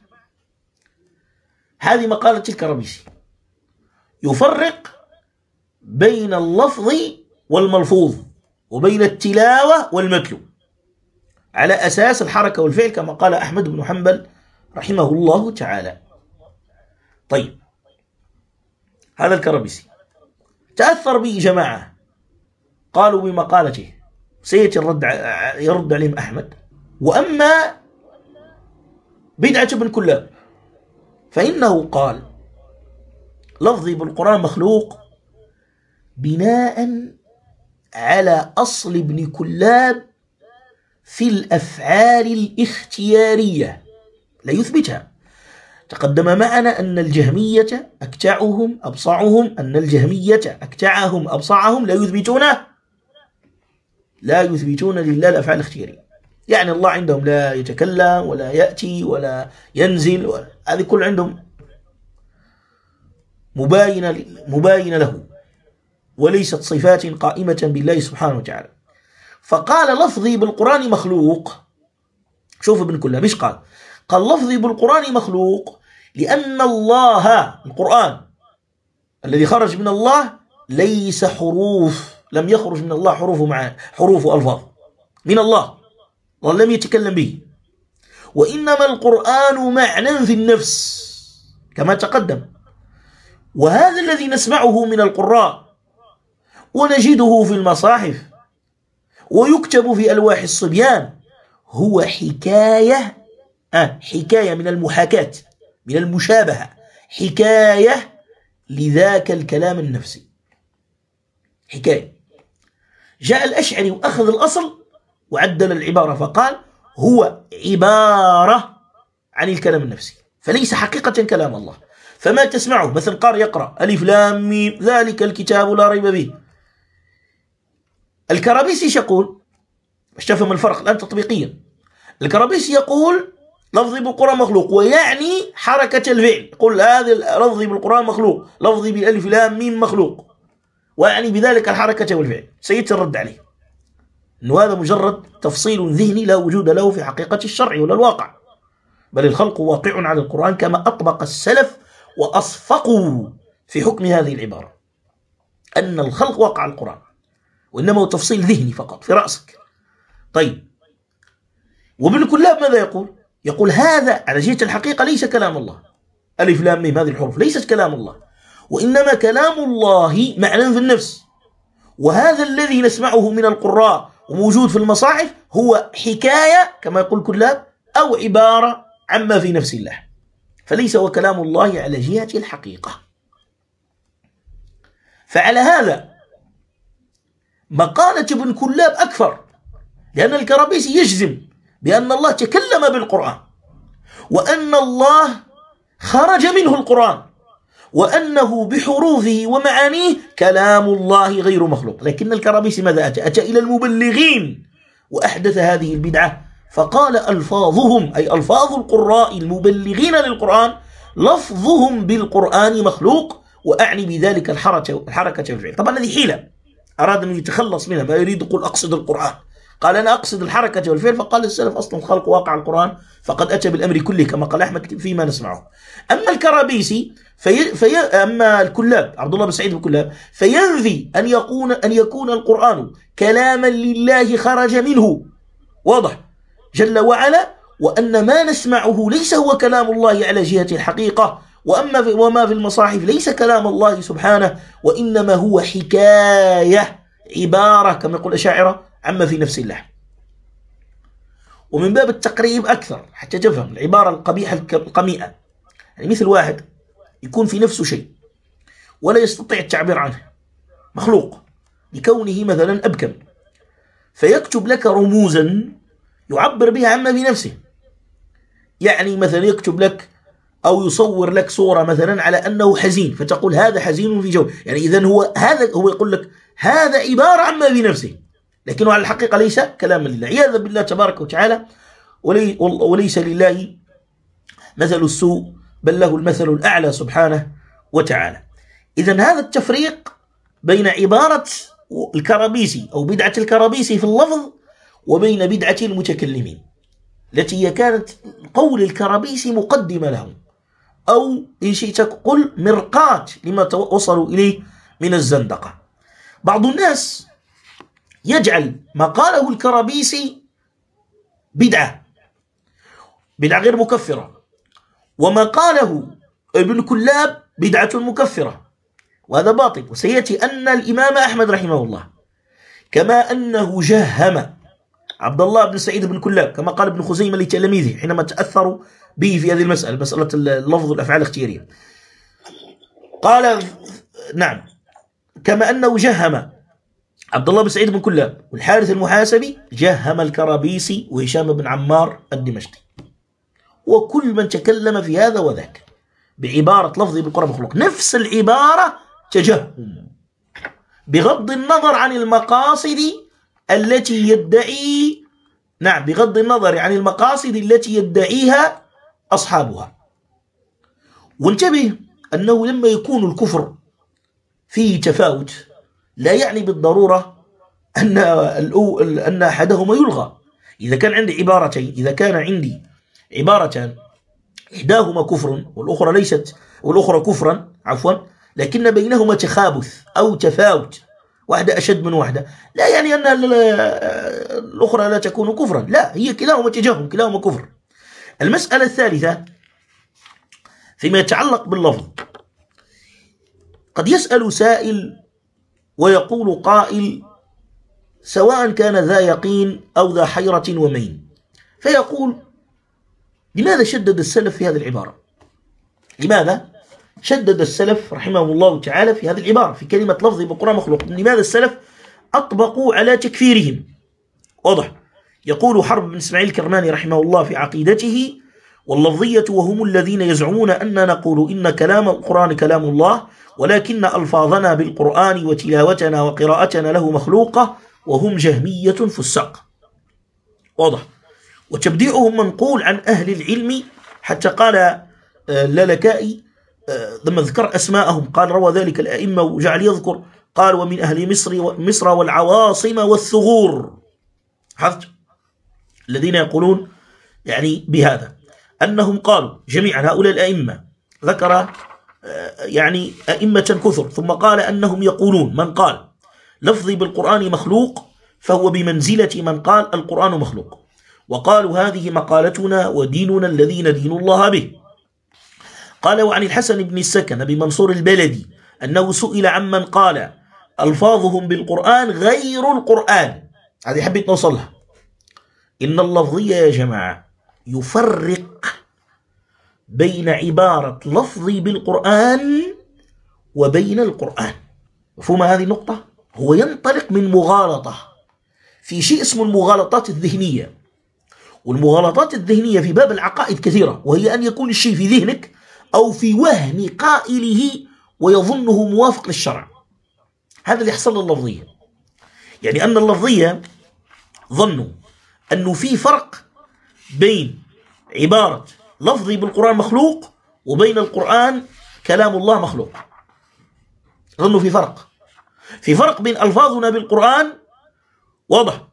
هذه مقالة الكرابيسي، يفرق بين اللفظ والملفوظ وبين التلاوة والمتلو على أساس الحركة والفعل كما قال أحمد بن حنبل رحمه الله تعالى. طيب هذا الكرابيسي تأثر به جماعة قالوا بمقالته، سيأتي الرد يرد عليهم أحمد. وأما بدعة ابن كلاب فإنه قال لفظي بالقرآن مخلوق بناء على أصل ابن كلاب في الأفعال الاختيارية لا يثبتها. تقدم معنا أن الجهمية أكتعهم أبصعهم أن الجهمية أكتعهم أبصعهم لا يثبتونه لا يثبتون لله الأفعال الاختيارية، يعني الله عندهم لا يتكلم ولا يأتي ولا ينزل ولا هذه كل عندهم مباينة مباينة له، وليست صفات قائمة بالله سبحانه وتعالى. فقال لفظي بالقرآن مخلوق. شوف ابن كلاب ايش قال؟ قال لفظي بالقرآن مخلوق لأن الله، القرآن الذي خرج من الله ليس حروف، لم يخرج من الله حروف مع حروف وألفاظ من الله، الله لم يتكلم به، وإنما القرآن معنى في النفس كما تقدم. وهذا الذي نسمعه من القراء ونجده في المصاحف ويكتب في ألواح الصبيان هو حكاية آه حكاية من المحاكاة، من المشابهة، حكاية لذاك الكلام النفسي، حكاية. جاء الأشعري وأخذ الأصل وعدل العبارة فقال هو عبارة عن الكلام النفسي، فليس حقيقة كلام الله. فما تسمعه مثلا قارئ يقرأ ألف لام ميم ذلك الكتاب لا ريب فيه، الكرابيسي ايش يقول؟ باش تفهم الفرق الآن تطبيقيا. الكرابيسي يقول لفظي بالقرآن مخلوق، ويعني حركة الفعل، يقول هذا لفظي بالقرآن مخلوق، لفظي بالألف لام ميم مخلوق، ويعني بذلك الحركة والفعل. سيترد عليه أنه هذا مجرد تفصيل ذهني لا وجود له في حقيقة الشرع ولا الواقع، بل الخلق واقع على القرآن كما أطبق السلف وأصفقوا في حكم هذه العبارة، أن الخلق واقع على القرآن، وإنما هو تفصيل ذهني فقط في رأسك. طيب، وابن كلاب ماذا يقول؟ يقول هذا على جهة الحقيقة ليس كلام الله، ألف لام ميم هذه الحروف ليست كلام الله، وإنما كلام الله معنى في النفس، وهذا الذي نسمعه من القراء وموجود في المصاحف هو حكاية كما يقول كلاب أو عبارة عما في نفس الله، فليس هو كلام الله على جهة الحقيقة. فعلى هذا مقالة ابن كلاب أكثر، لأن الكرابيسي يجزم بأن الله تكلم بالقرآن، وأن الله خرج منه القرآن، وأنه بحروفه ومعانيه كلام الله غير مخلوق. لكن الكرابيسي ماذا أتى؟ أتى إلى المبلغين وأحدث هذه البدعة، فقال ألفاظهم أي ألفاظ القراء المبلغين للقرآن لفظهم بالقرآن مخلوق، وأعني بذلك الحركة الحركة والفعل. طبعا هذه حيلة أراد أن يتخلص منها، ما يريد يقول أقصد القرآن، قال أنا أقصد الحركة والفعل، فقال السلف أصلا الخلق واقع القرآن فقد أتى بالأمر كله كما قال أحمد فيما نسمعه. أما الكرابيسي في في أما الكلاب عبد الله بن سعيد الكلاب فينفي أن يكون أن يكون القرآن كلاما لله خرج منه، واضح جل وعلا، وأن ما نسمعه ليس هو كلام الله على جهة الحقيقة، وأما في وما في المصاحف ليس كلام الله سبحانه، وإنما هو حكاية عبارة كما يقول الأشاعرة عما في نفس الله. ومن باب التقريب أكثر حتى تفهم العبارة القبيحة القميئة، يعني مثل واحد يكون في نفسه شيء ولا يستطيع التعبير عنه، مخلوق لكونه مثلا أبكم، فيكتب لك رموزا يعبر بها عما في نفسه، يعني مثلا يكتب لك أو يصور لك صورة مثلا على أنه حزين، فتقول هذا حزين في جو، يعني إذن هو هذا هو يقول لك هذا عبارة عما في نفسه، لكنه على الحقيقة ليس كلاما لله، عياذا بالله تبارك وتعالى. ولي وليس لله مثل السوء بل له المثل الأعلى سبحانه وتعالى. إذن هذا التفريق بين عبارة الكرابيسي أو بدعة الكرابيسي في اللفظ وبين بدعة المتكلمين التي هي كانت قول الكرابيسي مقدمة لهم، أو إن شئت قل مرقاة لما وصلوا إليه من الزندقة. بعض الناس يجعل ما قاله الكرابيسي بدعة بدعة غير مكفرة، وما قاله ابن كلاب بدعة مكفرة، وهذا باطل. وسيأتي أن الإمام أحمد رحمه الله كما أنه جهم عبد الله بن سعيد بن كلاب كما قال ابن خزيمة لتلاميذه حينما تأثروا به في هذه المسألة، مسألة اللفظ والأفعال الاختيارية، قال نعم كما أنه جهم عبد الله بن سعيد بن كلاب والحارث المحاسبي جهم الكرابيسي وهشام بن عمار الدمشقي، وكل من تكلم في هذا وذاك بعبارة لفظي بالقرآن مخلوق، نفس العبارة تجهم بغض النظر عن المقاصد التي يدعي، نعم، بغض النظر عن المقاصد التي يدعيها أصحابها. وانتبه أنه لما يكون الكفر فيه تفاوت لا يعني بالضرورة أن أن أحدهما يلغى. إذا كان عندي عبارتين، إذا كان عندي عبارتان إحداهما كفر والأخرى ليست، والأخرى كفرا عفوا، لكن بينهما تخابث أو تفاوت، واحدة أشد من واحدة، لا يعني أن الأخرى لا تكون كفرا، لا، هي كلاهما تجاهم، كلاهما كفر. المسألة الثالثة فيما يتعلق باللفظ، قد يسأل سائل ويقول قائل سواء كان ذا يقين أو ذا حيرة ومين، فيقول لماذا شدد السلف في هذه العبارة؟ لماذا شدد السلف رحمه الله تعالى في هذه العبارة في كلمة لفظي بالقرآن مخلوق؟ لماذا السلف أطبقوا على تكفيرهم؟ واضح. يقول حرب بن إسماعيل الكرماني رحمه الله في عقيدته: واللفظية وهم الذين يزعمون أن نقول إن كلام القرآن كلام الله، ولكن ألفاظنا بالقرآن وتلاوتنا وقراءتنا له مخلوقة، وهم جهمية فساق. واضح. وتبديعهم منقول عن أهل العلم، حتى قال اللالكائي لما ذكر أسماءهم قال روى ذلك الأئمة وجعل يذكر، قال ومن أهل مصر مصر والعواصم والثغور، حفظت الذين يقولون يعني بهذا أنهم قالوا جميعا هؤلاء الأئمة، ذكر يعني أئمة كثر، ثم قال أنهم يقولون من قال لفظي بالقرآن مخلوق فهو بمنزلة من قال القرآن مخلوق، وقالوا هذه مقالتنا وديننا الذي ندين الله به. قال وعن الحسن بن السكن أبي منصور البلدي أنه سئل عمن قال ألفاظهم بالقرآن غير القرآن، هذه حبيت نوصلها. إن اللفظية يا جماعة يفرق بين عبارة لفظي بالقرآن وبين القرآن، مفهوم هذه النقطة؟ هو ينطلق من مغالطة في شيء اسمه المغالطات الذهنية، والمغالطات الذهنية في باب العقائد كثيرة، وهي أن يكون الشيء في ذهنك أو في وهم قائله ويظنه موافق للشرع. هذا اللي يحصل لللفظية، يعني أن اللفظية ظنوا أنه في فرق بين عبارة لفظي بالقرآن مخلوق وبين القرآن كلام الله مخلوق. ظنوا في فرق، في فرق بين ألفاظنا بالقرآن، واضح،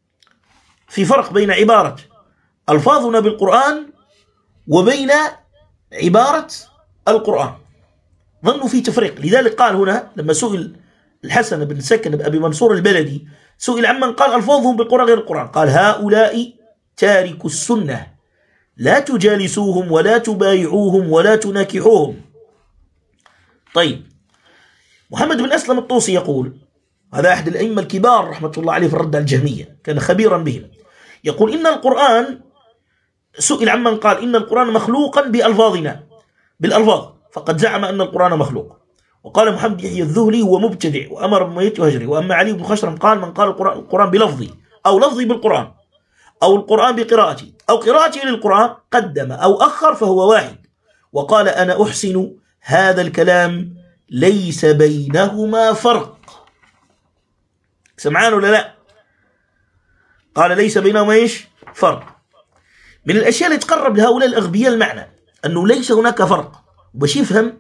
في فرق بين عبارة ألفاظنا بالقرآن وبين عبارة القرآن، ظنوا في تفريق. لذلك قال هنا لما سئل الحسن بن سكن أبي منصور البلدي، سئل عمن قال ألفاظهم بالقرآن غير القرآن، قال هؤلاء تاركوا السنة، لا تجالسوهم ولا تبايعوهم ولا تناكحوهم. طيب، محمد بن أسلم الطوسي يقول، هذا أحد الأئمة الكبار رحمة الله عليه في الرد على الجهمية، كان خبيرا بهم، يقول إن القرآن، سئل عمن قال إن القرآن مخلوقا بألفاظنا بالألفاظ فقد زعم أن القرآن مخلوق، وقال محمد يحيى الذهلي هو مبتدع وأمر بميت وهجري. وأما علي بن خشرم قال من قال القرآن, القرآن بلفظي أو لفظي بالقرآن أو القرآن بقراءتي أو قراءتي للقرآن قدم أو أخر فهو واحد، وقال أنا أحسن هذا الكلام ليس بينهما فرق. سمعان ولا لا؟ قال ليس بينهما إيش؟ فرق. من الأشياء اللي تقرب لهؤلاء الأغبياء المعنى أنه ليس هناك فرق، باش يفهم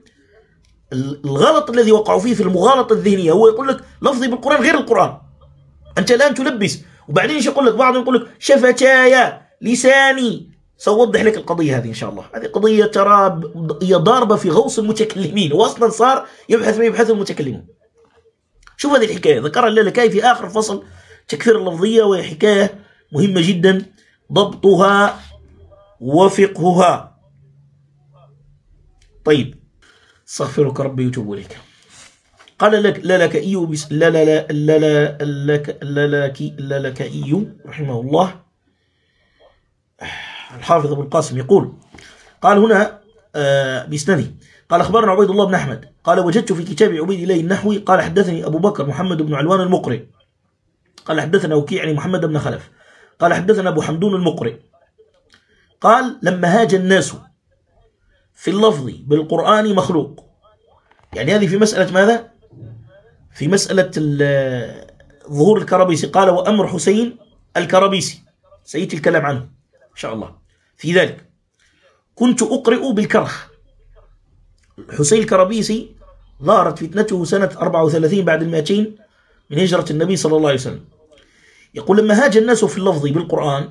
الغلط الذي وقعوا فيه في المغالطة الذهنية. هو يقول لك لفظي بالقرآن غير القرآن، أنت الآن تلبس، وبعدين ايش يقول لك؟ بعضهم يقول لك شفتايا لساني. سأوضح لك القضية هذه إن شاء الله. هذه قضية ترى هي ضاربة في غوص المتكلمين، وأصلا صار يبحث ما يبحث المتكلمون. شوف هذه الحكاية ذكرها اللالكائي في آخر فصل تكفير اللفظية، وهي حكاية مهمة جدا ضبطها وفقهها. طيب، استغفرك ربي وتوب إليك. قال لك اللالكائي بس لا لا لا لا لا لا اللالكائي رحمه الله، الحافظ ابن القاسم يقول، قال هنا آه بإسناده قال أخبرنا عبيد الله بن أحمد قال وجدت في كتاب عبيد الله النحوي قال حدثني أبو بكر محمد بن علوان المقرئ قال حدثنا وكيع يعني محمد بن خلف قال حدثنا أبو حمدون المقرئ قال لما هاج الناس في اللفظ بالقرآن مخلوق، يعني هذه في مسألة ماذا؟ في مسألة ظهور الكرابيسي قال وأمر حسين الكرابيسي، سيأتي الكلام عنه إن شاء الله. في ذلك كنت أقرئ بالكرخ. حسين الكرابيسي ظهرت فتنته سنة أربعة وثلاثين بعد المائتين من هجرة النبي صلى الله عليه وسلم. يقول لما هاج الناس في اللفظ بالقرآن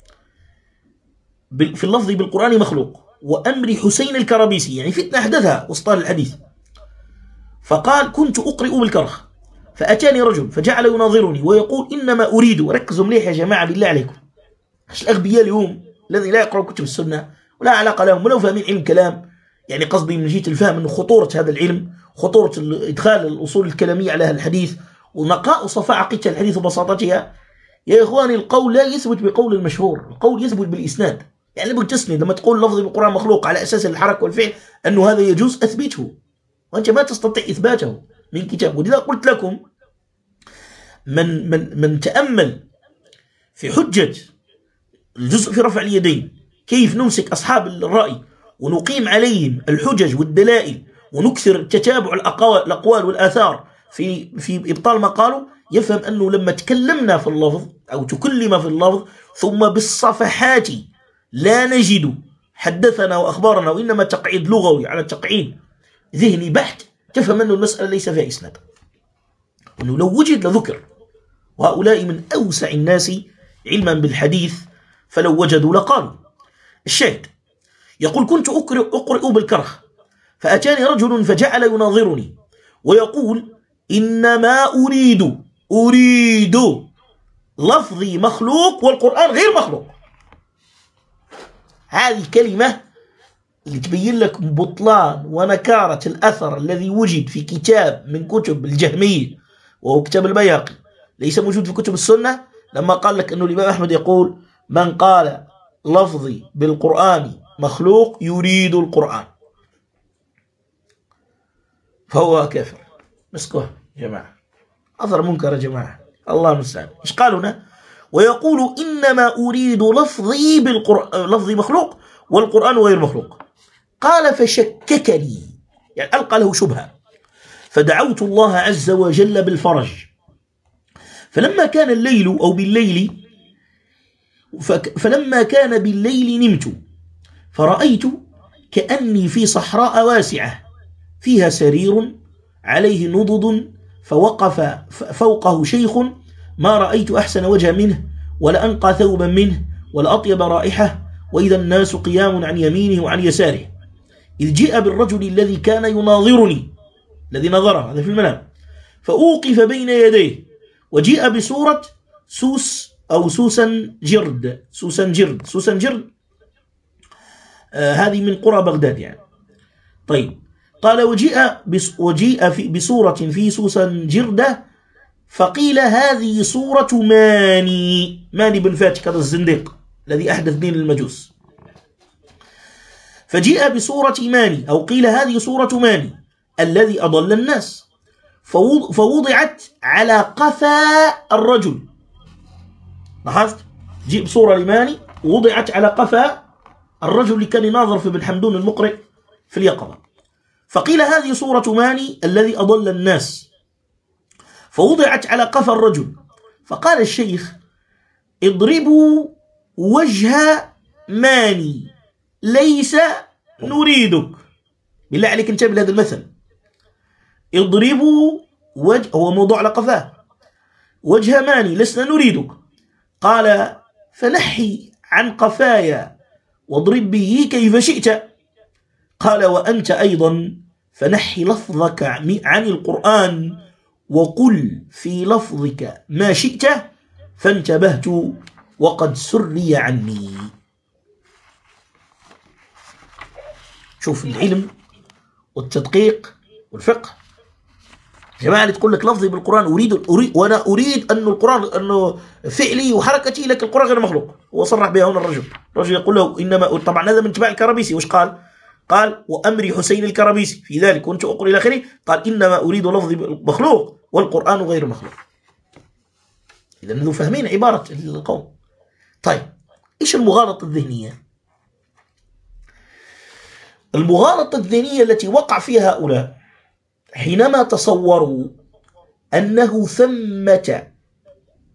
في اللفظ بالقرآن مخلوق وأمر حسين الكرابيسي، يعني فتنة أحدثها وسط الحديث، فقال كنت أقرئ بالكرخ فأتاني رجل فجعل يناظرني ويقول إنما أريد، ركزوا مليح يا جماعة بالله عليكم، مش الأغبياء اليوم الذين لا يقرأوا كتب السنة ولا علاقة لهم ولو فاهمين علم كلام، يعني قصدي من جهة الفهم أنه خطورة هذا العلم، خطورة إدخال الأصول الكلامية على الحديث ونقاء صفاء عقيدة الحديث وبساطتها. يا إخواني القول لا يثبت بقول المشهور، القول يثبت بالإسناد. يعني لما تسند لما تقول لفظ بالقرآن مخلوق على أساس الحركة والفعل أنه هذا يجوز أثبته، وأنت ما تستطيع إثباته من كتاب. ولذا قلت لكم من من من تأمل في حجة الجزء في رفع اليدين كيف نمسك أصحاب الرأي ونقيم عليهم الحجج والدلائل ونكثر تتابع الأقوال والآثار في في إبطال ما قالوا، يفهم أنه لما تكلمنا في اللفظ أو تكلم في اللفظ ثم بالصفحات لا نجد حدثنا وأخبارنا وإنما تقعيد لغوي على تقعيد ذهني بحت، تفهم أنه المسألة ليس فيها إسناد، أنه لو وجد لذكر. وهؤلاء من أوسع الناس علما بالحديث فلو وجدوا لقالوا. الشاهد يقول كنت أقرئ, أقرئ بالكرخ فأتاني رجل فجعل يناظرني ويقول إنما أريد أريد لفظي مخلوق والقرآن غير مخلوق. هذه كلمة اللي تبين لك بطلان ونكارة الأثر الذي وجد في كتاب من كتب الجهمية وهو كتاب البيهقي، ليس موجود في كتب السنة، لما قال لك أنه الإمام أحمد يقول من قال لفظي بالقرآن مخلوق يريد القرآن فهو كافر. مسكوه يا جماعة، أثر منكر يا جماعة، الله المستعان. إيش قالوا هنا؟ ويقول إنما أريد لفظي بالقرآن لفظي مخلوق والقرآن غير مخلوق. قال فشككني، يعني ألقى له شبهة، فدعوت الله عز وجل بالفرج. فلما كان الليل أو بالليل فلما كان بالليل نمت فرأيت كأني في صحراء واسعة فيها سرير عليه نضد فوقف فوقه شيخ ما رأيت أحسن وجه منه ولا أنقى ثوبا منه ولا أطيب رائحة، وإذا الناس قيام عن يمينه وعن يساره، إذ جاء بالرجل الذي كان يناظرني الذي نظره هذا في المنام فأوقف بين يديه وجاء بصورة سوس أو سوسن جرد سوسن جرد سوسن جرد آه هذه من قرى بغداد يعني. طيب قال وجاء وجاء في بصورة في سوسن جردة فقيل هذه صورة ماني ماني بن فاتك هذا الزنديق الذي أحدث دين المجوس، فجاء بصورة ماني أو قيل هذه صورة ماني الذي أضل الناس، فوضعت على قفا الرجل. لاحظت؟ جيء بصورة لماني ووضعت على قفا الرجل اللي كان يناظر في ابن حمدون المقرئ في اليقظة، فقيل هذه صورة ماني الذي أضل الناس، فوضعت على قفا الرجل. فقال الشيخ اضربوا وجه ماني ليس نريدك. بالله عليك انتبه لهذا المثل، اضربوا وجه هو موضوع على قفاه وجه ماني لسنا نريدك. قال فنحي عن قفايا واضرب به كيف شئت. قال وأنت أيضا فنحي لفظك عن القرآن وقل في لفظك ما شئت، فانتبهت وقد سري عني. شوف العلم والتدقيق والفقه. جماعة تقول لك لفظي بالقرآن أريد أريد وأنا أريد أن القرآن أنه فعلي وحركتي، لك القرآن غير مخلوق. وصرح بها هنا الرجل، الرجل يقول له إنما، طبعا هذا من تبع الكرابيسي. وش قال؟ قال وأمري حسين الكرابيسي في ذلك كنت أقول إلى آخره، قال إنما أريد لفظي مخلوق والقرآن غير مخلوق. إذا نحن فاهمين عبارة القوم. طيب إيش المغالطة الذهنية؟ المغالطة الذهنية التي وقع فيها هؤلاء حينما تصوروا أنه ثمة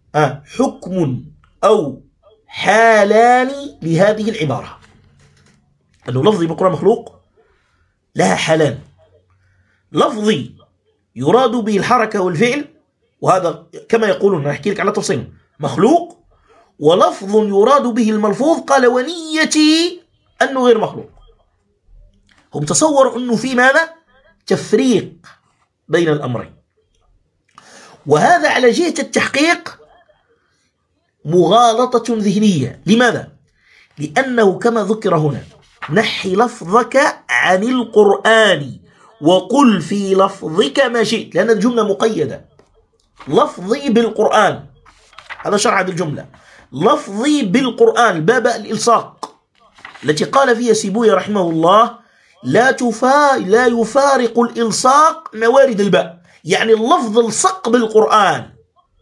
آه حكم أو حالان لهذه العبارة، أنه لفظي بالقرآن مخلوق لها حالان. لفظي يراد به الحركة والفعل، وهذا كما يقولون نحكي لك على تفصيل مخلوق، ولفظ يراد به الملفوظ قال ونيتي أنه غير مخلوق. هم تصوروا أنه في ماذا؟ تفريق بين الأمرين، وهذا على جهة التحقيق مغالطة ذهنية. لماذا؟ لأنه كما ذكر هنا نحي لفظك عن القرآن وقل في لفظك ما شئت، لأن الجملة مقيدة. لفظي بالقرآن، هذا شرح هذه الجملة. لفظي بالقرآن باب الإلصاق التي قال فيها سيبويه رحمه الله لا تفا لا يفارق الإلصاق موارد الباء، يعني اللفظ الصق بالقرآن.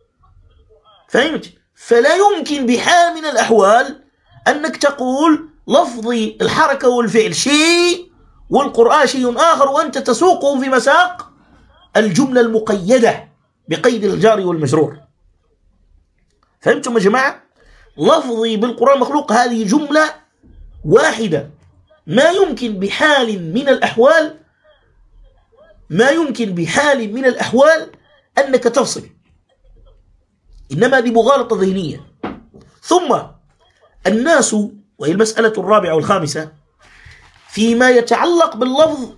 فهمت؟ فلا يمكن بحال من الأحوال أنك تقول لفظي الحركة والفعل شيء والقرآن شيء آخر وأنت تسوقه في مساق الجملة المقيدة بقيد الجار والمجرور. فهمتم يا جماعة؟ لفظي بالقرآن مخلوق هذه جملة واحدة، ما يمكن بحال من الأحوال ما يمكن بحال من الأحوال أنك تفصل، إنما هذه مغالطة ذهنية. ثم الناس، وهي المسألة الرابعة والخامسة، فيما يتعلق باللفظ،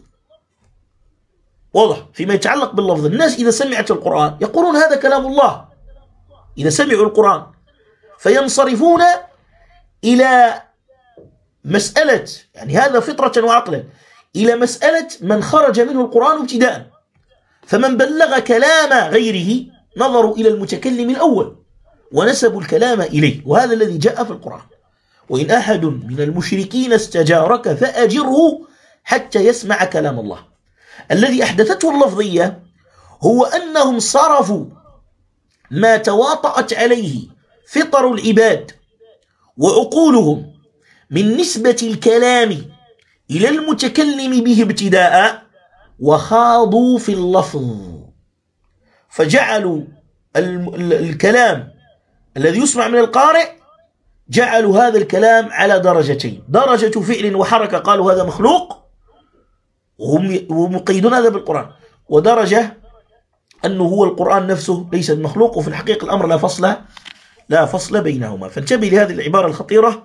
واضح، فيما يتعلق باللفظ الناس إذا سمعت القرآن يقولون هذا كلام الله، إذا سمعوا القرآن فينصرفون إلى مسألة، يعني هذا فطرة وعقلا، إلى مسألة من خرج منه القرآن ابتداء. فمن بلغ كلام غيره نظروا إلى المتكلم الأول ونسبوا الكلام إليه، وهذا الذي جاء في القرآن. وإن أحد من المشركين استجارك فأجره حتى يسمع كلام الله. الذي أحدثته اللفظية هو أنهم صرفوا ما تواطأت عليه فطر العباد وعقولهم من نسبة الكلام إلى المتكلم به ابتداء، وخاضوا في اللفظ، فجعلوا الكلام الذي يسمع من القارئ، جعلوا هذا الكلام على درجتين: درجة فعل وحركة قالوا هذا مخلوق وهم مقيدون هذا بالقرآن، ودرجة أنه هو القرآن نفسه ليس مخلوق، وفي الحقيقة الأمر لا فصل لا فصل بينهما. فانتبه لهذه العبارة الخطيرة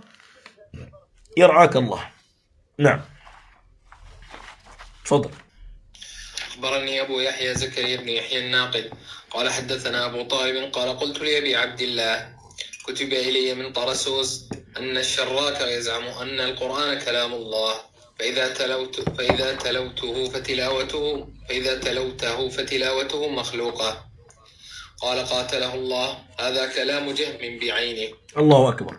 يرعاك الله. نعم، تفضل. أخبرني أبو يحيى زكريا بن يحيى الناقد قال حدثنا أبو طالب قال قلت لأبي عبد الله كتب إلي من طرسوس أن الشراك يزعم أن القرآن كلام الله، فإذا تلوت فإذا تلوته فتلاوته فإذا تلوته فتلاوته مخلوقة. قال قاتله الله هذا كلام جهم بعينه. الله أكبر.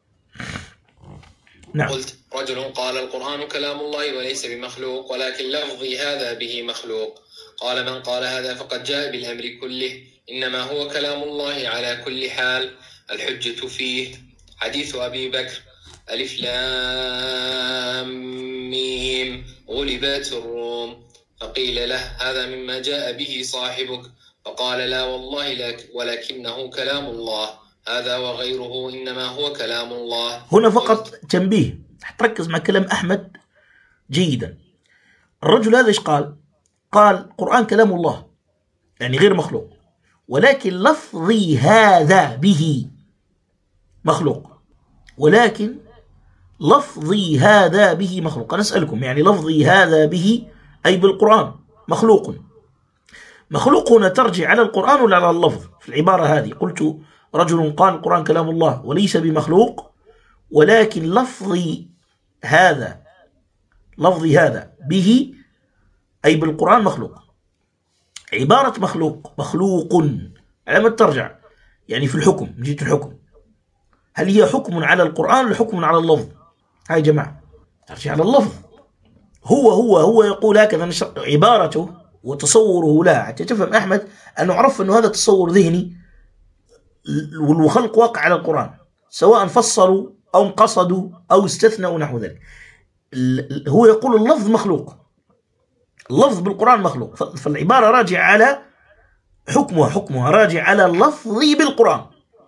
نعم. قلت رجل قال القرآن كلام الله وليس بمخلوق ولكن لفظي هذا به مخلوق. قال من قال هذا فقد جاء بالأمر كله، إنما هو كلام الله على كل حال، الحجة فيه حديث أبي بكر ألف لام ميم غلبت الروم، فقيل له هذا مما جاء به صاحبك، فقال لا والله لك ولكنه كلام الله، هذا وغيره إنما هو كلام الله. هنا فقط تنبيه، تركز مع كلام أحمد جيدا. الرجل هذا إيش قال؟ قال القرآن كلام الله يعني غير مخلوق، ولكن لفظي هذا به مخلوق، ولكن لفظي هذا به مخلوق. أنا أسألكم، يعني لفظي هذا به أي بالقرآن مخلوق. مخلوق هنا ترجع على القرآن ولا على اللفظ؟ في العبارة هذه قلت رجل قال القرآن كلام الله وليس بمخلوق، ولكن لفظي هذا لفظي هذا به أي بالقرآن مخلوق. عبارة مخلوق مخلوق على ما ترجع يعني في الحكم، من جهة الحكم هل هي حكم على القرآن ولا حكم على اللفظ؟ هاي جماعة ترجع على اللفظ. هو هو هو يقول هكذا، عبارته وتصوره لها حتى تفهم أحمد أنه عرف أنه هذا تصور ذهني والخلق واقع على القرآن، سواء فصلوا أو قصدوا أو استثنوا نحو ذلك. هو يقول اللفظ مخلوق، اللفظ بالقرآن مخلوق، فالعبارة راجع على حكمها حكمها راجع على اللفظ بالقرآن،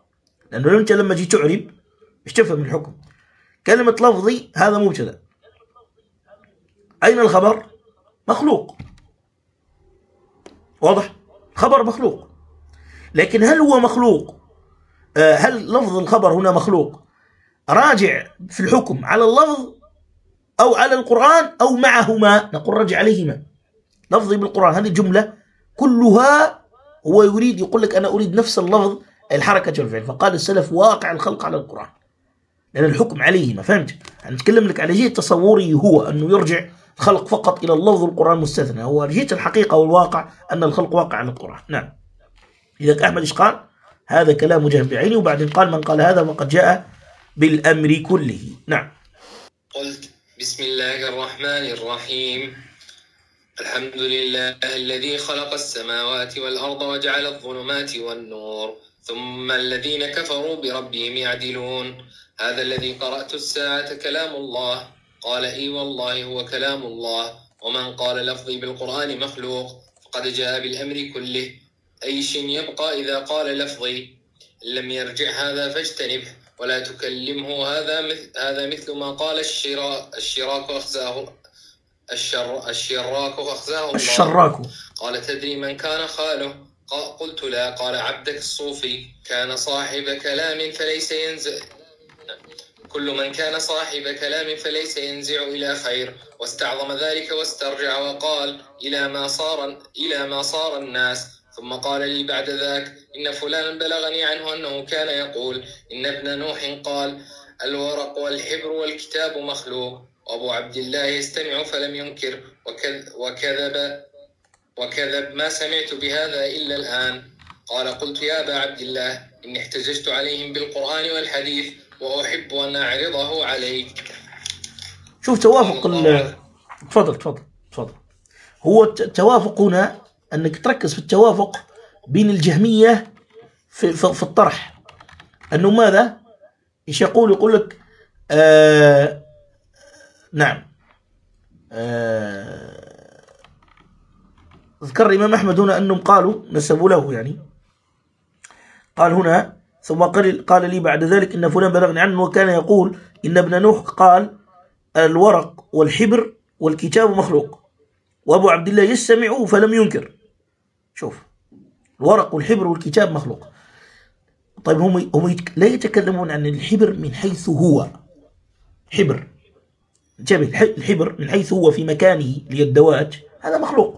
لأنه أنت لما جيت تعرب إيش تفهم من الحكم؟ كلمة لفظي هذا مبتدأ، أين الخبر؟ مخلوق، واضح؟ خبر مخلوق، لكن هل هو مخلوق؟ آه هل لفظ الخبر هنا مخلوق راجع في الحكم على اللفظ أو على القرآن أو معهما؟ نقول رجع عليهما. لفظي بالقرآن هذه الجملة كلها هو يريد يقول لك أنا أريد نفس اللفظ الحركة والفعل، فقال السلف واقع الخلق على القرآن لأن الحكم عليهما. فهمت؟ نتكلم لك على جهة تصوري هو أنه يرجع الخلق فقط إلى اللفظ والقرآن مستثنى، هو جهة الحقيقة والواقع أن الخلق واقع على القرآن. نعم. إذا أحمد إيش قال؟ هذا كلام جهم بعينه، وبعدين قال من قال هذا وقد جاء بالأمر كله. نعم. قلت بسم الله الرحمن الرحيم. الحمد لله الذي خلق السماوات والأرض وجعل الظلمات والنور ثم الذين كفروا بربهم يعدلون. هذا الذي قرأت الساعة كلام الله؟ قال إي والله هو كلام الله. ومن قال لفظي بالقرآن مخلوق فقد جاء بالأمر كله. أي شيء يبقى إذا قال لفظي؟ لم يرجع هذا فاجتنبه ولا تكلمه. هذا مثل, هذا مثل ما قال الشراك الشراك أخزاه الشر الشراك أخزاه الله. الشراك قال تدري من كان خاله؟ قلت لا. قال عبدك الصوفي كان صاحب كلام فليس ينزع كل من كان صاحب كلام فليس ينزع إلى خير. واستعظم ذلك واسترجع وقال إلى ما صار إلى ما صار الناس. ثم قال لي بعد ذاك إن فلانا بلغني عنه أنه كان يقول إن ابن نوح قال الورق والحبر والكتاب مخلوق. وأبو عبد الله يستمع فلم ينكر وكذب وكذب ما سمعت بهذا إلا الآن. قال قلت يا أبا عبد الله إني احتججت عليهم بالقرآن والحديث وأحب أن أعرضه عليك. شوف توافق ال تفضل تفضل تفضل هو التوافق هنا أنك تركز في التوافق بين الجهمية في, في, في الطرح. أنه ماذا؟ إيش يقول؟ يقول لك آه نعم آه ذكر الإمام أحمد هنا أنهم قالوا نسبوا له، يعني قال هنا ثم قال, قال لي بعد ذلك إن فلان بلغني عنه وكان يقول إن ابن نوح قال الورق والحبر والكتاب مخلوق. وأبو عبد الله يستمع فلم ينكر. شوف الورق والحبر والكتاب مخلوق. طيب هم هم لا يتكلمون عن الحبر من حيث هو حبر، انتبه، الحبر من حيث هو في مكانه للدواج هذا مخلوق.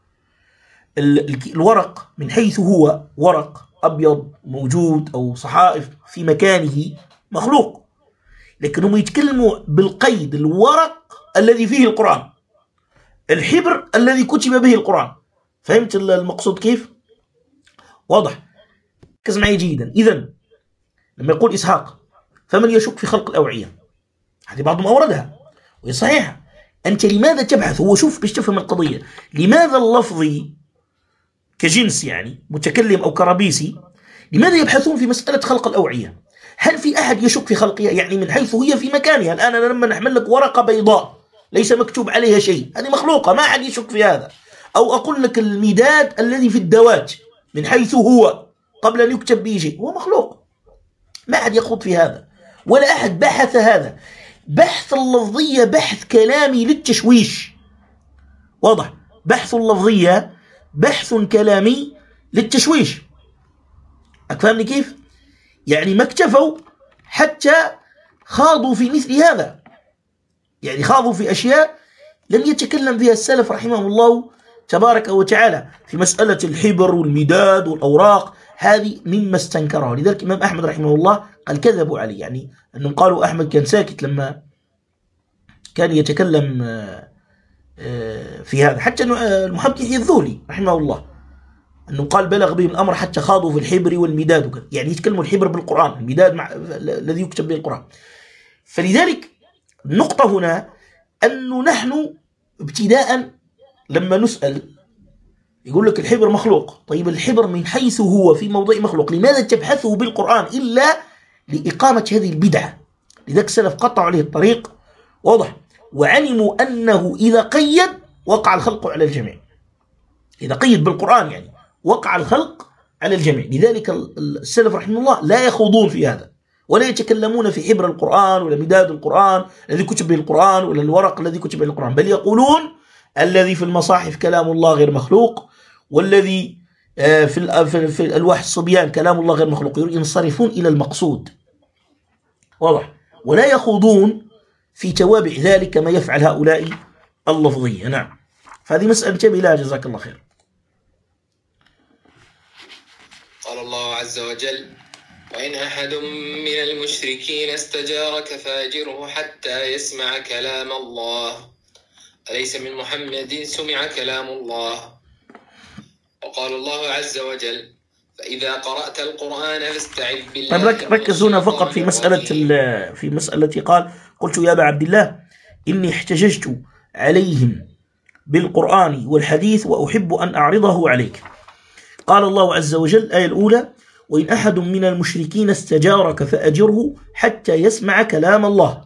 الورق من حيث هو ورق أبيض موجود أو صحائف في مكانه مخلوق، لكن هم يتكلموا بالقيد الورق الذي فيه القرآن، الحبر الذي كتب به القرآن. فهمت المقصود كيف؟ واضح؟ ركز معي جيدا. إذن لما يقول إسحاق فمن يشك في خلق الأوعية، هذه بعضهم أوردها وهي صحيحة. أنت لماذا تبحث؟ هو شوف باش تفهم القضية. لماذا اللفظي كجنس يعني متكلم أو كربيسي لماذا يبحثون في مسألة خلق الأوعية؟ هل في أحد يشك في خلقها؟ يعني من حيث هي في مكانها. الآن أنا لما نحمل لك ورقة بيضاء ليس مكتوب عليها شيء، هذه مخلوقة ما أحد يشك في هذا. أو أقول لك المداد الذي في الدواج من حيث هو قبل أن يكتب به شيء هو مخلوق، ما أحد يخوض في هذا ولا أحد بحث هذا. بحث اللفظية بحث كلامي للتشويش. واضح؟ بحث اللفظية بحث كلامي للتشويش. أفهمني كيف؟ يعني ما اكتفوا حتى خاضوا في مثل هذا، يعني خاضوا في أشياء لم يتكلم فيها السلف رحمه الله تبارك وتعالى في مسألة الحبر والمداد والأوراق، هذه مما استنكره. لذلك الإمام أحمد رحمه الله قال كذبوا عليه، يعني أنهم قالوا أحمد كان ساكت لما كان يتكلم في هذا. حتى المحقق يحيى الذهلي رحمه الله أنه قال بلغ بهم الأمر حتى خاضوا في الحبر والمداد وكذا، يعني يتكلموا الحبر بالقرآن، المداد مع الذي يكتب به القرآن. فلذلك النقطة هنا أنه نحن ابتداء لما نسأل يقول لك الحبر مخلوق. طيب الحبر من حيث هو في موضع مخلوق لماذا تبحثه بالقرآن إلا لإقامة هذه البدعة؟ لذلك السلف قطعوا عليه الطريق. واضح؟ وعلموا أنه إذا قيد وقع الخلق على الجميع. إذا قيد بالقرآن يعني وقع الخلق على الجميع. لذلك السلف رحمه الله لا يخوضون في هذا، ولا يتكلمون في حبر القرآن ولا مداد القرآن الذي كتب به القرآن ولا الورق الذي كتب به القرآن، بل يقولون الذي في المصاحف كلام الله غير مخلوق، والذي في في الألواح الصبيان كلام الله غير مخلوق. ينصرفون إلى المقصود، واضح، ولا يخوضون في توابع ذلك كما يفعل هؤلاء اللفظية. نعم، فهذه مسألة انتبه لها جزاك الله خير. قال الله عز وجل: وإن أحد من المشركين استجارك فأجره حتى يسمع كلام الله، أليس من محمد سمع كلام الله. وقال الله عز وجل: فإذا قرأت القرآن فاستعذ بالله. طيب ركز هنا فقط في مسألة في مسألة قال: قلت يا أبا عبد الله إني احتججت عليهم بالقرآن والحديث وأحب أن أعرضه عليك. قال الله عز وجل الآية الأولى: وإن أحد من المشركين استجارك فأجره حتى يسمع كلام الله،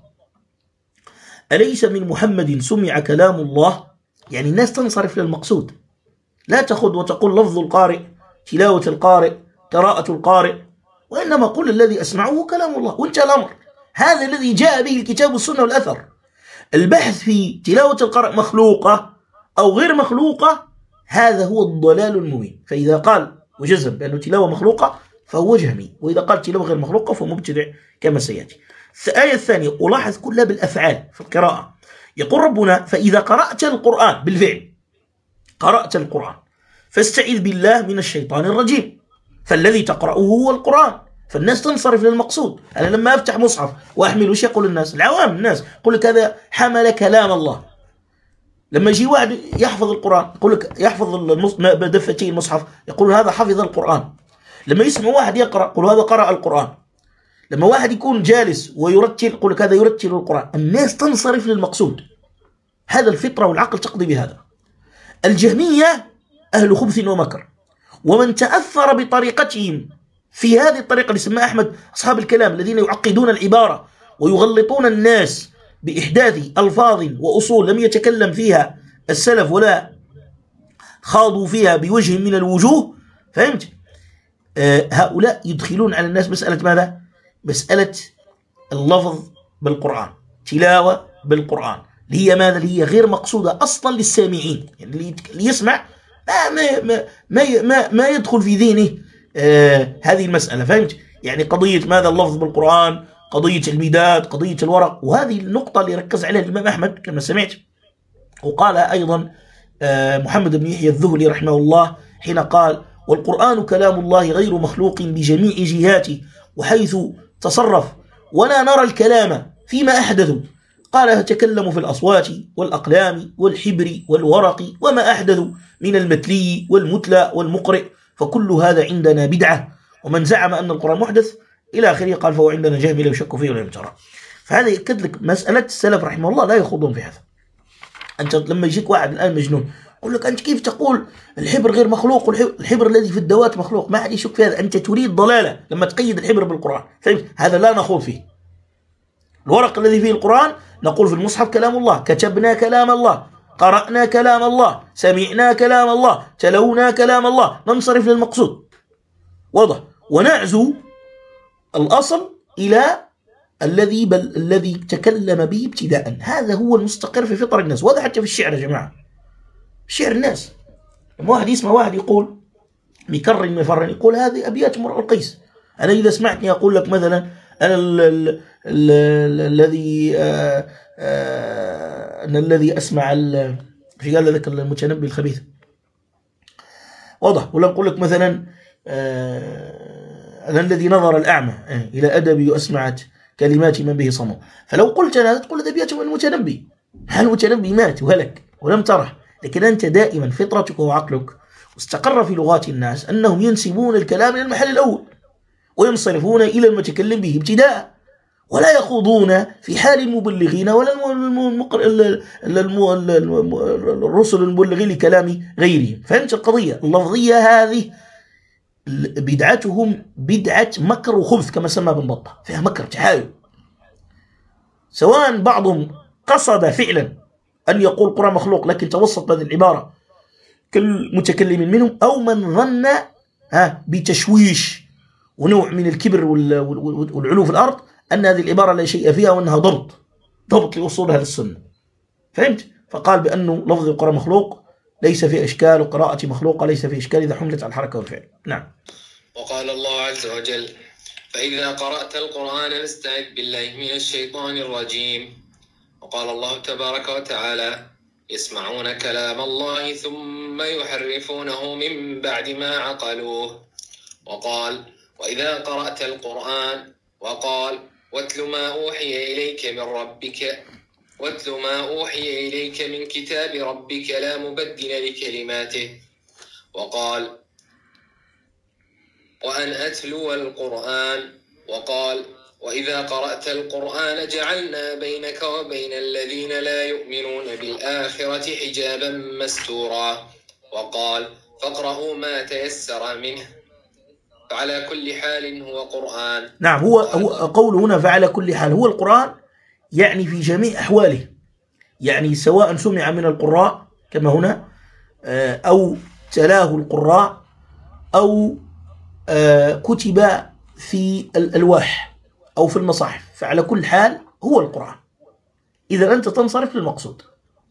أليس من محمد سمع كلام الله. يعني الناس تنصرف للمقصود، لا تأخذ وتقول لفظ القارئ، تلاوة القارئ، قراءة القارئ، وإنما قل الذي أسمعه كلام الله وانتهى الأمر. هذا الذي جاء به الكتاب والسنة والأثر. البحث في تلاوة القارئ مخلوقة أو غير مخلوقة هذا هو الضلال المبين. فإذا قال وجزم بأنه تلاوة مخلوقة فهو جهمي، وإذا قال تلاوة غير مخلوقة فهو مبتدع كما سيأتي. الآية الثانية ألاحظ كلها بالأفعال في القراءة. يقول ربنا: فإذا قرأت القرآن، بالفعل قرأت القرآن فاستعذ بالله من الشيطان الرجيم. فالذي تقرأه هو القرآن، فالناس تنصرف للمقصود. أنا لما أفتح مصحف وأحمل وش يقول الناس؟ العوام الناس يقول لك هذا حمل كلام الله. لما يجي واحد يحفظ القرآن يقول لك يحفظ دفتي المصحف يقول هذا حفظ القرآن. لما يسمع واحد يقرأ يقول هذا قرأ القرآن. لما واحد يكون جالس ويرتل يقول لك هذا يرتل القرآن. الناس تنصرف للمقصود، هذا الفطرة والعقل تقضي بهذا. الجهمية أهل خبث ومكر، ومن تأثر بطريقتهم في هذه الطريقة اللي سماها أحمد أصحاب الكلام، الذين يعقدون العبارة ويغلطون الناس بإحداث ألفاظ وأصول لم يتكلم فيها السلف ولا خاضوا فيها بوجه من الوجوه. فهمت؟ آه هؤلاء يدخلون على الناس مسألة ماذا؟ مسألة اللفظ بالقرآن، تلاوة بالقرآن، اللي هي ماذا؟ اللي هي غير مقصودة أصلا للسامعين. يعني اللي يسمع ما ما ما ما, ما يدخل في ذهنه آه هذه المسألة. فهمت؟ يعني قضية ماذا اللفظ بالقرآن، قضية المداد، قضية الورق. وهذه النقطة اللي ركز عليها الإمام أحمد كما سمعت، وقالها أيضا آه محمد بن يحيى الذهلي رحمه الله حين قال: والقرآن كلام الله غير مخلوق بجميع جهاته وحيث تصرف، ولا نرى الكلام فيما أحدثوا. قال: تكلموا في الأصوات والأقلام والحبر والورق وما أحدثوا من المتلي والمتلى والمقرئ، فكل هذا عندنا بدعة، ومن زعم أن القرآن محدث إلى آخره قال فهو عندنا جهم لا يشك فيه ولا يمترى. فهذا يأكد لك مسألة السلف رحمه الله لا يخوضون في هذا. أنت لما يجيك واحد الآن مجنون يقول لك أنت كيف تقول الحبر غير مخلوق والحبر الذي في الدوات مخلوق؟ ما حد يشك في هذا. أنت تريد ضلالة لما تقيد الحبر بالقرآن. فهمت؟ هذا لا نخوض فيه. الورق الذي فيه القرآن نقول في المصحف كلام الله، كتبنا كلام الله، قرأنا كلام الله، سمعنا كلام الله، تلونا كلام الله، ننصرف للمقصود. واضح؟ ونعزو الأصل إلى الذي بل الذي تكلم به ابتداء. هذا هو المستقر في فطر الناس، وهذا حتى في الشعر يا جماعة. شعر الناس لما واحد يسمع واحد يقول مكرر مفرر يقول هذه أبيات امرؤ القيس. أنا إذا سمعتني أقول لك مثلا أنا الذي أنا الذي أسمع في قال ذاك المتنبي الخبيث. واضح؟ ولا أقول لك مثلا أنا الذي نظر الأعمى إلى أدبي وأسمعت كلمات من به صمم. فلو قلت أنا تقول هذا أبيات من المتنبي. المتنبي مات وهلك ولم تره، لكن أنت دائما فطرتك وعقلك واستقر في لغات الناس أنهم ينسبون الكلام إلى المحل الأول وينصرفون إلى المتكلم به ابتداء، ولا يخوضون في حال المبلغين ولا الرسل المبلغين لكلام غيرهم. فهمت القضية اللفظية هذه؟ بدعتهم بدعة مكر وخبث كما سمى ابن بطة، فيها مكر تحايل. سواء بعضهم قصد فعلا أن يقول القرآن مخلوق لكن توسط بهذه العبارة كالمتكلم منهم، أو من ظن ها بتشويش ونوع من الكبر والعلو في الأرض أن هذه العبارة لا شيء فيها وأنها ضبط ضبط لأصول أهل السنة. فهمت؟ فقال بأنه لفظ القرآن مخلوق ليس في إشكال، وقراءة مخلوقة ليس في إشكال إذا حملت على الحركة والفعل. نعم. وقال الله عز وجل: فإذا قرأت القرآن فاستعذ بالله من الشيطان الرجيم. وقال الله تبارك وتعالى: يسمعون كلام الله ثم يحرفونه من بعد ما عقلوه. وقال: وإذا قرأت القرآن وقال: واتل ما أوحي إليك من ربك واتل ما أوحي إليك من كتاب ربك لا مبدل لكلماته. وقال: وأن أتلو القرآن. وقال: وإذا قرأت القرآن جعلنا بينك وبين الذين لا يؤمنون بالآخرة حجابا مستورا. وقال: فاقرأوا ما تيسر منه. فعلى كل حال هو قرآن. نعم، هو, هو قول هنا فعلى كل حال هو القرآن، يعني في جميع أحواله، يعني سواء سمع من القراء كما هنا أو تلاه القراء أو كتب في الألواح أو في المصاحف، فعلى كل حال هو القرآن. إذا أنت تنصرف للمقصود،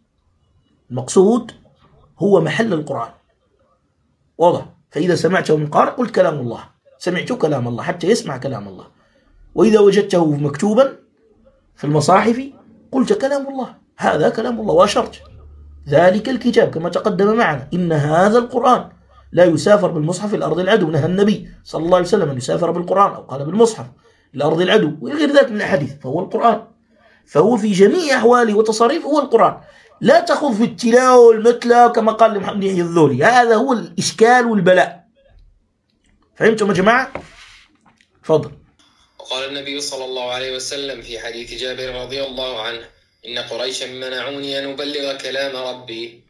المقصود هو محل القرآن، واضح؟ فإذا سمعته من قارئ قلت كلام الله، سمعت كلام الله حتى يسمع كلام الله. وإذا وجدته مكتوبا في المصاحف قلت كلام الله، هذا كلام الله، وأشرت ذلك الكتاب كما تقدم معنا إن هذا القرآن لا يسافر بالمصحف الأرض العدو. نهى النبي صلى الله عليه وسلم أن يسافر بالقرآن، أو قال بالمصحف الأرض العدو، وغير ذلك من الحديث، فهو القرآن. فهو في جميع أحواله وتصاريفه هو القرآن. لا تخذ في التلاوة والمتلى كما قال لمحمد يحيى الذولي، هذا هو الإشكال والبلاء. فهمتم يا جماعة؟ تفضل. وقال النبي صلى الله عليه وسلم في حديث جابر رضي الله عنه: إن قريشا منعوني أن أبلغ كلام ربي.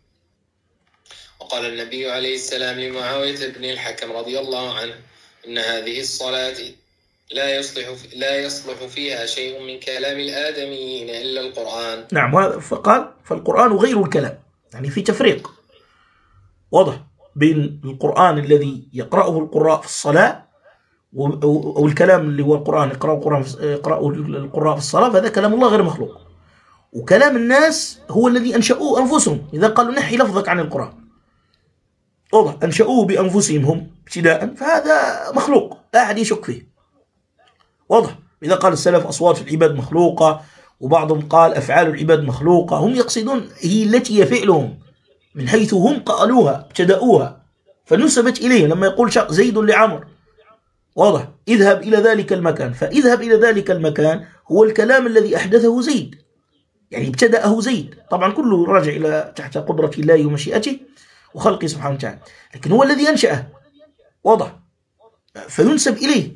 وقال النبي عليه السلام لمعاوية بن الحكم رضي الله عنه: إن هذه الصلاة لا يصلح لا يصلح فيها شيء من كلام الآدميين إلا القرآن. نعم، فقال فالقرآن غير الكلام، يعني في تفريق واضح بين القرآن الذي يقرأه القراء في الصلاة أو الكلام اللي هو القرآن يقرأه القرآن يقرأه القراء في الصلاة، فهذا كلام الله غير مخلوق. وكلام الناس هو الذي أنشأوه أنفسهم، إذا قالوا نحي لفظك عن القرآن واضح، أنشأوه بأنفسهم هم ابتداء، فهذا مخلوق لا أحد يشك فيه، واضح. إذا قال السلف أصوات العباد مخلوقة، وبعضهم قال أفعال العباد مخلوقة، هم يقصدون هي التي هي فعلهم من حيث هم قالوها ابتدأوها فنسبت إليه. لما يقول شخص زيد لعمر، واضح، اذهب إلى ذلك المكان، فاذهب إلى ذلك المكان هو الكلام الذي أحدثه زيد، يعني ابتدأه زيد، طبعا كله راجع إلى تحت قدرة الله ومشيئته وخلقه سبحانه وتعالى، لكن هو الذي أنشأه، واضح، فينسب إليه،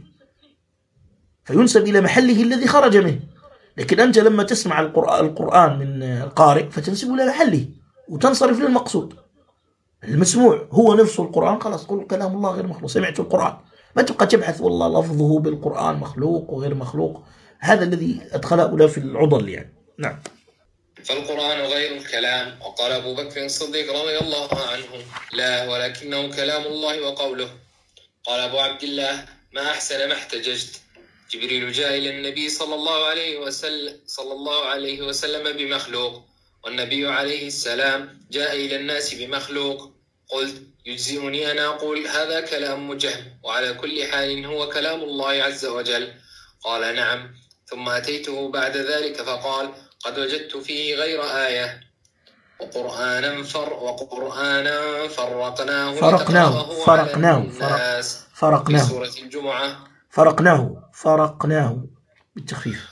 فينسب إلى محله الذي خرج منه. لكن أنت لما تسمع القرآن من القارئ فتنسبه إلى محله وتنصرف للمقصود. المسموع هو نفسه القرآن، خلاص قل كلام الله غير مخلوق، سمعت القرآن، ما تبقى تبحث والله لفظه بالقرآن مخلوق وغير مخلوق، هذا الذي أدخل هؤلاء في العضل يعني. نعم. فالقرآن غير الكلام. وقال أبو بكر الصديق رضي الله عنه: لا، ولكنه كلام الله وقوله. قال أبو عبد الله: ما أحسن ما احتججت. جبريل جاء إلى النبي صلى الله عليه وسلم صلى الله عليه وسلم بمخلوق، والنبي عليه السلام جاء إلى الناس بمخلوق. قلت: يجزئني أن أقول هذا كلام مجهم، وعلى كل حال هو كلام الله عز وجل. قال: نعم. ثم أتيته بعد ذلك فقال: قد وجدت فيه غير آية، وقرآنا فر وقرآنا فرقناه فرقناه فرقناه فرقناه في سورة الجمعة فرقناه فرقناه بالتخفيف.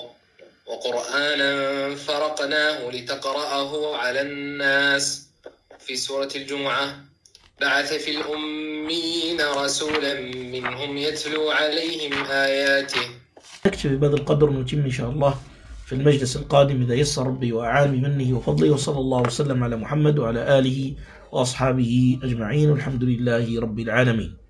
وقرآنا فرقناه لتقرأه على الناس في سورة الجمعة. بعث في الأميين رسولا منهم يتلو عليهم آياته. نكتفي بهذا القدر ونتم إن شاء الله في المجلس القادم إذا يسر ربي وأعان بمنه وفضله، وصلى الله وسلم على محمد وعلى آله وأصحابه أجمعين، والحمد لله رب العالمين.